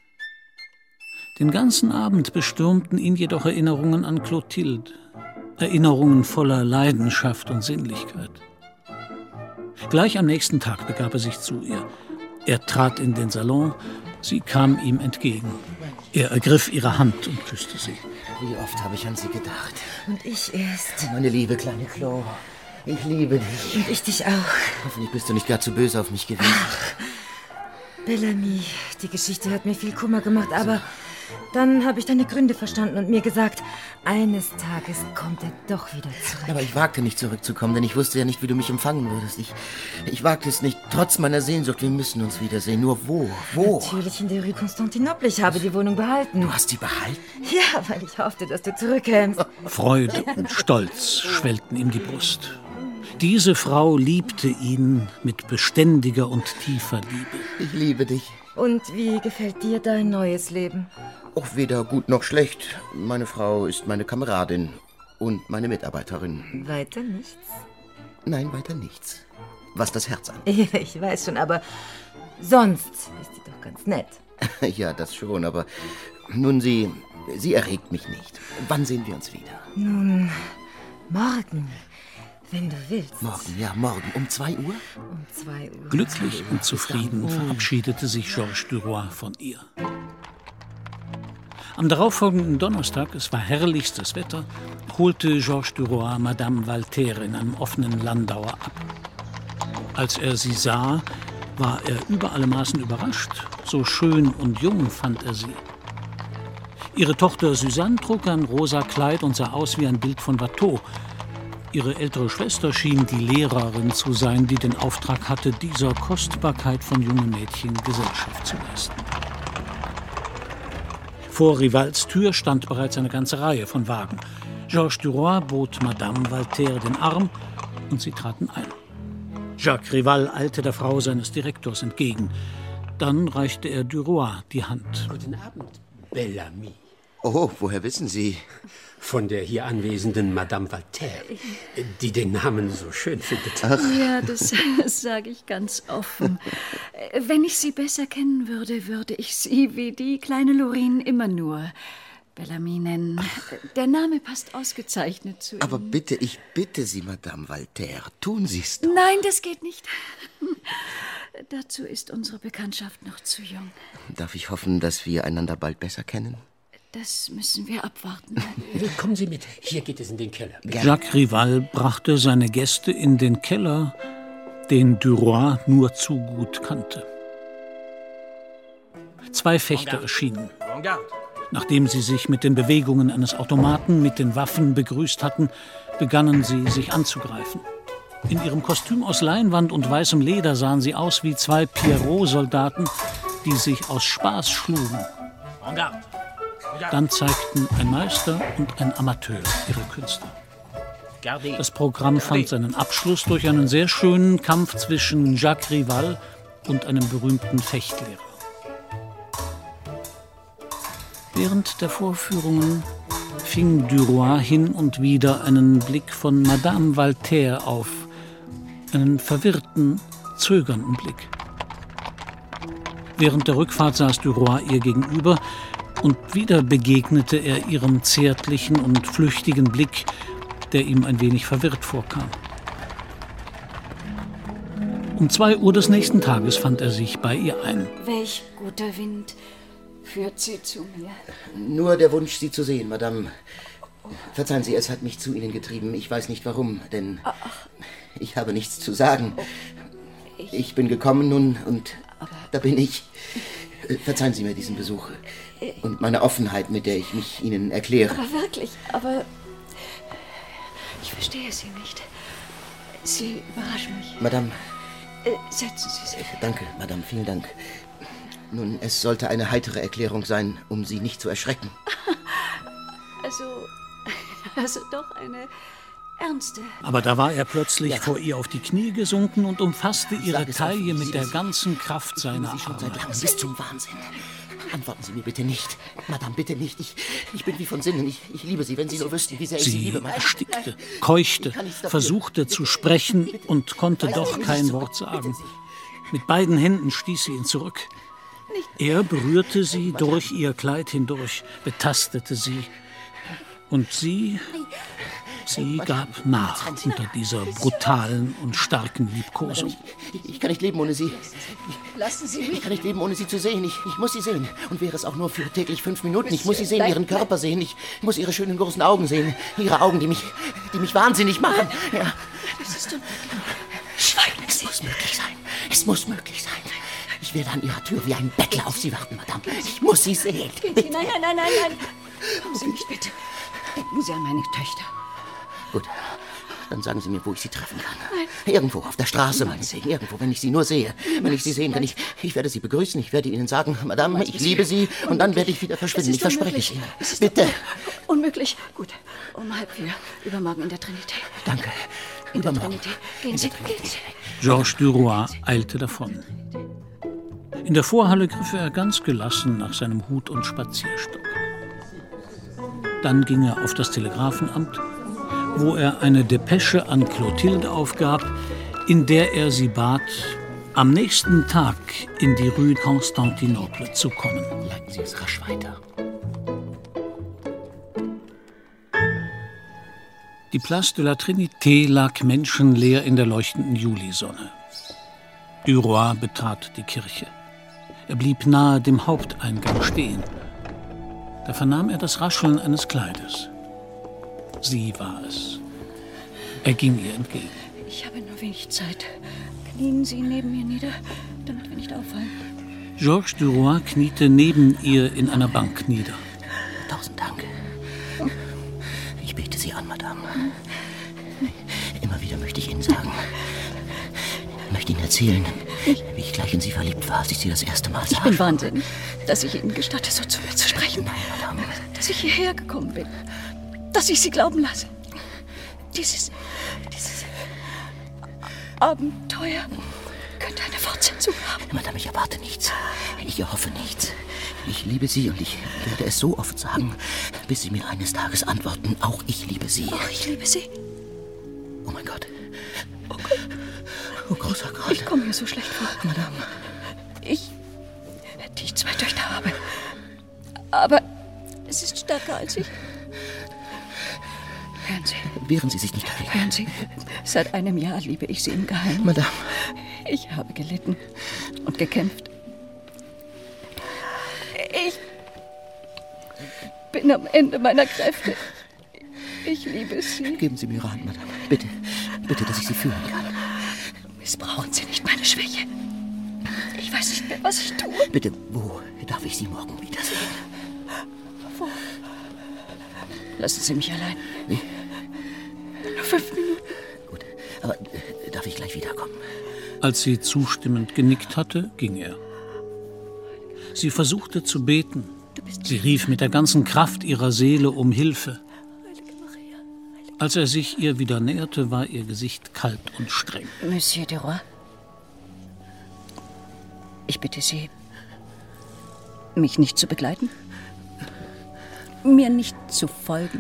Den ganzen Abend bestürmten ihn jedoch Erinnerungen an Clotilde, Erinnerungen voller Leidenschaft und Sinnlichkeit. Gleich am nächsten Tag begab er sich zu ihr. Er trat in den Salon, sie kam ihm entgegen. Er ergriff ihre Hand und küsste sie. Wie oft habe ich an sie gedacht. Und ich erst. Meine liebe kleine Chloe, ich liebe dich. Und ich dich auch. Hoffentlich bist du nicht gar zu böse auf mich gewesen. Ach, Bellamy, die Geschichte hat mir viel Kummer gemacht, aber dann habe ich deine Gründe verstanden und mir gesagt, eines Tages kommt er doch wieder zurück. Aber ich wagte nicht zurückzukommen, denn ich wusste ja nicht, wie du mich empfangen würdest. Ich, ich wagte es nicht, trotz meiner Sehnsucht. Wir müssen uns wiedersehen. Nur wo? Wo? Natürlich in der Rue Constantinople. Ich habe die Wohnung behalten. Du hast sie behalten? Ja, weil ich hoffte, dass du zurückkämst. Freude und Stolz schwellten ihm die Brust. Diese Frau liebte ihn mit beständiger und tiefer Liebe. Ich liebe dich. Und wie gefällt dir dein neues Leben? Auch weder gut noch schlecht. Meine Frau ist meine Kameradin und meine Mitarbeiterin. Weiter nichts? Nein, weiter nichts. Was das Herz angeht. Ja, ich weiß schon, aber sonst ist sie doch ganz nett. Ja, das schon, aber nun, sie, sie erregt mich nicht. Wann sehen wir uns wieder? Nun, morgen. Wenn du willst. Morgen, ja, morgen. Um zwei Uhr? Um zwei Uhr. Glücklich und zufrieden verabschiedete sich Georges Duroy von ihr. Am darauffolgenden Donnerstag, es war herrlichstes Wetter, holte Georges Duroy Madame Valterre in einem offenen Landauer ab. Als er sie sah, war er über alle Maßen überrascht. So schön und jung fand er sie. Ihre Tochter Suzanne trug ein rosa Kleid und sah aus wie ein Bild von Watteau. Ihre ältere Schwester schien die Lehrerin zu sein, die den Auftrag hatte, dieser Kostbarkeit von jungen Mädchen Gesellschaft zu leisten. Vor Rivals Tür stand bereits eine ganze Reihe von Wagen. Georges Duroy bot Madame Valterre den Arm und sie traten ein. Jacques Rival eilte der Frau seines Direktors entgegen. Dann reichte er Duroy die Hand. Guten Abend, Bellamy. Oh, woher wissen Sie? Von der hier anwesenden Madame Valterre, die den Namen so schön findet. Ach. Ja, das sage ich ganz offen. Wenn ich Sie besser kennen würde, würde ich Sie wie die kleine Lorine immer nur Bellamy nennen. Der Name passt ausgezeichnet zu Ihnen. Aber bitte, ich bitte Sie, Madame Valterre, tun Sie es doch. Nein, das geht nicht. Dazu ist unsere Bekanntschaft noch zu jung. Darf ich hoffen, dass wir einander bald besser kennen? Das müssen wir abwarten. Kommen Sie mit. Hier geht es in den Keller. Jacques Rival brachte seine Gäste in den Keller, den Duroy nur zu gut kannte. Zwei Fechter erschienen. Nachdem sie sich mit den Bewegungen eines Automaten mit den Waffen begrüßt hatten, begannen sie, sich anzugreifen. In ihrem Kostüm aus Leinwand und weißem Leder sahen sie aus wie zwei Pierrot-Soldaten, die sich aus Spaß schlugen. Dann zeigten ein Meister und ein Amateur ihre Künste. Das Programm fand seinen Abschluss durch einen sehr schönen Kampf zwischen Jacques Rival und einem berühmten Fechtlehrer. Während der Vorführungen fing Duroy hin und wieder einen Blick von Madame Valterre auf, einen verwirrten, zögernden Blick. Während der Rückfahrt saß Duroy ihr gegenüber und wieder begegnete er ihrem zärtlichen und flüchtigen Blick, der ihm ein wenig verwirrt vorkam. Um zwei Uhr des nächsten Tages fand er sich bei ihr ein. Welch guter Wind führt Sie zu mir? Nur der Wunsch, Sie zu sehen, Madame. Verzeihen Sie, es hat mich zu Ihnen getrieben. Ich weiß nicht warum, denn ich habe nichts zu sagen. Ich bin gekommen nun und da bin ich. Verzeihen Sie mir diesen Besuch und meine Offenheit, mit der ich mich Ihnen erkläre. Aber wirklich, aber ich verstehe Sie nicht. Sie überraschen mich. Madame. Äh, setzen Sie sich. Danke, Madame, vielen Dank. Nun, es sollte eine heitere Erklärung sein, um Sie nicht zu erschrecken. Also, also doch eine ernste. Aber da war er plötzlich ja. vor ihr auf die Knie gesunken und umfasste ihre Taille mit der ganzen Kraft seiner Sie schon Arme. seit langem bis zum Wahnsinn. Antworten Sie mir bitte nicht. Madame, bitte nicht. Ich, ich bin wie von Sinnen. Ich, ich liebe Sie, wenn Sie nur wüssten, wie sehr ich Sie Sie liebe. Madame. erstickte, keuchte, versuchte zu sprechen und konnte doch kein Wort sagen. Mit beiden Händen stieß sie ihn zurück. Er berührte sie durch ihr Kleid hindurch, betastete sie. Und sie, sie gab nach unter dieser brutalen und starken Liebkosung. Ich, ich kann nicht leben ohne Sie. Lassen Sie mich. Ich kann nicht leben, ohne Sie zu sehen. Ich, ich muss Sie sehen. Und wäre es auch nur für täglich fünf Minuten. Ich muss Sie sehen, Ihren Körper sehen. Ich muss Ihre schönen großen Augen sehen. Ihre Augen, die mich, die mich wahnsinnig machen. Ja. Das ist unmöglich. Schweigen Sie. Es muss möglich sein. Es muss möglich sein. Ich werde an Ihrer Tür wie ein Bettler auf Sie warten, Madame. Ich muss Sie sehen. Bitte. Nein, nein, nein, nein, nein. Kommen Sie nicht, bitte. Denken Sie an meine Töchter. Gut, dann sagen Sie mir, wo ich Sie treffen kann. Nein. Irgendwo, auf der Straße, meinetwegen. Irgendwo, wenn ich Sie nur sehe. Wenn ich Sie sehen kann, ich, ich werde Sie begrüßen. Ich werde Ihnen sagen, Madame, ich liebe Sie. Und dann werde ich wieder verschwinden. Ich verspreche es Ihnen. Bitte. Unmöglich. Gut, um halb vier. Übermorgen in der Trinität. Danke. In der Übermorgen. Trinität. Gehen Sie, gehen Sie. Georges Duroy eilte davon. In der Vorhalle griff er ganz gelassen nach seinem Hut und Spazierstock. Dann ging er auf das Telegrafenamt, wo er eine Depesche an Clotilde aufgab, in der er sie bat, am nächsten Tag in die Rue Constantinople zu kommen. Leiten Sie es rasch weiter. Die Place de la Trinité lag menschenleer in der leuchtenden Julisonne. Duroy betrat die Kirche. Er blieb nahe dem Haupteingang stehen. Da vernahm er das Rascheln eines Kleides. Sie war es. Er ging ihr entgegen. Ich habe nur wenig Zeit. Knien Sie neben mir nieder, damit wir nicht auffallen. Georges Duroy kniete neben ihr in einer Bank nieder. Tausend Dank. Ich bete Sie an, Madame. Immer wieder möchte ich Ihnen sagen, ich möchte Ihnen erzählen, wie ich gleich in Sie verliebt war, als ich Sie das erste Mal sah. Ich bin wahnsinnig, dass ich Ihnen gestatte, so zu mir zu sprechen. Nein, Madame. Dass ich hierher gekommen bin. Dass ich Sie glauben lasse. Dieses, dieses Abenteuer. Können könnte eine Fortsetzung haben. Madame, ich erwarte nichts. Ich erhoffe nichts. Ich liebe Sie und ich werde es so oft sagen, bis Sie mir eines Tages antworten, auch ich liebe Sie. Auch ich liebe Sie. Oh mein Gott. Oh Gott. Oh großer Gott. Ich komme mir so schlecht vor. Madame. Ich, die ich zwei Töchter habe. Aber es ist stärker als ich. Hören Sie. Wehren Sie sich nicht dagegen. Hören Sie. Seit einem Jahr liebe ich Sie im Geheimen. Madame. Ich habe gelitten und gekämpft. Ich bin am Ende meiner Kräfte. Ich liebe Sie. Geben Sie mir Ihre Hand, Madame. Bitte. Bitte, dass ich Sie fühlen kann. Missbrauchen Sie nicht meine Schwäche. Ich weiß nicht mehr, was ich tue. Bitte, wo darf ich Sie morgen wiedersehen? Wo? Lassen Sie mich allein. Wie? Nur fünf Minuten. Gut, aber äh, darf ich gleich wiederkommen? Als sie zustimmend genickt hatte, ging er. Sie versuchte zu beten. Sie rief mit der ganzen Kraft ihrer Seele um Hilfe. Als er sich ihr wieder näherte, war ihr Gesicht kalt und streng. Monsieur de Roy, ich bitte Sie, mich nicht zu begleiten, mir nicht zu folgen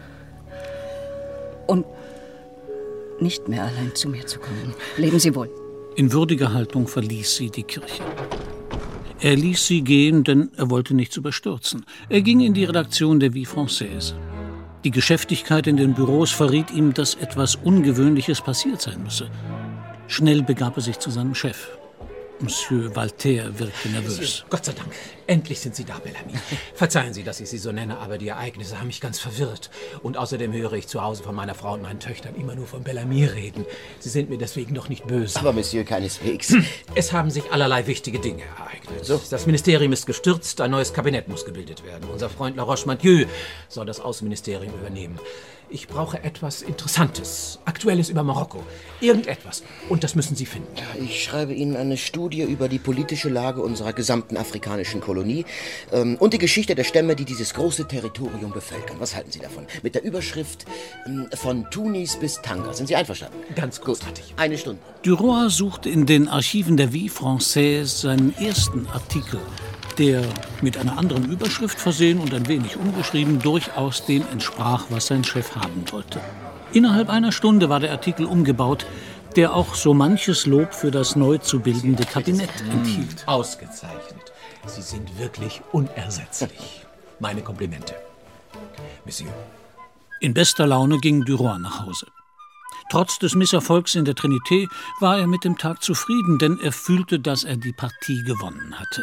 und nicht mehr allein zu mir zu kommen. Leben Sie wohl. In würdiger Haltung verließ sie die Kirche. Er ließ sie gehen, denn er wollte nichts überstürzen. Er ging in die Redaktion der Vie Française. Die Geschäftigkeit in den Büros verriet ihm, dass etwas Ungewöhnliches passiert sein müsse. Schnell begab er sich zu seinem Chef. Monsieur Walter wirkte nervös. Gott sei Dank, endlich sind Sie da, Bellamy. Verzeihen Sie, dass ich Sie so nenne, aber die Ereignisse haben mich ganz verwirrt. Und außerdem höre ich zu Hause von meiner Frau und meinen Töchtern immer nur von Bellamy reden. Sie sind mir deswegen doch nicht böse. Aber Monsieur, keineswegs. Es haben sich allerlei wichtige Dinge ereignet. So. Das Ministerium ist gestürzt, ein neues Kabinett muss gebildet werden. Unser Freund La Roche-Mathieu soll das Außenministerium übernehmen. Ich brauche etwas Interessantes, Aktuelles über Marokko. Irgendetwas. Und das müssen Sie finden. Ich schreibe Ihnen eine Studie über die politische Lage unserer gesamten afrikanischen Kolonie ähm, und die Geschichte der Stämme, die dieses große Territorium bevölkern. Was halten Sie davon? Mit der Überschrift ähm, von Tunis bis Tanga. Sind Sie einverstanden? Ganz großartig. Eine Stunde. Duroy suchte in den Archiven der Vie Française seinen ersten Artikel, der mit einer anderen Überschrift versehen und ein wenig umgeschrieben durchaus dem entsprach, was sein Chef haben wollte. Innerhalb einer Stunde war der Artikel umgebaut, der auch so manches Lob für das neu zu bildende Kabinett enthielt. Ausgezeichnet. Sie sind wirklich unersetzlich. Meine Komplimente. Monsieur. In bester Laune ging Duroy nach Hause. Trotz des Misserfolgs in der Trinité war er mit dem Tag zufrieden, denn er fühlte, dass er die Partie gewonnen hatte.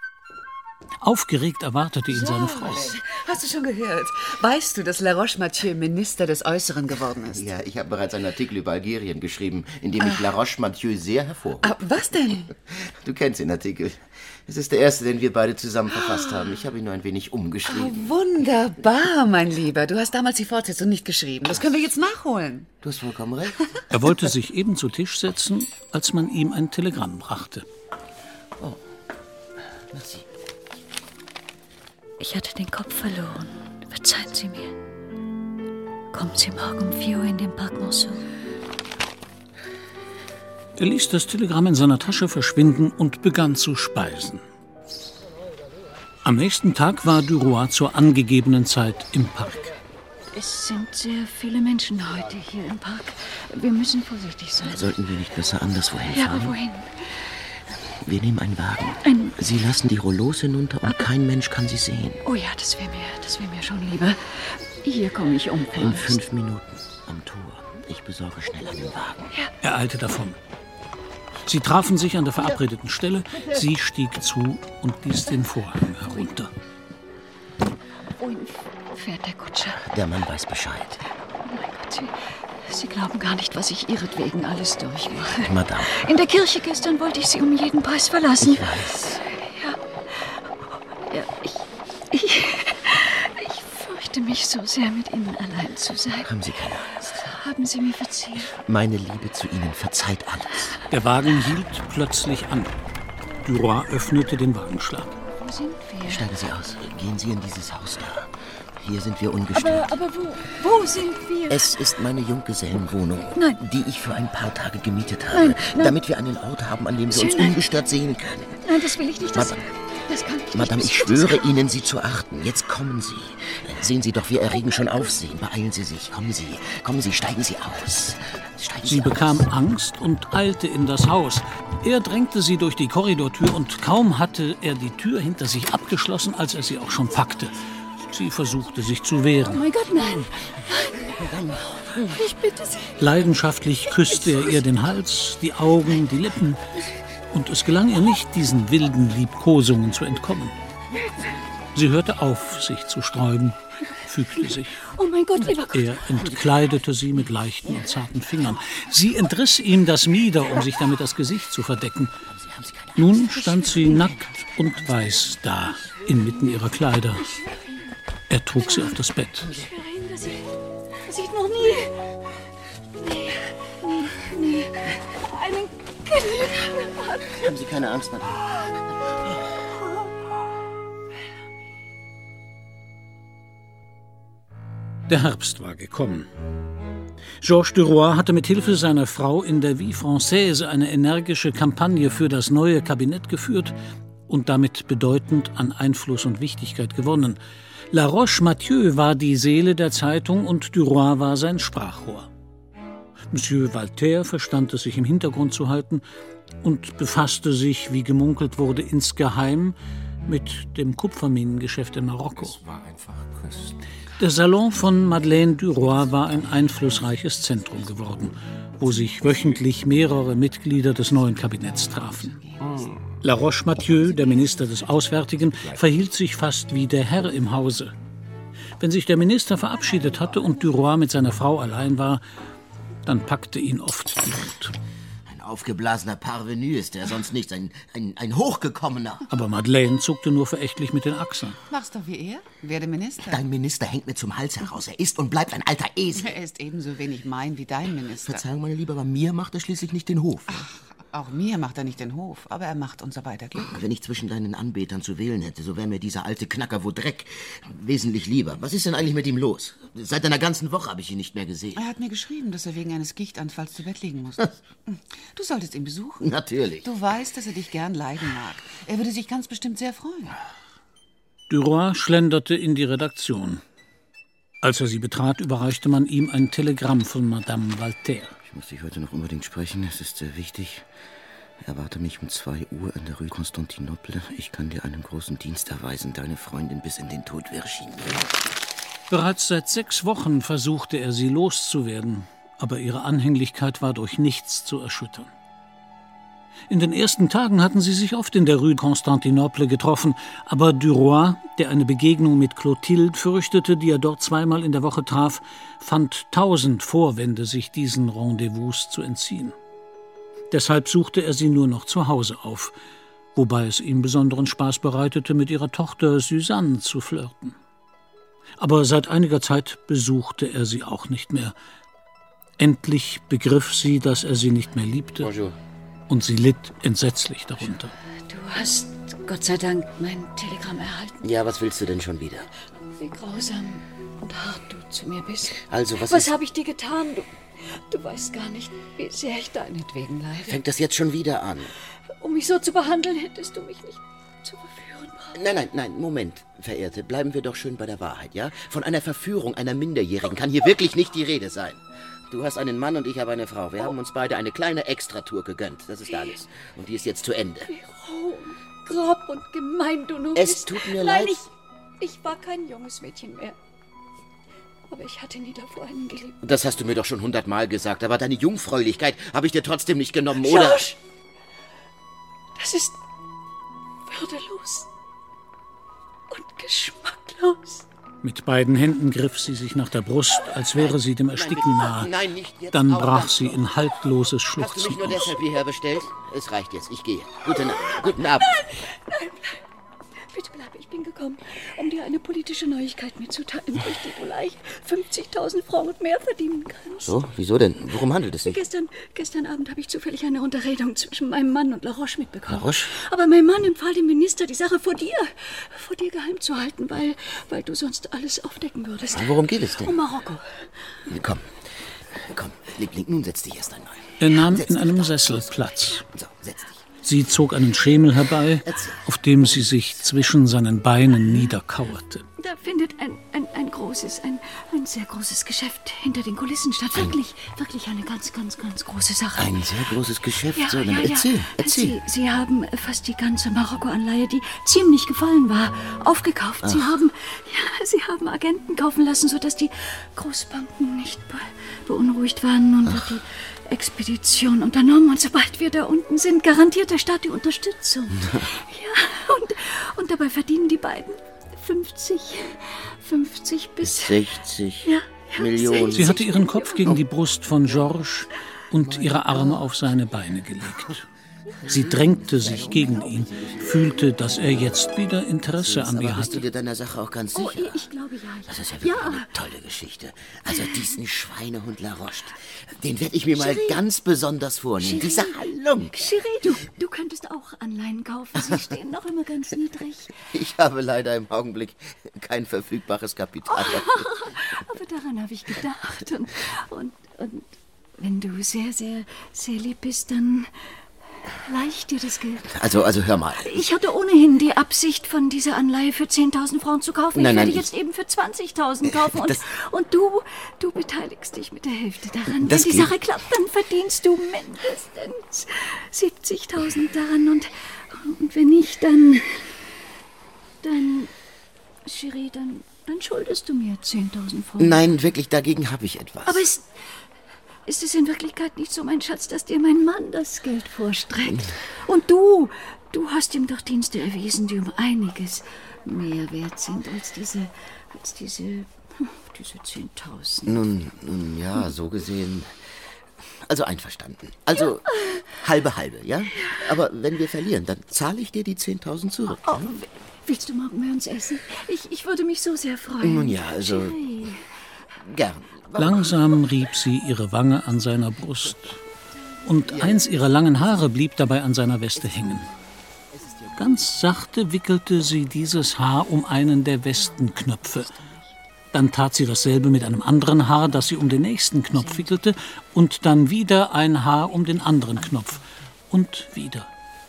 Aufgeregt erwartete ihn seine Frau. Hast du schon gehört? Weißt du, dass La Roche-Mathieu Minister des Äußeren geworden ist? Ja, ich habe bereits einen Artikel über Algerien geschrieben, in dem ich La Roche-Mathieu sehr hervorhob. Ah, was denn? Du kennst den Artikel. Es ist der erste, den wir beide zusammen verfasst haben. Ich habe ihn nur ein wenig umgeschrieben. Oh, wunderbar, mein Lieber. Du hast damals die Fortsetzung nicht geschrieben. Das können wir jetzt nachholen. Du hast vollkommen recht. Er wollte sich eben zu Tisch setzen, als man ihm ein Telegramm brachte. Oh, merci. Ich hatte den Kopf verloren. Verzeihen Sie mir. Kommen Sie morgen um vier Uhr in den Parc Monceau. Er ließ das Telegramm in seiner Tasche verschwinden und begann zu speisen. Am nächsten Tag war Duroy zur angegebenen Zeit im Park. Es sind sehr viele Menschen heute hier im Park. Wir müssen vorsichtig sein. Sollten wir nicht besser anderswo hinfahren? Ja, aber wohin? Wir nehmen einen Wagen. Ein Sie lassen die Rollos hinunter und kein Mensch kann sie sehen. Oh ja, das wäre mir, das wäre mir schon lieber. Hier komme ich um. In fünf Minuten am Tor. Ich besorge schnell einen Wagen. Ja. Er eilte davon. Sie trafen sich an der verabredeten Stelle. Sie stieg zu und ließ den Vorhang herunter. Wohin fährt der Kutscher? Der Mann weiß Bescheid. Oh mein Gott, Sie, Sie glauben gar nicht, was ich ihretwegen alles durchmache. Madame. In der Kirche gestern wollte ich Sie um jeden Preis verlassen. Ich weiß. Ja, ja ich, ich, ich fürchte mich so sehr, mit Ihnen allein zu sein. Haben Sie keine Angst. Haben Sie mir verziehen? Meine Liebe zu Ihnen verzeiht alles. Der Wagen hielt plötzlich an. Duroy öffnete den Wagenschlag. Wo sind wir? Steigen Sie aus. Gehen Sie in dieses Haus da. Hier sind wir ungestört. Aber, aber wo, wo sind wir? Es ist meine Junggesellenwohnung, Nein. die ich für ein paar Tage gemietet habe, Nein, nein. damit wir einen Ort haben, an dem wir uns Nein. ungestört sehen können. Nein, das will ich nicht. Das, Madame, das kann ich Madame, nicht. ich schwöre Ihnen, Sie zu achten. Jetzt kommen Sie. Sehen Sie doch, wir erregen schon Aufsehen. Beeilen Sie sich. Kommen Sie. Kommen Sie, steigen Sie aus. Steigen Sie Sie bekam aus. Angst und eilte in das Haus. Er drängte sie durch die Korridortür und kaum hatte er die Tür hinter sich abgeschlossen, als er sie auch schon packte. Sie versuchte sich zu Oh wehren. mein Gott, nein. Nein. Ich bitte Sie. Leidenschaftlich küsste er ihr den Hals, die Augen, die Lippen. Und es gelang ihr nicht, diesen wilden Liebkosungen zu entkommen. Sie hörte auf, sich zu sträuben, fügte sich. Oh mein Gott, lieber Gott. Er entkleidete sie mit leichten und zarten Fingern. Sie entriss ihm das Mieder, um sich damit das Gesicht zu verdecken. Nun stand sie nackt und weiß da, inmitten ihrer Kleider. Er trug sie auf das Bett. Das ich, das ich noch nie... Nee, nie, nie einen Gedanken hatte. Haben Sie keine Angst, Madame. Der Herbst war gekommen. Georges Duroy hatte mit Hilfe seiner Frau in der Vie Française eine energische Kampagne für das neue Kabinett geführt und damit bedeutend an Einfluss und Wichtigkeit gewonnen. La Roche-Mathieu war die Seele der Zeitung und Duroy war sein Sprachrohr. Monsieur Walter verstand es, sich im Hintergrund zu halten und befasste sich, wie gemunkelt wurde, insgeheim mit dem Kupferminengeschäft in Marokko. Es war einfach köstlich. Der Salon von Madeleine Duroy war ein einflussreiches Zentrum geworden, wo sich wöchentlich mehrere Mitglieder des neuen Kabinetts trafen. La Roche-Mathieu, der Minister des Auswärtigen, verhielt sich fast wie der Herr im Hause. Wenn sich der Minister verabschiedet hatte und Duroy mit seiner Frau allein war, dann packte ihn oft die Wut. Ein aufgeblasener Parvenu ist er, sonst nichts. Ein, ein, ein Hochgekommener. Aber Madeleine zuckte nur verächtlich mit den Achseln. Mach's doch wie er. Werde Minister. Dein Minister hängt mir zum Hals heraus. Er ist und bleibt ein alter Esel. Er ist ebenso wenig mein wie dein Minister. Verzeihung, meine Liebe, aber mir macht er schließlich nicht den Hof. Ach, auch mir macht er nicht den Hof, aber er macht unser beider Glück. Wenn ich zwischen deinen Anbetern zu wählen hätte, so wäre mir dieser alte Knacker Vaudrec wesentlich lieber. Was ist denn eigentlich mit ihm los? Seit einer ganzen Woche habe ich ihn nicht mehr gesehen. Er hat mir geschrieben, dass er wegen eines Gichtanfalls zu Bett liegen musste. Du solltest ihn besuchen. Natürlich. Du weißt, dass er dich gern leiden mag. Er würde sich ganz bestimmt sehr freuen. Duroy schlenderte in die Redaktion. Als er sie betrat, überreichte man ihm ein Telegramm von Madame Walter. Ich muss dich heute noch unbedingt sprechen. Es ist sehr wichtig. Erwarte mich um zwei Uhr in der Rue Constantinople. Ich kann dir einen großen Dienst erweisen. Deine Freundin bis in den Tod, Virginie. Bereits seit sechs Wochen versuchte er, sie loszuwerden, aber ihre Anhänglichkeit war durch nichts zu erschüttern. In den ersten Tagen hatten sie sich oft in der Rue Constantinople getroffen, aber Duroy, der eine Begegnung mit Clotilde fürchtete, die er dort zweimal in der Woche traf, fand tausend Vorwände, sich diesen Rendezvous zu entziehen. Deshalb suchte er sie nur noch zu Hause auf, wobei es ihm besonderen Spaß bereitete, mit ihrer Tochter Suzanne zu flirten. Aber seit einiger Zeit besuchte er sie auch nicht mehr. Endlich begriff sie, dass er sie nicht mehr liebte. Bonjour. Und sie litt entsetzlich darunter. Du hast, Gott sei Dank, mein Telegramm erhalten. Ja, was willst du denn schon wieder? Wie grausam und hart du zu mir bist. Also, was Was ist... habe ich dir getan? Du, du weißt gar nicht, wie sehr ich deinetwegen leide. Fängt das jetzt schon wieder an? Um mich so zu behandeln, hättest du mich nicht zu verführen brauchen. Nein, nein, nein, Moment, Verehrte. Bleiben wir doch schön bei der Wahrheit, ja? Von einer Verführung einer Minderjährigen kann hier wirklich nicht die Rede sein. Du hast einen Mann und ich habe eine Frau. Wir haben uns beide eine kleine Extratour gegönnt. Das ist alles. Und die ist jetzt zu Ende. Wie roh und grob und gemein du nur Es bist. tut mir Nein, leid. Ich, ich war kein junges Mädchen mehr. Aber ich hatte nie davor einen geliebt. Das hast du mir doch schon hundertmal gesagt. Aber deine Jungfräulichkeit habe ich dir trotzdem nicht genommen, oder? George! Das ist würdelos und geschmacklos. Mit beiden Händen griff sie sich nach der Brust, als wäre sie dem Ersticken nahe. Nein, nicht jetzt. Dann Auch brach das sie noch. in haltloses Hast du mich Schluchzen nur aus. deshalb hierher bestellt? Es reicht jetzt. Ich gehe. Gute Nacht. Guten Abend. Nein, bleib. Bitte bleib. Ich bin hereingekommen, um dir eine politische Neuigkeit mitzuteilen, durch die du leicht fünfzigtausend Francs und mehr verdienen kannst. So, wieso denn? Worum handelt es sich? Gestern, gestern Abend habe ich zufällig eine Unterredung zwischen meinem Mann und La Roche mitbekommen. La Roche? Aber mein Mann empfahl dem Minister, die Sache vor dir, vor dir geheim zu halten, weil, weil du sonst alles aufdecken würdest. Worum geht es denn? Um Marokko. Komm, komm, Liebling, nun setz dich erst einmal. Er nahm in einem Sessel Platz. Sie zog einen Schemel herbei, auf dem sie sich zwischen seinen Beinen niederkauerte. Da findet ein, ein, ein großes, ein, ein sehr großes Geschäft hinter den Kulissen statt. Wirklich, wirklich eine ganz, ganz, ganz große Sache. Ein sehr großes Geschäft, Ja, so, ja, dann ja. erzähl, erzähl. Sie, Sie haben fast die ganze Marokko-Anleihe, die ziemlich gefallen war, aufgekauft. Sie Ach. haben, ja, Sie haben Agenten kaufen lassen, sodass die Großbanken nicht be beunruhigt waren. Nun wird die Expedition unternommen und sobald wir da unten sind, garantiert der Staat die Unterstützung. Ja, und, und dabei verdienen die beiden fünfzig, fünfzig bis sechzig ja, ja, Millionen. Sie hatte ihren Kopf gegen die Brust von Georges und ihre Arme auf seine Beine gelegt. Sie drängte sich gegen ihn, fühlte, dass er jetzt wieder Interesse an ihr Aber bist du hatte. dir deiner Sache auch ganz sicher? Oh, ich glaube ja. Das ist ja wirklich Ja. eine tolle Geschichte. Also diesen Schweinehund La Roche, den werde ich mir mal Cherie. ganz besonders vornehmen. Cherie. Diese Halung. Cherie, du, du könntest auch Anleihen kaufen. Sie stehen noch immer ganz niedrig. Ich habe leider im Augenblick kein verfügbares Kapital. Aber daran habe ich gedacht. Und, und, und wenn du sehr, sehr, sehr lieb bist, dann leih ich dir das Geld. Also, also hör mal. Ich hatte ohnehin die Absicht, von dieser Anleihe für zehntausend Francs zu kaufen. Nein, ich nein, werde ich- jetzt eben für zwanzigtausend kaufen. Und, Das- und du, du beteiligst dich mit der Hälfte daran. Das Wenn die geht. Sache klappt, dann verdienst du mindestens siebzigtausend daran. Und, und wenn nicht, dann... Dann... Cherie, dann, dann schuldest du mir zehntausend Francs. Nein, wirklich, dagegen habe ich etwas. Aber ist, ist es in Wirklichkeit nicht so, mein Schatz, dass dir mein Mann das Geld vorstreckt? Und du, du hast ihm doch Dienste erwiesen, die um einiges mehr wert sind als diese, als diese, hm, diese zehntausend. Nun, nun ja, so gesehen. Also einverstanden. Also halbe halbe, ja? Aber wenn wir verlieren, dann zahle ich dir die zehntausend zurück. Oh, w- willst du morgen bei uns essen? Ich, ich würde mich so sehr freuen. Nun ja, also Cherie. gern. Langsam rieb sie ihre Wange an seiner Brust. Und eins ihrer langen Haare blieb dabei an seiner Weste hängen. Ganz sachte wickelte sie dieses Haar um einen der Westenknöpfe. Dann tat sie dasselbe mit einem anderen Haar, das sie um den nächsten Knopf wickelte, und dann wieder ein Haar um den anderen Knopf. Und wieder.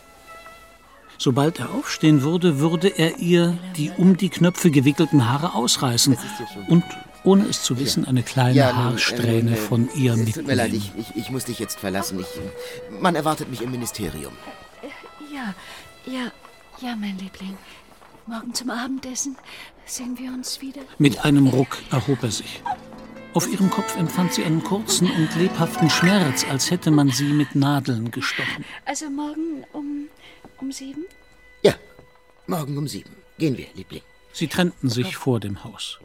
Sobald er aufstehen würde, würde er ihr die um die Knöpfe gewickelten Haare ausreißen und, ohne es zu wissen, eine kleine Ja, nun, Haarsträhne äh, äh, von ihr Es tut mir leid, mitnehmen. ich, ich, ich muss dich jetzt verlassen. Ich, man erwartet mich im Ministerium. Ja, ja, ja, mein Liebling. Morgen zum Abendessen sehen wir uns wieder. Mit einem Ruck erhob er sich. Auf ihrem Kopf empfand sie einen kurzen und lebhaften Schmerz, als hätte man sie mit Nadeln gestochen. Also morgen um, um sieben? Ja, morgen um sieben. Gehen wir, Liebling. Sie trennten sich vor dem Haus.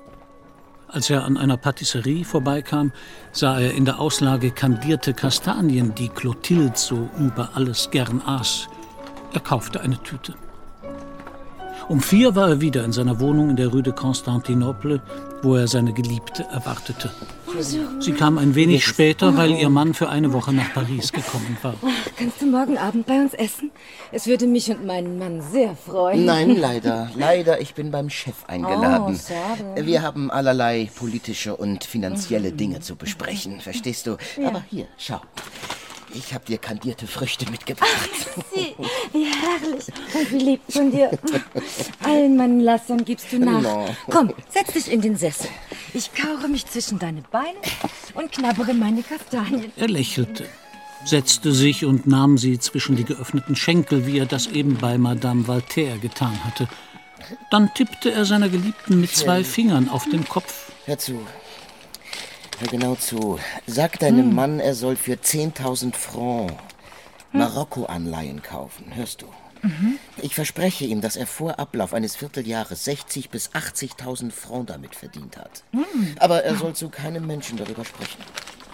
Als er an einer Patisserie vorbeikam, sah er in der Auslage kandierte Kastanien, die Clotilde so über alles gern aß. Er kaufte eine Tüte. Um vier war er wieder in seiner Wohnung in der Rue de Constantinople, wo er seine Geliebte erwartete. Sie kam ein wenig später, weil ihr Mann für eine Woche nach Paris gekommen war. Ach, kannst du morgen Abend bei uns essen? Es würde mich und meinen Mann sehr freuen. Nein, leider. Leider, ich bin beim Chef eingeladen. Oh, schade. Wir haben allerlei politische und finanzielle Dinge zu besprechen, verstehst du? Ja. Aber hier, schau. Ich habe dir kandierte Früchte mitgebracht. Sie, wie herrlich und wie lieb von dir. Allen meinen Lastern gibst du nach. No. Komm, setz dich in den Sessel. Ich kauere mich zwischen deine Beine und knabbere meine Kastanien. Er lächelte, setzte sich und nahm sie zwischen die geöffneten Schenkel, wie er das eben bei Madame Voltaire getan hatte. Dann tippte er seiner Geliebten mit zwei Fingern auf den Kopf. Hör zu. Hör genau zu. Sag deinem Hm. Mann, er soll für zehntausend Francs Marokko-Anleihen kaufen. Hörst du? Mhm. Ich verspreche ihm, dass er vor Ablauf eines Vierteljahres sechzigtausend bis achtzigtausend Francs damit verdient hat. Hm. Aber er soll zu keinem Menschen darüber sprechen.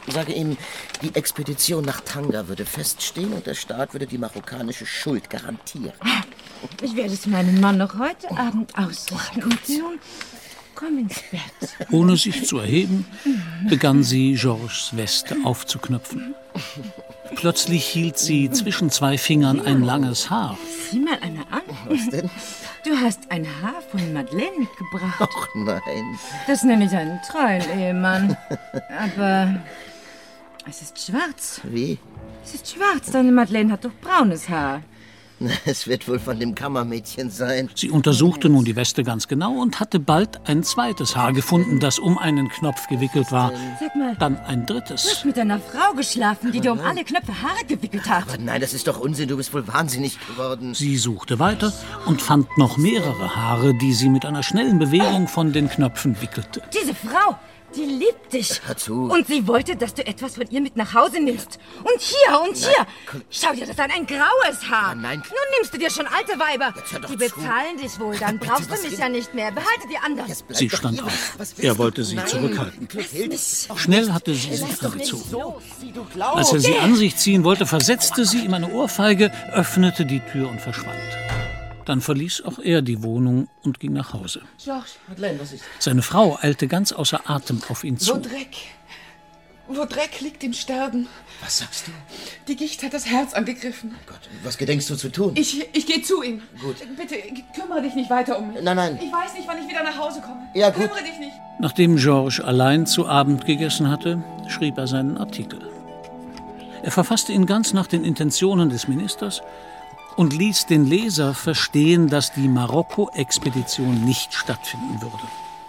Sage ihm, die Expedition nach Tanga würde feststehen und der Staat würde die marokkanische Schuld garantieren. Ich werde es meinem Mann noch heute Abend ausrichten. Und nun, komm ins Bett. Ohne sich zu erheben, begann sie, Georges Weste aufzuknöpfen. Plötzlich hielt sie zwischen zwei Fingern ein langes Haar. Sieh mal einer an. Was denn? Du hast ein Haar von Madeleine mitgebracht. Ach nein. Das nenne ich einen treuen Ehemann. Aber es ist schwarz. Wie? Es ist schwarz. Deine Madeleine hat doch braunes Haar. Es wird wohl von dem Kammermädchen sein. Sie untersuchte nun die Weste ganz genau und hatte bald ein zweites Haar gefunden, das um einen Knopf gewickelt war. Sag mal, dann ein du drittes. hast mit einer Frau geschlafen, die dir um alle Knöpfe Haare gewickelt hat. Aber nein, das ist doch Unsinn. Du bist wohl wahnsinnig geworden. Sie suchte weiter und fand noch mehrere Haare, die sie mit einer schnellen Bewegung von den Knöpfen wickelte. Diese Frau, die liebt dich. Hör zu. Und sie wollte, dass du etwas von ihr mit nach Hause nimmst. Und hier und hier. Nein, Schau dir das an, ein graues Haar. Nein, nein. Nun nimmst du dir schon alte Weiber. hör doch Die zu. bezahlen dich wohl, dann Bitte, brauchst was du mich will- ja nicht mehr. Behalte die anderen. Sie stand auf. Er wollte sie zurückhalten. Schnell hatte sie sich angezogen. Als er sie an sich ziehen wollte, versetzte sie ihm eine Ohrfeige, öffnete die Tür und verschwand. Dann verließ auch er die Wohnung und ging nach Hause. Georges, Madeleine, was ist? Seine Frau eilte ganz außer Atem auf ihn zu. Vaudrec. Vaudrec liegt im Sterben. Was sagst du? Die Gicht hat das Herz angegriffen. Gott, was gedenkst du zu tun? Ich, ich gehe zu ihm. Gut. Bitte, kümmere dich nicht weiter um mich. Nein, nein. Ich weiß nicht, wann ich wieder nach Hause komme. Ja, gut. Kümmere dich nicht. Nachdem Georges allein zu Abend gegessen hatte, schrieb er seinen Artikel. Er verfasste ihn ganz nach den Intentionen des Ministers und ließ den Leser verstehen, dass die Marokko-Expedition nicht stattfinden würde.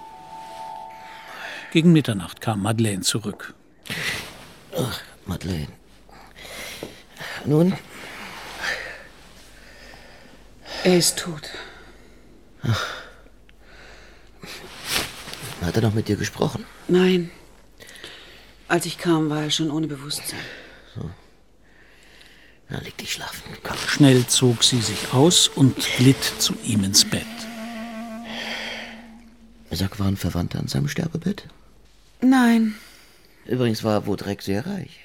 Gegen Mitternacht kam Madeleine zurück. Ach, Madeleine. Nun? Er ist tot. Ach. Hat er noch mit dir gesprochen? Nein. Als ich kam, war er schon ohne Bewusstsein. So. Na, leg dich schlafen. Komm. Schnell zog sie sich aus und glitt zu ihm ins Bett. Sag, waren Verwandte an seinem Sterbebett? Nein. Übrigens war Vaudrec sehr reich.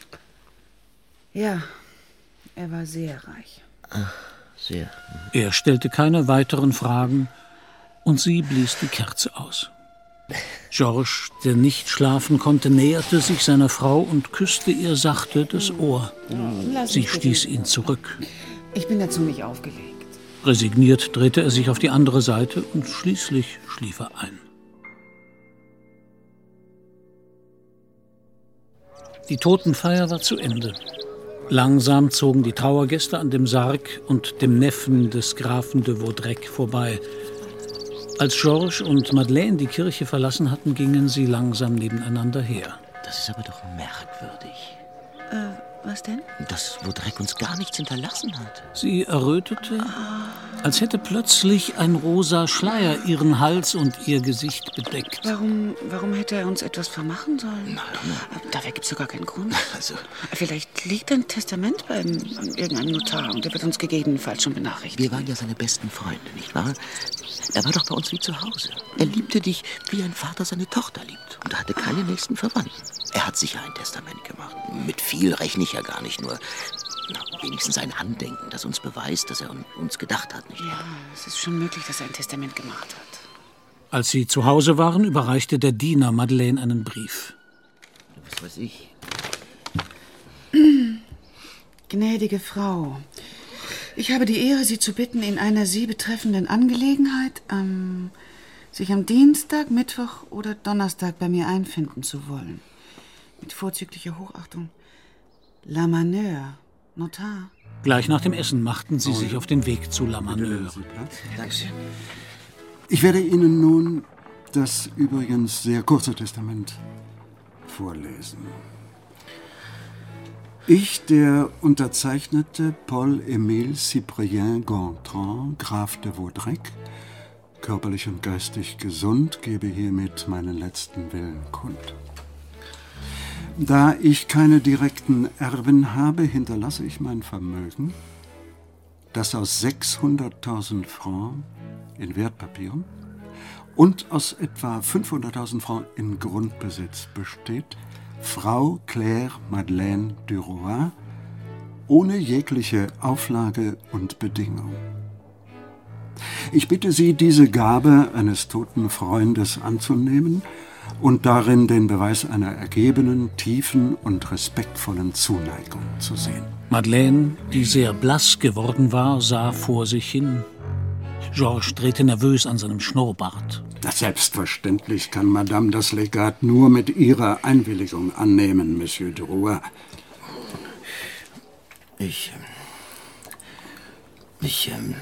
Ja, er war sehr reich. Ach, sehr. Er stellte keine weiteren Fragen und sie blies die Kerze aus. Georges, der nicht schlafen konnte, näherte sich seiner Frau und küsste ihr sachte das Ohr. Lass Sie mich bitte. stieß ihn zurück. Ich bin dazu nicht aufgelegt. Resigniert drehte er sich auf die andere Seite und schließlich schlief er ein. Die Totenfeier war zu Ende. Langsam zogen die Trauergäste an dem Sarg und dem Neffen des Grafen de Vaudrec vorbei. Als Georges und Madeleine die Kirche verlassen hatten, gingen sie langsam nebeneinander her. Das ist aber doch merkwürdig, Äh, was denn? dass Vaudrec uns gar nichts hinterlassen hat. Sie errötete, als hätte plötzlich ein rosa Schleier ihren Hals und ihr Gesicht bedeckt. Warum, warum hätte er uns etwas vermachen sollen? Dafür gibt es ja gar keinen Grund. Also, Vielleicht liegt ein Testament bei irgendeinem Notar und der wird uns gegebenenfalls schon benachrichtigen. wir waren ja seine besten Freunde, nicht wahr? Er war doch bei uns wie zu Hause. Er liebte dich, wie ein Vater seine Tochter liebt. Und er hatte keine nächsten Verwandten. Er hat sicher ein Testament gemacht. Mit viel rechne ich ja gar nicht, nur na, wenigstens ein Andenken, das uns beweist, dass er an uns gedacht hat, nicht wahr? Ja, es ist schon möglich, dass er ein Testament gemacht hat. Als sie zu Hause waren, überreichte der Diener Madeleine einen Brief. Was weiß ich. Gnädige Frau, ich habe die Ehre, Sie zu bitten, in einer Sie betreffenden Angelegenheit ähm, sich am Dienstag, Mittwoch oder Donnerstag bei mir einfinden zu wollen. Mit vorzüglicher Hochachtung. La Maneur, Notar. Gleich nach dem Essen machten sie sich auf den Weg zu La Maneur. Dankeschön. Ich werde Ihnen nun das übrigens sehr kurze Testament vorlesen. Ich, der unterzeichnete Paul-Émile Cyprien Gontran, Graf de Vaudrec, körperlich und geistig gesund, gebe hiermit meinen letzten Willen kund. Da ich keine direkten Erben habe, hinterlasse ich mein Vermögen, das aus sechshunderttausend Francs in Wertpapieren und aus etwa fünfhunderttausend Francs in Grundbesitz besteht, Frau Claire Madeleine du Roy, ohne jegliche Auflage und Bedingung. Ich bitte Sie, diese Gabe eines toten Freundes anzunehmen und darin den Beweis einer ergebenen, tiefen und respektvollen Zuneigung zu sehen. Madeleine, die sehr blass geworden war, sah vor sich hin. Georges drehte nervös an seinem Schnurrbart. Selbstverständlich kann Madame das Legat nur mit Ihrer Einwilligung annehmen, Monsieur de Roy. Ich... Ich... Ähm,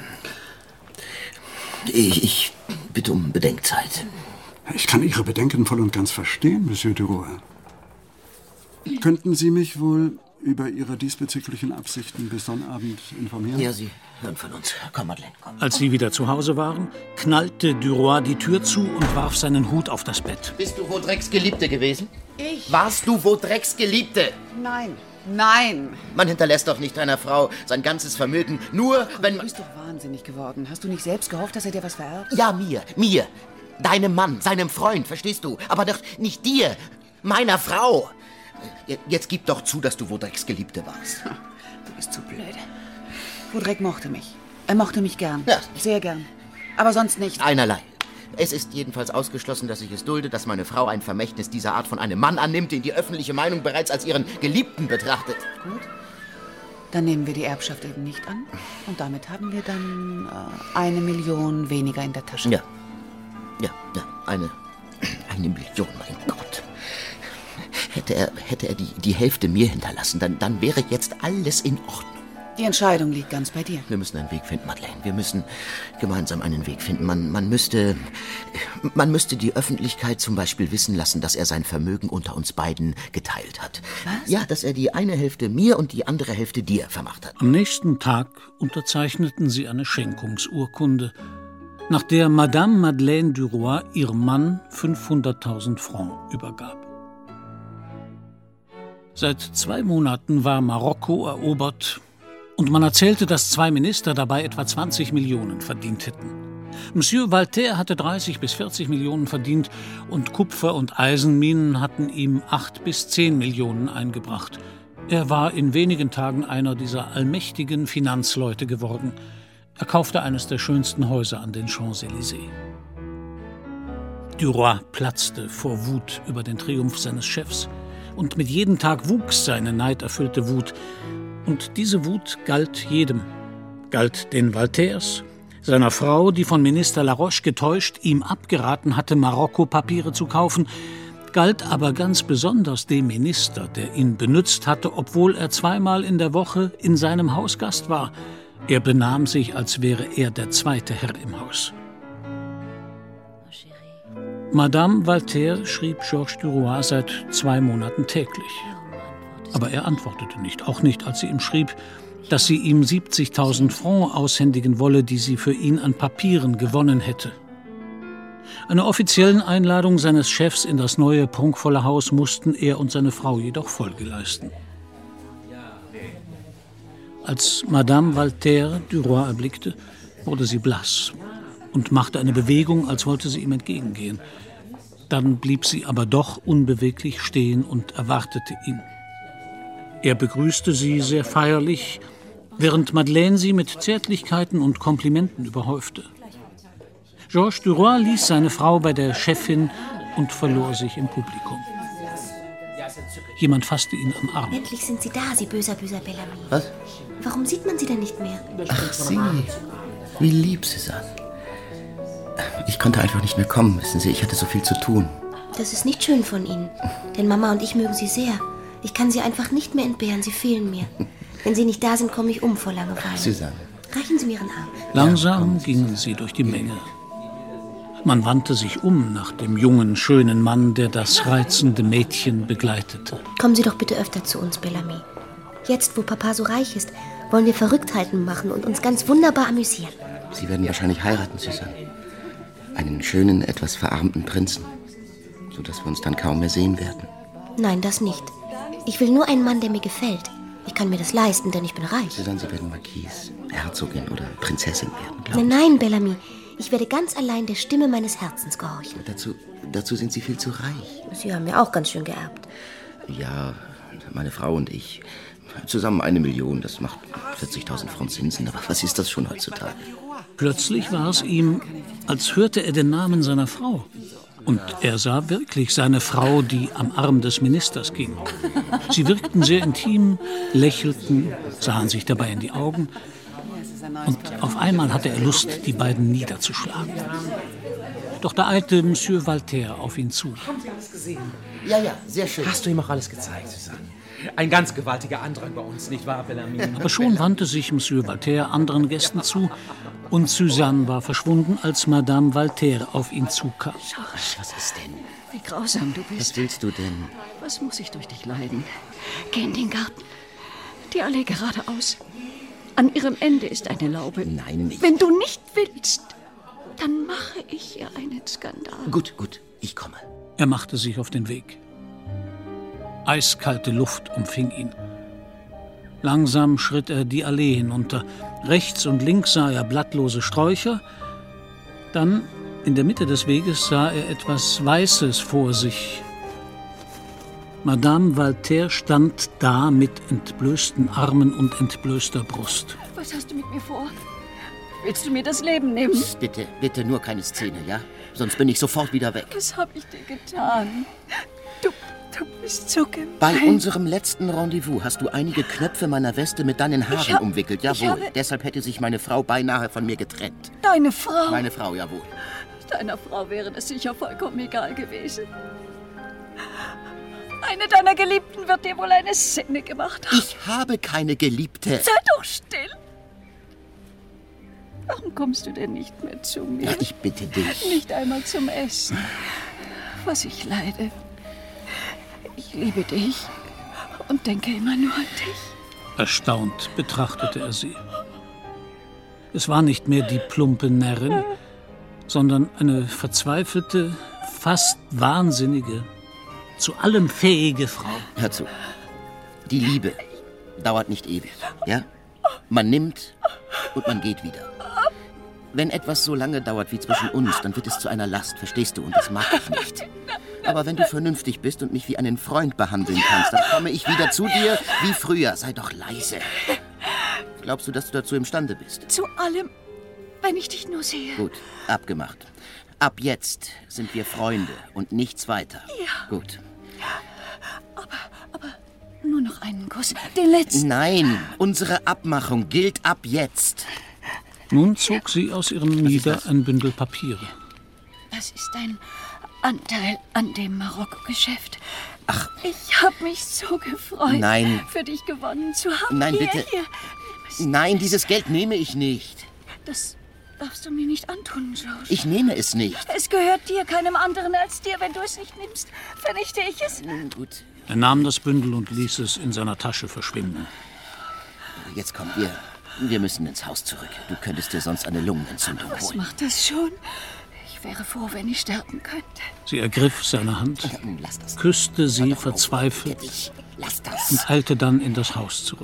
ich, ich bitte um Bedenkzeit. Ich kann Ihre Bedenken voll und ganz verstehen, Monsieur de Roy. Könnten Sie mich wohl über Ihre diesbezüglichen Absichten bis Sonnabend informieren? Ja, Sie hören von uns. Komm, Madeleine, komm. Als sie wieder zu Hause waren, knallte du Roy die Tür zu und warf seinen Hut auf das Bett. Bist du Vaudrecs Geliebte gewesen? Ich? Warst du Vaudrecs Geliebte? Nein, nein. Man hinterlässt doch nicht einer Frau sein ganzes Vermögen, nur Komm, wenn... Du bist doch wahnsinnig geworden. Hast du nicht selbst gehofft, dass er dir was vererbt? Ja, mir, mir. Deinem Mann, seinem Freund, verstehst du? Aber doch nicht dir, meiner Frau. Jetzt gib doch zu, dass du Vaudrecs Geliebte warst. Du bist zu blöde. Vaudrec mochte mich. Er mochte mich gern. Ja. Sehr gern. Aber sonst nicht. Einerlei. Es ist jedenfalls ausgeschlossen, dass ich es dulde, dass meine Frau ein Vermächtnis dieser Art von einem Mann annimmt, den die öffentliche Meinung bereits als ihren Geliebten betrachtet. Gut. Dann nehmen wir die Erbschaft eben nicht an. Und damit haben wir dann äh, eine Million weniger in der Tasche. Ja. Ja, ja. Eine, eine Million, mein Gott. Hätte er, hätte er die, die Hälfte mir hinterlassen, dann, dann wäre jetzt alles in Ordnung. Die Entscheidung liegt ganz bei dir. Wir müssen einen Weg finden, Madeleine. Wir müssen gemeinsam einen Weg finden. Man, man müsste, man müsste die Öffentlichkeit zum Beispiel wissen lassen, dass er sein Vermögen unter uns beiden geteilt hat. Was? Ja, dass er die eine Hälfte mir und die andere Hälfte dir vermacht hat. Am nächsten Tag unterzeichneten sie eine Schenkungsurkunde, nach der Madame Madeleine du Roy ihrem Mann fünfhunderttausend Francs übergab. Seit zwei Monaten war Marokko erobert und man erzählte, dass zwei Minister dabei etwa zwanzig Millionen verdient hätten. Monsieur Walter hatte dreißig bis vierzig Millionen verdient und Kupfer- und Eisenminen hatten ihm acht bis zehn Millionen eingebracht. Er war in wenigen Tagen einer dieser allmächtigen Finanzleute geworden. Er kaufte eines der schönsten Häuser an den Champs-Élysées. Du Roy platzte vor Wut über den Triumph seines Chefs. Und mit jedem Tag wuchs seine neiderfüllte Wut. Und diese Wut galt jedem. Galt den Walters, seiner Frau, die von Minister Laroche getäuscht ihm abgeraten hatte, Marokko-Papiere zu kaufen, galt aber ganz besonders dem Minister, der ihn benützt hatte, obwohl er zweimal in der Woche in seinem Haus Gast war. Er benahm sich, als wäre er der zweite Herr im Haus. Madame Walter schrieb Georges du Roy seit zwei Monaten täglich. Aber er antwortete nicht, auch nicht, als sie ihm schrieb, dass sie ihm siebzigtausend Francs aushändigen wolle, die sie für ihn an Papieren gewonnen hätte. Einer offiziellen Einladung seines Chefs in das neue, prunkvolle Haus mussten er und seine Frau jedoch Folge leisten. Als Madame Walter du Roy erblickte, wurde sie blass und machte eine Bewegung, als wollte sie ihm entgegengehen. Dann blieb sie aber doch unbeweglich stehen und erwartete ihn. Er begrüßte sie sehr feierlich, während Madeleine sie mit Zärtlichkeiten und Komplimenten überhäufte. Georges du Roy ließ seine Frau bei der Chefin und verlor sich im Publikum. Jemand fasste ihn am Arm. Endlich sind Sie da, Sie böser, böser Bellamy. Was? Warum sieht man Sie denn nicht mehr? Ach, Sie. Wie lieb, Susanne. Ich konnte einfach nicht mehr kommen, wissen Sie. Ich hatte so viel zu tun. Das ist nicht schön von Ihnen. Denn Mama und ich mögen Sie sehr. Ich kann Sie einfach nicht mehr entbehren. Sie fehlen mir. Wenn Sie nicht da sind, komme ich um vor Langeweile. Susanne. Reichen Sie mir Ihren Arm. Langsam gingen sie durch die Menge. Man wandte sich um nach dem jungen, schönen Mann, der das reizende Mädchen begleitete. Kommen Sie doch bitte öfter zu uns, Bellamy. Jetzt, wo Papa so reich ist, wollen wir Verrücktheiten machen und uns ganz wunderbar amüsieren. Sie werden wahrscheinlich heiraten, Susanne. Einen schönen, etwas verarmten Prinzen. Sodass wir uns dann kaum mehr sehen werden. Nein, das nicht. Ich will nur einen Mann, der mir gefällt. Ich kann mir das leisten, denn ich bin reich. Susanne, Sie werden Marquise, Herzogin oder Prinzessin werden, glaube Nein, ich. nein, Bellamy. Ich werde ganz allein der Stimme meines Herzens gehorchen. Dazu, dazu sind Sie viel zu reich. Sie haben mir auch ganz schön geerbt. Ja, meine Frau und ich. Zusammen eine Million, das macht vierzigtausend Francs Zinsen. Aber was ist das schon heutzutage? Plötzlich war es ihm, als hörte er den Namen seiner Frau. Und er sah wirklich seine Frau, die am Arm des Ministers ging. Sie wirkten sehr intim, lächelten, sahen sich dabei in die Augen. Und auf einmal hatte er Lust, die beiden niederzuschlagen. Doch da eilte Monsieur Voltaire auf ihn zu. Haben Sie alles gesehen? Ja, ja, sehr schön. Hast du ihm auch alles gezeigt, Susanne? Ein ganz gewaltiger Andrang bei uns, nicht wahr, Bellamy? Aber schon wandte sich Monsieur Voltaire anderen Gästen zu und Suzanne war verschwunden, als Madame Voltaire auf ihn zukam. Was ist denn? Wie grausam du bist. Was willst du denn? Was muss ich durch dich leiden? Geh in den Garten. Die Allee geradeaus. An ihrem Ende ist eine Laube. Nein, nicht. Wenn du nicht willst, dann mache ich ihr einen Skandal. Gut, gut, ich komme. Er machte sich auf den Weg. Eiskalte Luft umfing ihn. Langsam schritt er die Allee hinunter. Rechts und links sah er blattlose Sträucher. Dann, in der Mitte des Weges, sah er etwas Weißes vor sich. Madame Voltaire stand da mit entblößten Armen und entblößter Brust. Was hast du mit mir vor? Willst du mir das Leben nehmen? Psst, bitte, bitte nur keine Szene, ja? Sonst bin ich sofort wieder weg. Was habe ich dir getan? Du, du bist so gemein. Bei unserem letzten Rendezvous hast du einige Knöpfe meiner Weste mit deinen Haaren hab, umwickelt, jawohl. habe... Deshalb hätte sich meine Frau beinahe von mir getrennt. Deine Frau? Meine Frau, jawohl. Deiner Frau wäre das sicher vollkommen egal gewesen. Eine deiner Geliebten wird dir wohl eine Szene gemacht haben. Ich habe keine Geliebte. Sei doch still. Warum kommst du denn nicht mehr zu mir? Ja, ich bitte dich. Nicht einmal zum Essen. Was ich leide. Ich liebe dich und denke immer nur an dich. Erstaunt betrachtete er sie. Es war nicht mehr die plumpe Närrin, sondern eine verzweifelte, fast wahnsinnige, zu allem fähige Frau. Hör zu. Die Liebe dauert nicht ewig, ja? Man nimmt und man geht wieder. Wenn etwas so lange dauert wie zwischen uns, dann wird es zu einer Last, verstehst du? Und das mag ich nicht. Aber wenn du vernünftig bist und mich wie einen Freund behandeln kannst, dann komme ich wieder zu dir wie früher. Sei doch leise. Glaubst du, dass du dazu imstande bist? Zu allem, wenn ich dich nur sehe. Gut, abgemacht. Ab jetzt sind wir Freunde und nichts weiter. Ja. Gut. Aber, aber nur noch einen Kuss, den letzten. Nein, unsere Abmachung gilt ab jetzt. Nun zog sie aus ihrem Mieder ein Bündel Papiere. Das ist dein Anteil an dem Marokko-Geschäft. Ach. Ich habe mich so gefreut, Nein. für dich gewonnen zu haben. Nein, hier, bitte. Hier. Nein, dieses Geld nehme ich nicht. Das darfst du mir nicht antun, George. Ich nehme es nicht. Es gehört dir, keinem anderen als dir. Wenn du es nicht nimmst, vernichte ich es. Gut. Er nahm das Bündel und ließ es in seiner Tasche verschwinden. Jetzt kommt wir. Wir müssen ins Haus zurück. Du könntest dir sonst eine Lungenentzündung Was holen. macht das schon? Ich wäre froh, wenn ich sterben könnte. Sie ergriff seine Hand, Lass das. küsste sie verzweifelt Lass das. und eilte dann in das Haus zurück.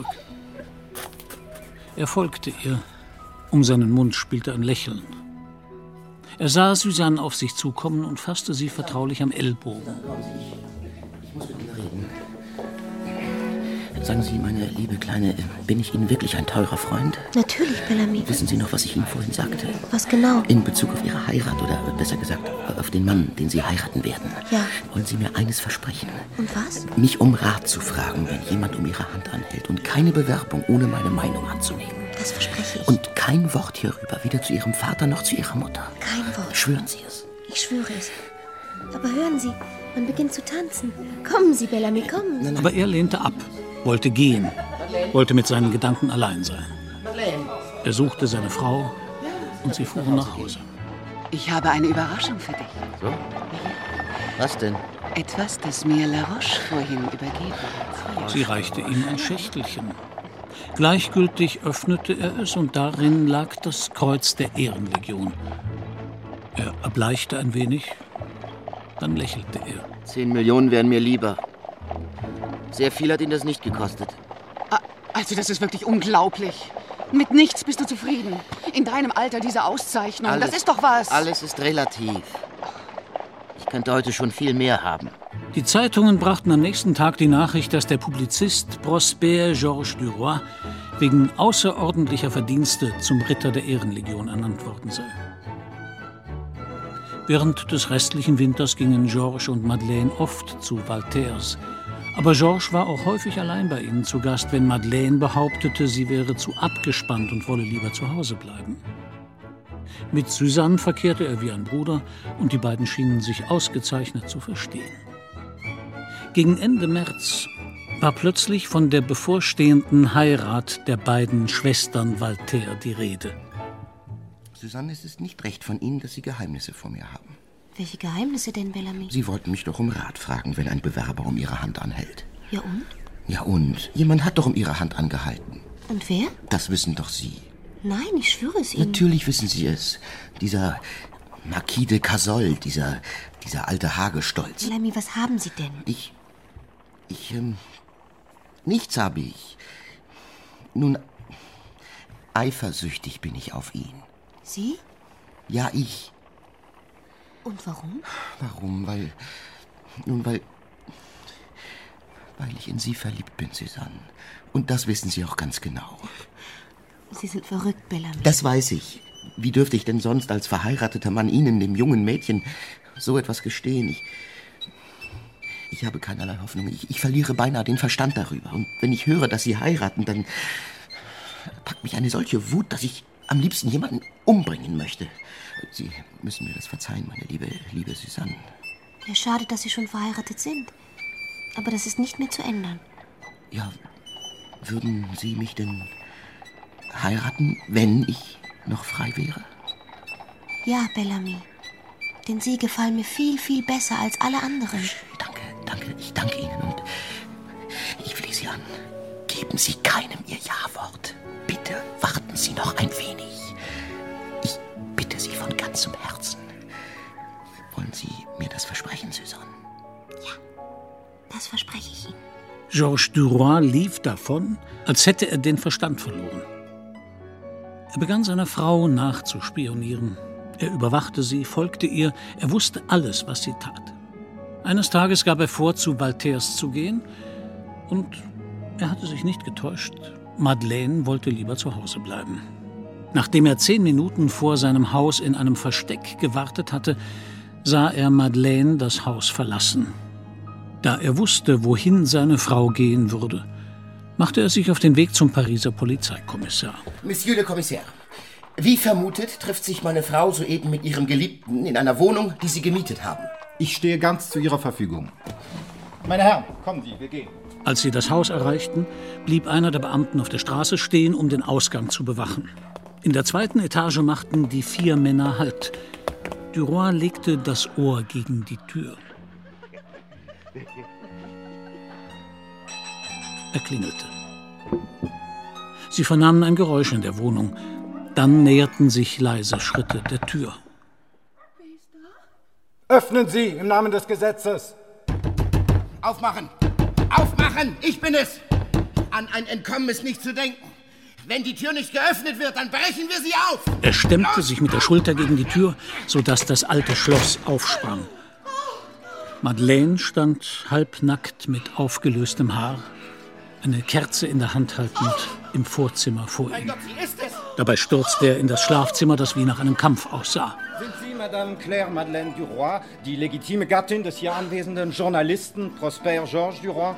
Er folgte ihr. Um seinen Mund spielte ein Lächeln. Er sah Suzanne auf sich zukommen und fasste sie vertraulich am Ellbogen. Ich muss mit Ihnen reden. Sagen Sie, meine liebe Kleine, bin ich Ihnen wirklich ein teurer Freund? Natürlich, Bellamy. Wissen Sie noch, was ich Ihnen vorhin sagte? Was genau? In Bezug auf Ihre Heirat oder besser gesagt auf den Mann, den Sie heiraten werden. Ja. Wollen Sie mir eines versprechen? Und was? Mich um Rat zu fragen, wenn jemand um Ihre Hand anhält und keine Bewerbung ohne meine Meinung anzunehmen. Das verspreche ich. Und kein Wort hierüber, weder zu Ihrem Vater noch zu Ihrer Mutter. Kein Wort. Schwören Sie es. Ich schwöre es. Aber hören Sie, man beginnt zu tanzen. Kommen Sie, Bellamy, kommen Sie. Aber er lehnte ab, wollte gehen, wollte mit seinen Gedanken allein sein. Er suchte seine Frau und sie fuhren nach Hause. Ich habe eine Überraschung für dich. So? Was denn? Etwas, das mir La Roche vorhin übergeben hat. Sie reichte ihm ein Schächtelchen. Gleichgültig öffnete er es und darin lag das Kreuz der Ehrenlegion. Er erbleichte ein wenig, dann lächelte er. Zehn Millionen wären mir lieber. Sehr viel hat ihn das nicht gekostet. Also das ist wirklich unglaublich. Mit nichts bist du zufrieden. In deinem Alter diese Auszeichnung, Alles, das ist doch was. Alles ist relativ. Ich könnte heute schon viel mehr haben. Die Zeitungen brachten am nächsten Tag die Nachricht, dass der Publizist Prosper Georges Duroy wegen außerordentlicher Verdienste zum Ritter der Ehrenlegion ernannt worden sei. Während des restlichen Winters gingen Georges und Madeleine oft zu Walters. Aber Georges war auch häufig allein bei ihnen zu Gast, wenn Madeleine behauptete, sie wäre zu abgespannt und wolle lieber zu Hause bleiben. Mit Suzanne verkehrte er wie ein Bruder und die beiden schienen sich ausgezeichnet zu verstehen. Gegen Ende März war plötzlich von der bevorstehenden Heirat der beiden Schwestern Walter die Rede. Suzanne, es ist nicht recht von Ihnen, dass Sie Geheimnisse vor mir haben. Welche Geheimnisse denn, Bellamy? Sie wollten mich doch um Rat fragen, wenn ein Bewerber um Ihre Hand anhält. Ja und? Ja und? Jemand hat doch um Ihre Hand angehalten. Und wer? Das wissen doch Sie. Nein, ich schwöre es Ihnen. Natürlich wissen Sie es. Dieser Marquis de Cassol, dieser, dieser alte Hagestolz. Bellamy, was haben Sie denn? Ich... Ich, ähm... Nichts habe ich. Nun, eifersüchtig bin ich auf ihn. Sie? Ja, ich. Und warum? Warum? Weil... Nun, weil... Weil ich in Sie verliebt bin, Suzanne. Und das wissen Sie auch ganz genau. Sie sind verrückt, Bellamy. Das weiß ich. Wie dürfte ich denn sonst als verheirateter Mann Ihnen, dem jungen Mädchen, so etwas gestehen? Ich... Ich habe keinerlei Hoffnung. Ich, ich verliere beinahe den Verstand darüber. Und wenn ich höre, dass Sie heiraten, dann packt mich eine solche Wut, dass ich am liebsten jemanden umbringen möchte. Sie müssen mir das verzeihen, meine liebe, liebe Suzanne. Ja, schade, dass Sie schon verheiratet sind. Aber das ist nicht mehr zu ändern. Ja, würden Sie mich denn heiraten, wenn ich noch frei wäre? Ja, Bellamy. Denn Sie gefallen mir viel, viel besser als alle anderen. Danke, danke, ich danke Ihnen und ich flehe Sie an. Geben Sie keinem Ihr Ja-Wort. Bitte warten Sie noch ein wenig. Ich bitte Sie von ganzem Herzen. Wollen Sie mir das versprechen, Suzanne? Ja, das verspreche ich Ihnen. Georges Duroy lief davon, als hätte er den Verstand verloren. Er begann seiner Frau nachzuspionieren. Er überwachte sie, folgte ihr, er wusste alles, was sie tat. Eines Tages gab er vor, zu Walters zu gehen, und er hatte sich nicht getäuscht. Madeleine wollte lieber zu Hause bleiben. Nachdem er zehn Minuten vor seinem Haus in einem Versteck gewartet hatte, sah er Madeleine das Haus verlassen. Da er wusste, wohin seine Frau gehen würde, machte er sich auf den Weg zum Pariser Polizeikommissar. Monsieur le Commissaire, wie vermutet trifft sich meine Frau soeben mit ihrem Geliebten in einer Wohnung, die sie gemietet haben. Ich stehe ganz zu Ihrer Verfügung. Meine Herren, kommen Sie, wir gehen. Als sie das Haus erreichten, blieb einer der Beamten auf der Straße stehen, um den Ausgang zu bewachen. In der zweiten Etage machten die vier Männer Halt. Duroy legte das Ohr gegen die Tür. Er klingelte. Sie vernahmen ein Geräusch in der Wohnung. Dann näherten sich leise Schritte der Tür. Öffnen Sie im Namen des Gesetzes. Aufmachen! Aufmachen! Ich bin es! An ein Entkommen ist nicht zu denken. Wenn die Tür nicht geöffnet wird, dann brechen wir sie auf! Er stemmte sich mit der Schulter gegen die Tür, sodass das alte Schloss aufsprang. Madeleine stand halbnackt mit aufgelöstem Haar, eine Kerze in der Hand haltend, im Vorzimmer vor ihm. Dabei stürzte er in das Schlafzimmer, das wie nach einem Kampf aussah. Sind Sie Madame Claire Madeleine Duroy, die legitime Gattin des hier anwesenden Journalisten Prosper Georges Duroy?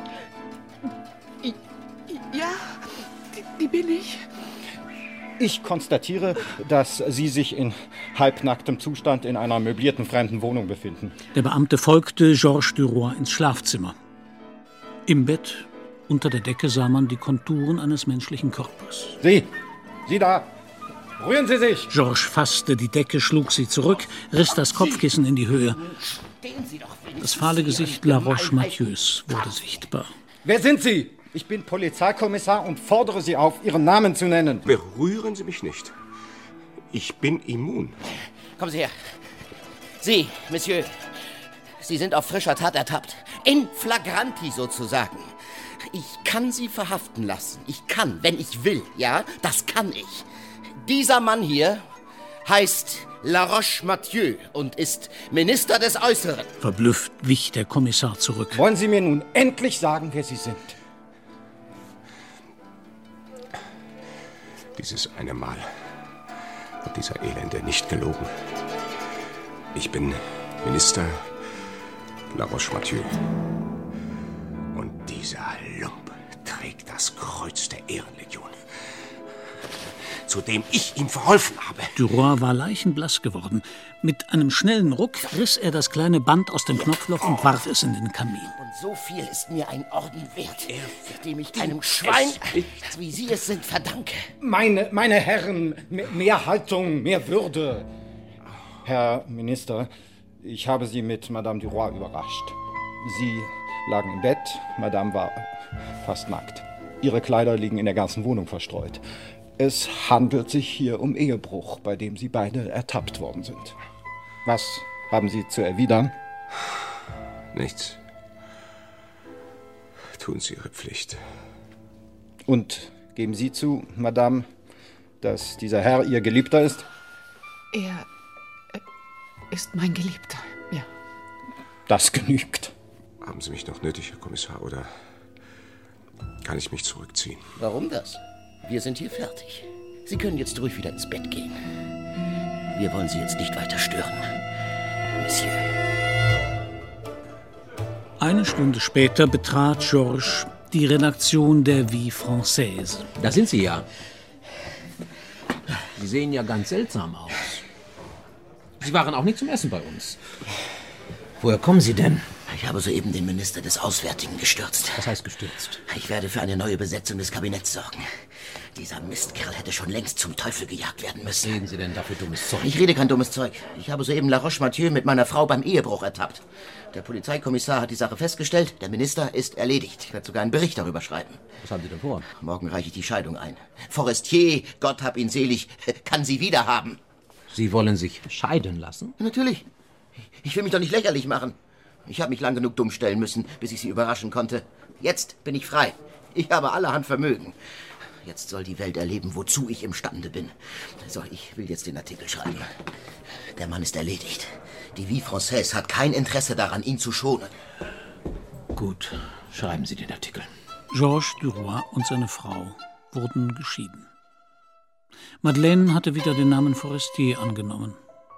Ja, die, die bin ich. Ich konstatiere, dass Sie sich in halbnacktem Zustand in einer möblierten fremden Wohnung befinden. Der Beamte folgte Georges Duroy ins Schlafzimmer. Im Bett, unter der Decke, sah man die Konturen eines menschlichen Körpers. Sie, Sie da, rühren Sie sich! Georges fasste die Decke, schlug sie zurück, riss das Kopfkissen in die Höhe. Das fahle Gesicht La Roche-Mathieu's wurde sichtbar. Wer sind Sie? Ich bin Polizeikommissar und fordere Sie auf, Ihren Namen zu nennen. Berühren Sie mich nicht. Ich bin immun. Kommen Sie her. Sie, Monsieur, Sie sind auf frischer Tat ertappt. In flagranti sozusagen. Ich kann Sie verhaften lassen. Ich kann, wenn ich will, ja? Das kann ich. Dieser Mann hier heißt La Roche-Mathieu und ist Minister des Äußeren. Verblüfft wich der Kommissar zurück. Wollen Sie mir nun endlich sagen, wer Sie sind? Dieses eine Mal hat dieser Elende nicht gelogen. Ich bin Minister La Roche-Mathieu. Und dieser Lump trägt das Kreuz der Ehrenlegion, zu dem ich ihm verholfen habe. Duroy war leichenblass geworden. Mit einem schnellen Ruck riss er das kleine Band aus dem Knopfloch und warf es in den Kamin. Und so viel ist mir ein Orden wert, dem ich einem Schwein, wie Sie es sind, verdanke. Meine, meine Herren, mehr, mehr Haltung, mehr Würde. Herr Minister, ich habe Sie mit Madame Duroy überrascht. Sie lagen im Bett, Madame war fast nackt. Ihre Kleider liegen in der ganzen Wohnung verstreut. Es handelt sich hier um Ehebruch, bei dem Sie beide ertappt worden sind. Was haben Sie zu erwidern? Nichts. Tun Sie Ihre Pflicht. Und geben Sie zu, Madame, dass dieser Herr Ihr Geliebter ist? Er äh, ist mein Geliebter, ja. Das genügt. Haben Sie mich noch nötig, Herr Kommissar, oder kann ich mich zurückziehen? Warum das? Wir sind hier fertig. Sie können jetzt ruhig wieder ins Bett gehen. Wir wollen Sie jetzt nicht weiter stören, Monsieur. Eine Stunde später betrat Georges die Redaktion der Vie Française. Da sind Sie ja. Sie sehen ja ganz seltsam aus. Sie waren auch nicht zum Essen bei uns. Woher kommen Sie denn? Ich habe soeben den Minister des Auswärtigen gestürzt. Was heißt gestürzt? Ich werde für eine neue Besetzung des Kabinetts sorgen. Dieser Mistkerl hätte schon längst zum Teufel gejagt werden müssen. Was reden Sie denn da für dummes Zeug? Ich rede kein dummes Zeug. Ich habe soeben La Roche-Mathieu mit meiner Frau beim Ehebruch ertappt. Der Polizeikommissar hat die Sache festgestellt. Der Minister ist erledigt. Ich werde sogar einen Bericht darüber schreiben. Was haben Sie denn vor? Morgen reiche ich die Scheidung ein. Forestier, Gott hab ihn selig, kann sie wiederhaben. Sie wollen sich scheiden lassen? Natürlich. Ich will mich doch nicht lächerlich machen. Ich habe mich lang genug dumm stellen müssen, bis ich Sie überraschen konnte. Jetzt bin ich frei. Ich habe allerhand Vermögen. Jetzt soll die Welt erleben, wozu ich imstande bin. So, ich will jetzt den Artikel schreiben. Der Mann ist erledigt. Die Vie Française hat kein Interesse daran, ihn zu schonen. Gut, schreiben Sie den Artikel. Georges Duroy und seine Frau wurden geschieden. Madeleine hatte wieder den Namen Forestier angenommen.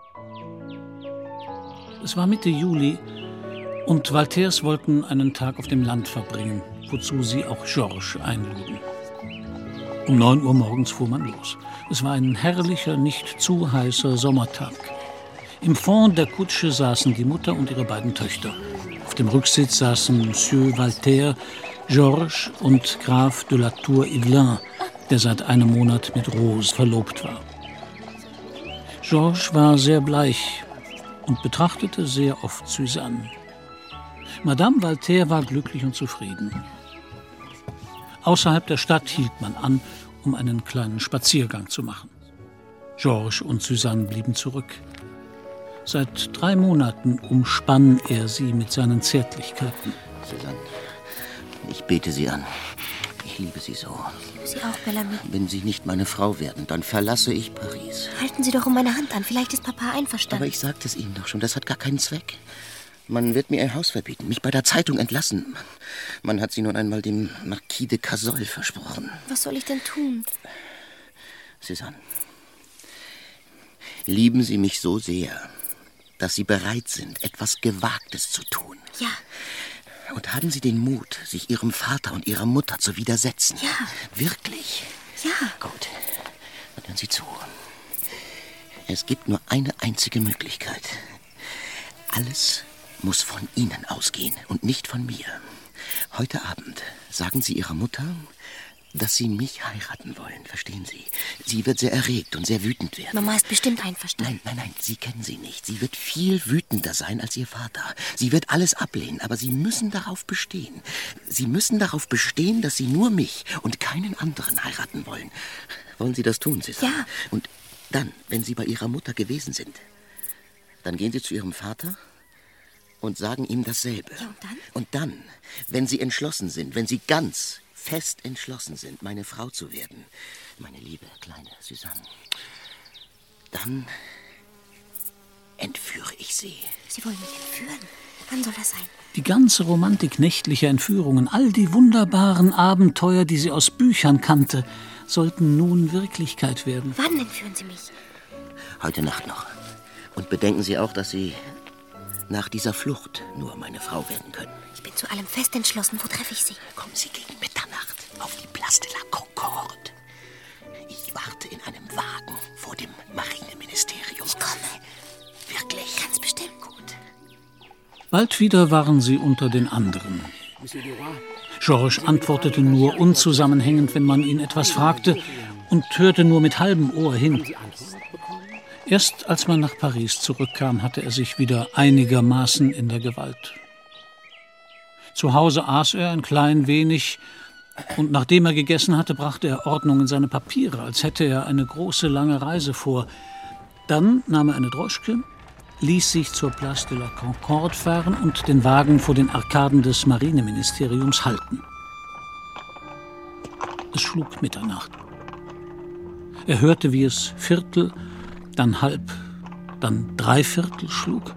Es war Mitte Juli und Walters wollten einen Tag auf dem Land verbringen, wozu sie auch Georges einluden. Um neun Uhr morgens fuhr man los. Es war ein herrlicher, nicht zu heißer Sommertag. Im Fond der Kutsche saßen die Mutter und ihre beiden Töchter. Auf dem Rücksitz saßen Monsieur Walter, Georges und Graf de la Tour-Yvelin, der seit einem Monat mit Rose verlobt war. Georges war sehr bleich und betrachtete sehr oft Suzanne. Madame Walter war glücklich und zufrieden. Außerhalb der Stadt hielt man an, um einen kleinen Spaziergang zu machen. Georges und Suzanne blieben zurück. Seit drei Monaten umspann er sie mit seinen Zärtlichkeiten. Suzanne, ich bete Sie an. Ich liebe Sie so. Ich liebe Sie auch, Bellamy. Wenn Sie nicht meine Frau werden, dann verlasse ich Paris. Halten Sie doch um meine Hand an. Vielleicht ist Papa einverstanden. Aber ich sagte es Ihnen doch schon, das hat gar keinen Zweck. Man wird mir ein Haus verbieten, mich bei der Zeitung entlassen. Man, man hat sie nun einmal dem Marquis de Cassel versprochen. Was soll ich denn tun? Suzanne, lieben Sie mich so sehr, dass Sie bereit sind, etwas Gewagtes zu tun? Ja. Und haben Sie den Mut, sich Ihrem Vater und Ihrer Mutter zu widersetzen? Ja. Wirklich? Ja. Gut, dann hören Sie zu. Es gibt nur eine einzige Möglichkeit. Alles muss von Ihnen ausgehen und nicht von mir. Heute Abend sagen Sie Ihrer Mutter, dass Sie mich heiraten wollen, verstehen Sie? Sie wird sehr erregt und sehr wütend werden. Mama ist bestimmt einverstanden. Nein, nein, nein, Sie kennen sie nicht. Sie wird viel wütender sein als Ihr Vater. Sie wird alles ablehnen, aber Sie müssen darauf bestehen. Sie müssen darauf bestehen, dass Sie nur mich und keinen anderen heiraten wollen. Wollen Sie das tun, Suzanne? Ja. Und dann, wenn Sie bei Ihrer Mutter gewesen sind, dann gehen Sie zu Ihrem Vater und sagen ihm dasselbe. Ja, und dann? Und dann, wenn Sie entschlossen sind, wenn Sie ganz fest entschlossen sind, meine Frau zu werden, meine liebe kleine Suzanne, Dann entführe ich Sie. Sie wollen mich entführen? Wann soll das sein? Die ganze Romantik nächtlicher Entführungen, all die wunderbaren Abenteuer, die sie aus Büchern kannte, sollten nun Wirklichkeit werden. Wann entführen Sie mich? Heute Nacht noch. Und bedenken Sie auch, dass Sie nach dieser Flucht nur meine Frau werden können. Ich bin zu allem fest entschlossen. Wo treffe ich Sie? Kommen Sie gegen Mitternacht auf die Place de la Concorde. Ich warte in einem Wagen vor dem Marineministerium. Ich komme. Wirklich? Ganz bestimmt. Gut. Bald wieder waren sie unter den anderen. Georges antwortete nur unzusammenhängend, wenn man ihn etwas fragte, und hörte nur mit halbem Ohr hin. Erst als man nach Paris zurückkam, hatte er sich wieder einigermaßen in der Gewalt. Zu Hause aß er ein klein wenig, und nachdem er gegessen hatte, brachte er Ordnung in seine Papiere, als hätte er eine große, lange Reise vor. Dann nahm er eine Droschke, ließ sich zur Place de la Concorde fahren und den Wagen vor den Arkaden des Marineministeriums halten. Es schlug Mitternacht. Er hörte, wie es Viertel, dann halb, dann Dreiviertel schlug.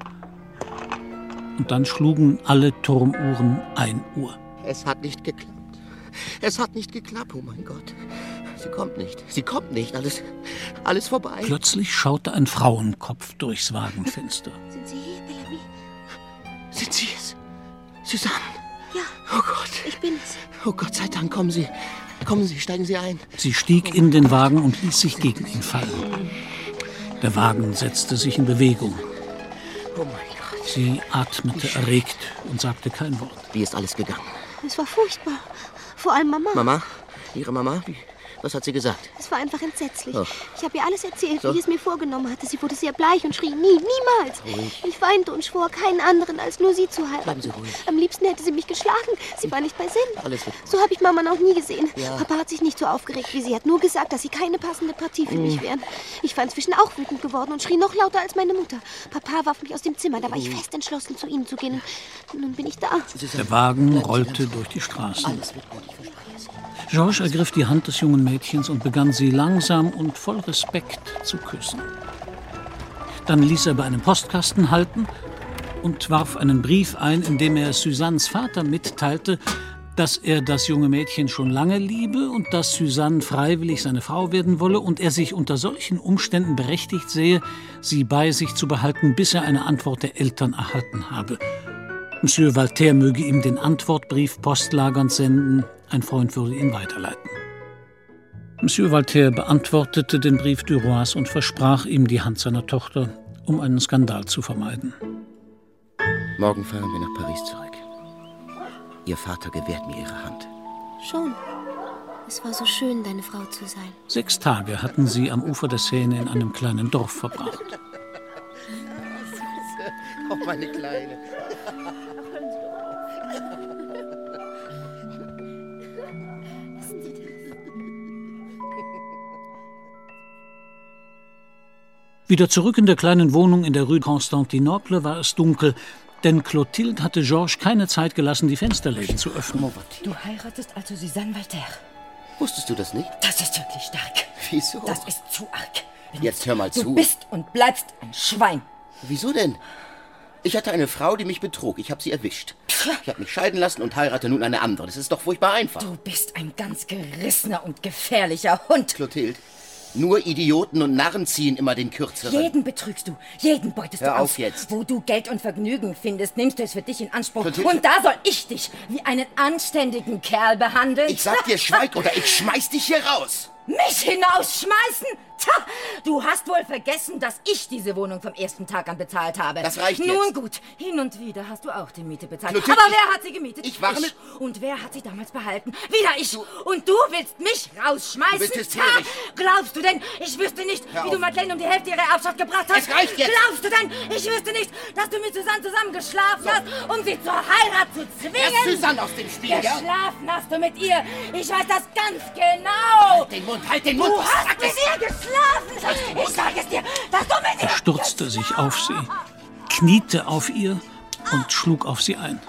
Und dann schlugen alle Turmuhren ein Uhr. Es hat nicht geklappt. Es hat nicht geklappt, oh mein Gott. Sie kommt nicht. Sie kommt nicht. Alles, alles vorbei. Plötzlich schaute ein Frauenkopf durchs Wagenfenster. Sind Sie hier, Bellamy? Sind Sie es? Susanne? Ja. Oh Gott. Ich bin's. Oh Gott sei Dank, kommen Sie. Kommen Sie, steigen Sie ein. Sie stieg in den Wagen und ließ sich gegen ihn fallen. Der Wagen setzte sich in Bewegung. Oh mein Gott. Sie atmete erregt und sagte kein Wort. Wie ist alles gegangen? Es war furchtbar. Vor allem Mama. Mama? Ihre Mama? Wie, was hat sie gesagt? Es war einfach entsetzlich. Oh. Ich habe ihr alles erzählt, So? wie ich es mir vorgenommen hatte. Sie wurde sehr bleich und schrie, nie, niemals. Ruhig. Ich weinte und schwor, keinen anderen als nur sie zu Bleiben heiraten. Sie ruhig. Am liebsten hätte sie mich geschlagen. Sie war nicht bei Sinn. Alles wird. So habe ich Mama noch nie gesehen. Ja. Papa hat sich nicht so aufgeregt wie sie. Hat nur gesagt, dass sie keine passende Partie für Mm. mich wären. Ich war inzwischen auch wütend geworden und schrie noch lauter als meine Mutter. Papa warf mich aus dem Zimmer. Da war ich Mm. fest entschlossen, zu ihnen zu gehen. Und nun bin ich da. Der Wagen rollte durch die Straßen. Alles wird gut, ich verspreche es. Georges ergriff die Hand des jungen Mädchens und begann sie langsam und voll Respekt zu küssen. Dann ließ er bei einem Postkasten halten und warf einen Brief ein, in dem er Suzannes Vater mitteilte, dass er das junge Mädchen schon lange liebe und dass Suzanne freiwillig seine Frau werden wolle und er sich unter solchen Umständen berechtigt sehe, sie bei sich zu behalten, bis er eine Antwort der Eltern erhalten habe. Monsieur Walter möge ihm den Antwortbrief postlagernd senden, ein Freund würde ihn weiterleiten. Monsieur Walter beantwortete den Brief du Rois und versprach ihm die Hand seiner Tochter, um einen Skandal zu vermeiden. Morgen fahren wir nach Paris zurück. Ihr Vater gewährt mir Ihre Hand. Schon. Es war so schön, deine Frau zu sein. Sechs Tage hatten sie am Ufer der Seine in einem kleinen Dorf verbracht. Auch meine Kleine. Wieder zurück in der kleinen Wohnung in der Rue Constantinople war es dunkel, denn Clotilde hatte Georges keine Zeit gelassen, die Fensterläden zu öffnen. Du heiratest also Suzanne Walter. Wusstest du das nicht? Das ist wirklich stark. Wieso? Das ist zu arg. Jetzt hör mal Du zu. bist und bleibst ein Schwein. Wieso denn? Ich hatte eine Frau, die mich betrog. Ich habe sie erwischt. Ich habe mich scheiden lassen und heirate nun eine andere. Das ist doch furchtbar einfach. Du bist ein ganz gerissener und gefährlicher Hund. Clotilde, nur Idioten und Narren ziehen immer den Kürzeren. Jeden betrügst du, jeden beutest Hör du auf aus. jetzt. Wo du Geld und Vergnügen findest, nimmst du es für dich in Anspruch. Clotilde. Und da soll ich dich wie einen anständigen Kerl behandeln. Ich sag dir, schweig oder ich schmeiß dich hier raus. Mich hinausschmeißen? Tja, du hast wohl vergessen, dass ich diese Wohnung vom ersten Tag an bezahlt habe. Das reicht jetzt. Nun gut, hin und wieder hast du auch die Miete bezahlt. Clotilde, Aber wer hat sie gemietet? ich warne- Ich. Und wer hat sie damals behalten? Wieder ich. Und du willst mich rausschmeißen? Du bist hysterisch. Tja, glaubst du denn, ich wüsste nicht, Hör wie auf. du Madeleine um die Hälfte ihrer Erbschaft gebracht hast? Es reicht jetzt. Glaubst du denn, ich wüsste nicht, dass du mit Susanne zusammen geschlafen hast, um sie zur Heirat zu zwingen? Lass Susanne aus dem Spiel, ja? Geschlafen hast du mit ihr. Ich weiß das ganz genau. Halt den Mund, halt den Mund. Du Was hast sagt mit es? ihr geschlafen! Ich sage es dir, dass du mit Er ihr... stürzte sich auf sie, kniete auf ihr und schlug auf sie ein.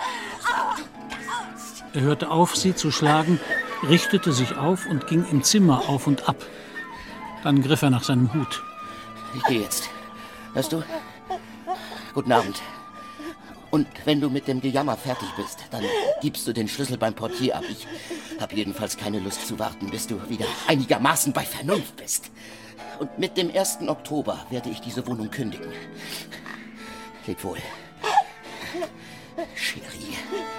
Er hörte auf, sie zu schlagen, richtete sich auf und ging im Zimmer auf und ab. Dann griff er nach seinem Hut. Ich gehe jetzt. Hörst du? Guten Abend. Und wenn du mit dem Gejammer fertig bist, dann gibst du den Schlüssel beim Portier ab. Ich habe jedenfalls keine Lust zu warten, bis du wieder einigermaßen bei Vernunft bist. Und mit dem ersten Oktober werde ich diese Wohnung kündigen. Leb wohl. Chérie.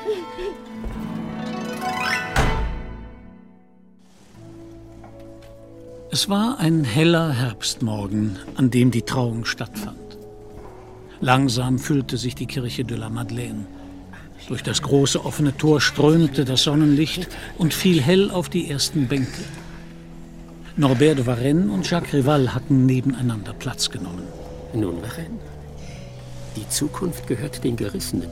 Es war ein heller Herbstmorgen, an dem die Trauung stattfand. Langsam füllte sich die Kirche de la Madeleine. Durch das große offene Tor strömte das Sonnenlicht und fiel hell auf die ersten Bänke. Norbert de Varenne und Jacques Rival hatten nebeneinander Platz genommen. Nun, Varenne, die Zukunft gehört den Gerissenen.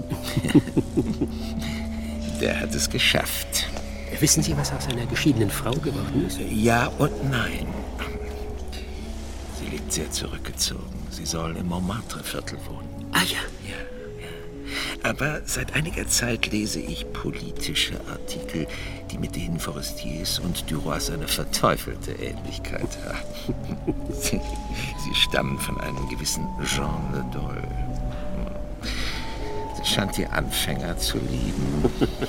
Der hat es geschafft. Wissen Sie, was aus seiner geschiedenen Frau geworden ist? Ja und nein. Sie lebt sehr zurückgezogen. Sie soll im Montmartre-Viertel wohnen. Ah ja. Ja, ja. Aber seit einiger Zeit lese ich politische Artikel, die mit denen Forestiers und Duroy eine verteufelte Ähnlichkeit haben. sie, sie stammen von einem gewissen Jean Le Dol. Sie scheint die Anfänger zu lieben.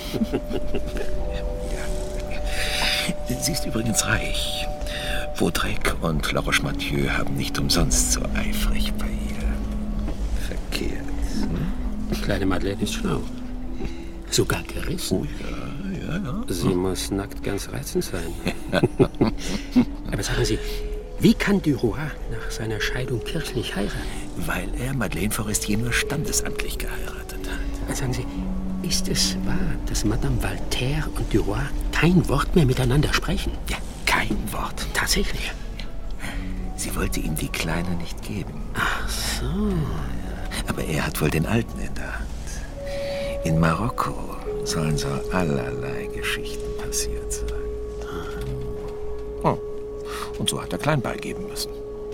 ja. Sie ist übrigens reich. Vaudrec und La Roche-Mathieu haben nicht umsonst so eifrig bei ihr verkehrt. Hm? Kleine Madeleine ist schlau. Sogar gerissen. Oh ja, ja, ja. Sie muss nackt ganz reizend sein. Aber sagen Sie, wie kann Duroy nach seiner Scheidung kirchlich heiraten? Weil er Madeleine Forestier nur standesamtlich geheiratet hat. Sagen Sie, ist es wahr, dass Madame Valterre und Duroy kein Wort mehr miteinander sprechen? Ja, kein Wort. Tatsächlich? Sie wollte ihm die Kleine nicht geben. Ach so. Aber er hat wohl den Alten in der Hand. In Marokko sollen so allerlei Geschichten passiert sein. Oh. Und so hat er klein beigeben müssen.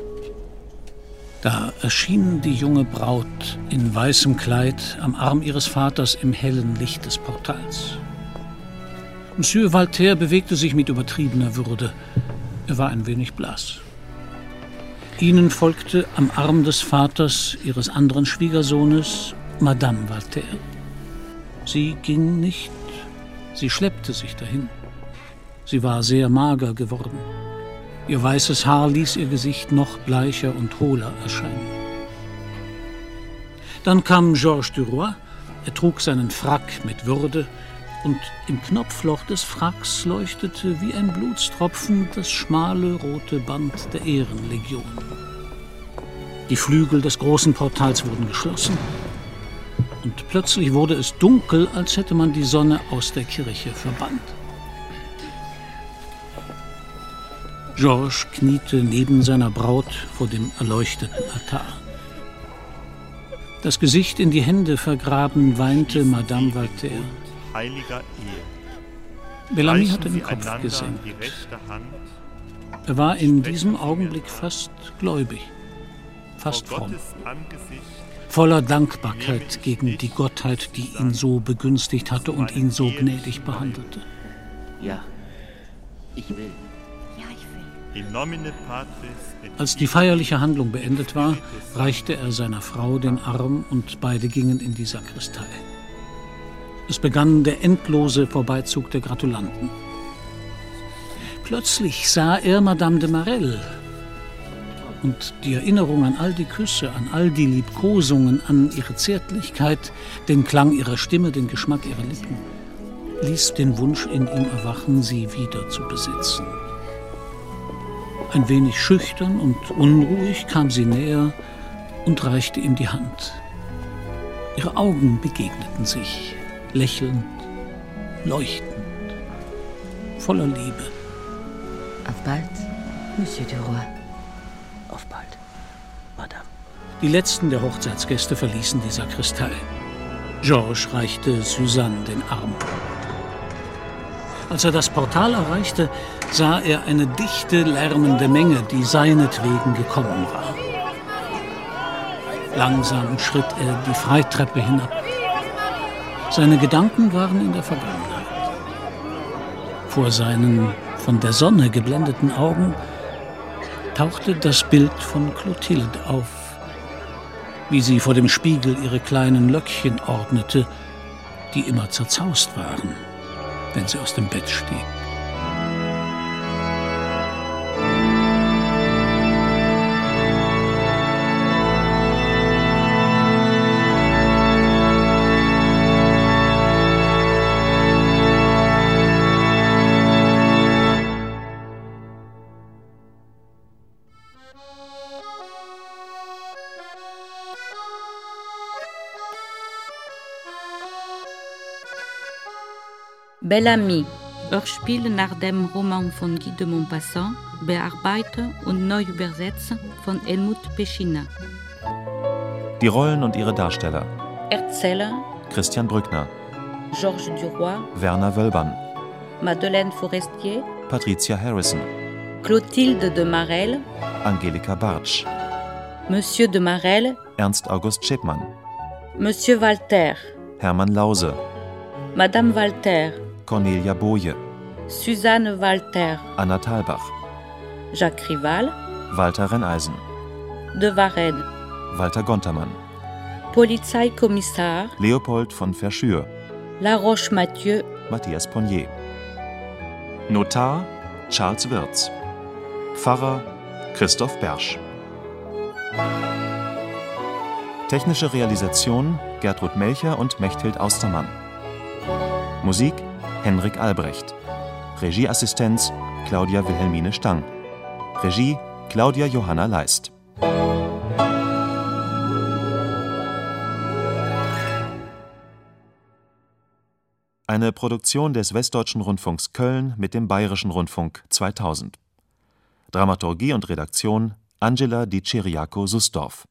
Da erschien die junge Braut in weißem Kleid am Arm ihres Vaters im hellen Licht des Portals. Monsieur Valterre bewegte sich mit übertriebener Würde. Er war ein wenig blass. Ihnen folgte am Arm des Vaters ihres anderen Schwiegersohnes Madame Valterre. Sie ging nicht, sie schleppte sich dahin. Sie war sehr mager geworden. Ihr weißes Haar ließ ihr Gesicht noch bleicher und hohler erscheinen. Dann kam Georges Duroy. Er trug seinen Frack mit Würde und im Knopfloch des Fracks leuchtete wie ein Blutstropfen das schmale rote Band der Ehrenlegion. Die Flügel des großen Portals wurden geschlossen und plötzlich wurde es dunkel, als hätte man die Sonne aus der Kirche verbannt. Georges kniete neben seiner Braut vor dem erleuchteten Altar. Das Gesicht in die Hände vergraben, weinte Madame Valterre. Heiliger Ehe. Bellamy hatte den Kopf gesenkt. Er war in diesem Augenblick fast gläubig, fast fromm, voller Dankbarkeit gegen die Gottheit, die ihn so begünstigt hatte und ihn so gnädig behandelte. Ja, ich will. Als die feierliche Handlung beendet war, reichte er seiner Frau den Arm und beide gingen in die Sakristei. Es begann der endlose Vorbeizug der Gratulanten. Plötzlich sah er Madame de Marelle. Und die Erinnerung an all die Küsse, an all die Liebkosungen, an ihre Zärtlichkeit, den Klang ihrer Stimme, den Geschmack ihrer Lippen, ließ den Wunsch in ihm erwachen, sie wieder zu besitzen. Ein wenig schüchtern und unruhig kam sie näher und reichte ihm die Hand. Ihre Augen begegneten sich, lächelnd, leuchtend, voller Liebe. Auf bald, Monsieur Duroy. Auf bald, Madame. Die letzten der Hochzeitsgäste verließen die Sakristei. Georges reichte Suzanne den Arm. Als er das Portal erreichte, sah er eine dichte, lärmende Menge, die seinetwegen gekommen war. Langsam schritt er die Freitreppe hinab. Seine Gedanken waren in der Vergangenheit. Vor seinen von der Sonne geblendeten Augen tauchte das Bild von Clotilde auf, wie sie vor dem Spiegel ihre kleinen Löckchen ordnete, die immer zerzaust waren, wenn sie aus dem Bett stieg. Bel-Ami, Hörspiel nach dem Roman von Guy de Maupassant, bearbeitet und neu übersetzt von Helmut Peschina. Die Rollen und ihre Darsteller: Erzähler Christian Brückner, Georges Duroy, Werner Wölbern, Madeleine Forestier, Patricia Harrison, Clotilde de Marelle, Angelika Bartsch, Monsieur de Marelle, Ernst August Schepmann, Monsieur Walter, Hermann Lause, Madame Walter, Cornelia Boje, Susanne Walter, Anna Thalbach, Jacques Rival, Walter Renneisen, de Varenne, Walter Gontermann, Polizeikommissar Leopold von Verschür, La Roche-Mathieu, Matthias Ponnier, Notar Charles Wirz, Pfarrer Christoph Bersch. Technische Realisation Gertrud Melcher und Mechthild Austermann. Musik Henrik Albrecht. Regieassistenz Claudia Wilhelmine Stang. Regie Claudia Johanna Leist. Eine Produktion des Westdeutschen Rundfunks Köln mit dem Bayerischen Rundfunk zweitausend. Dramaturgie und Redaktion Angela Di Ciriaco-Susdorf.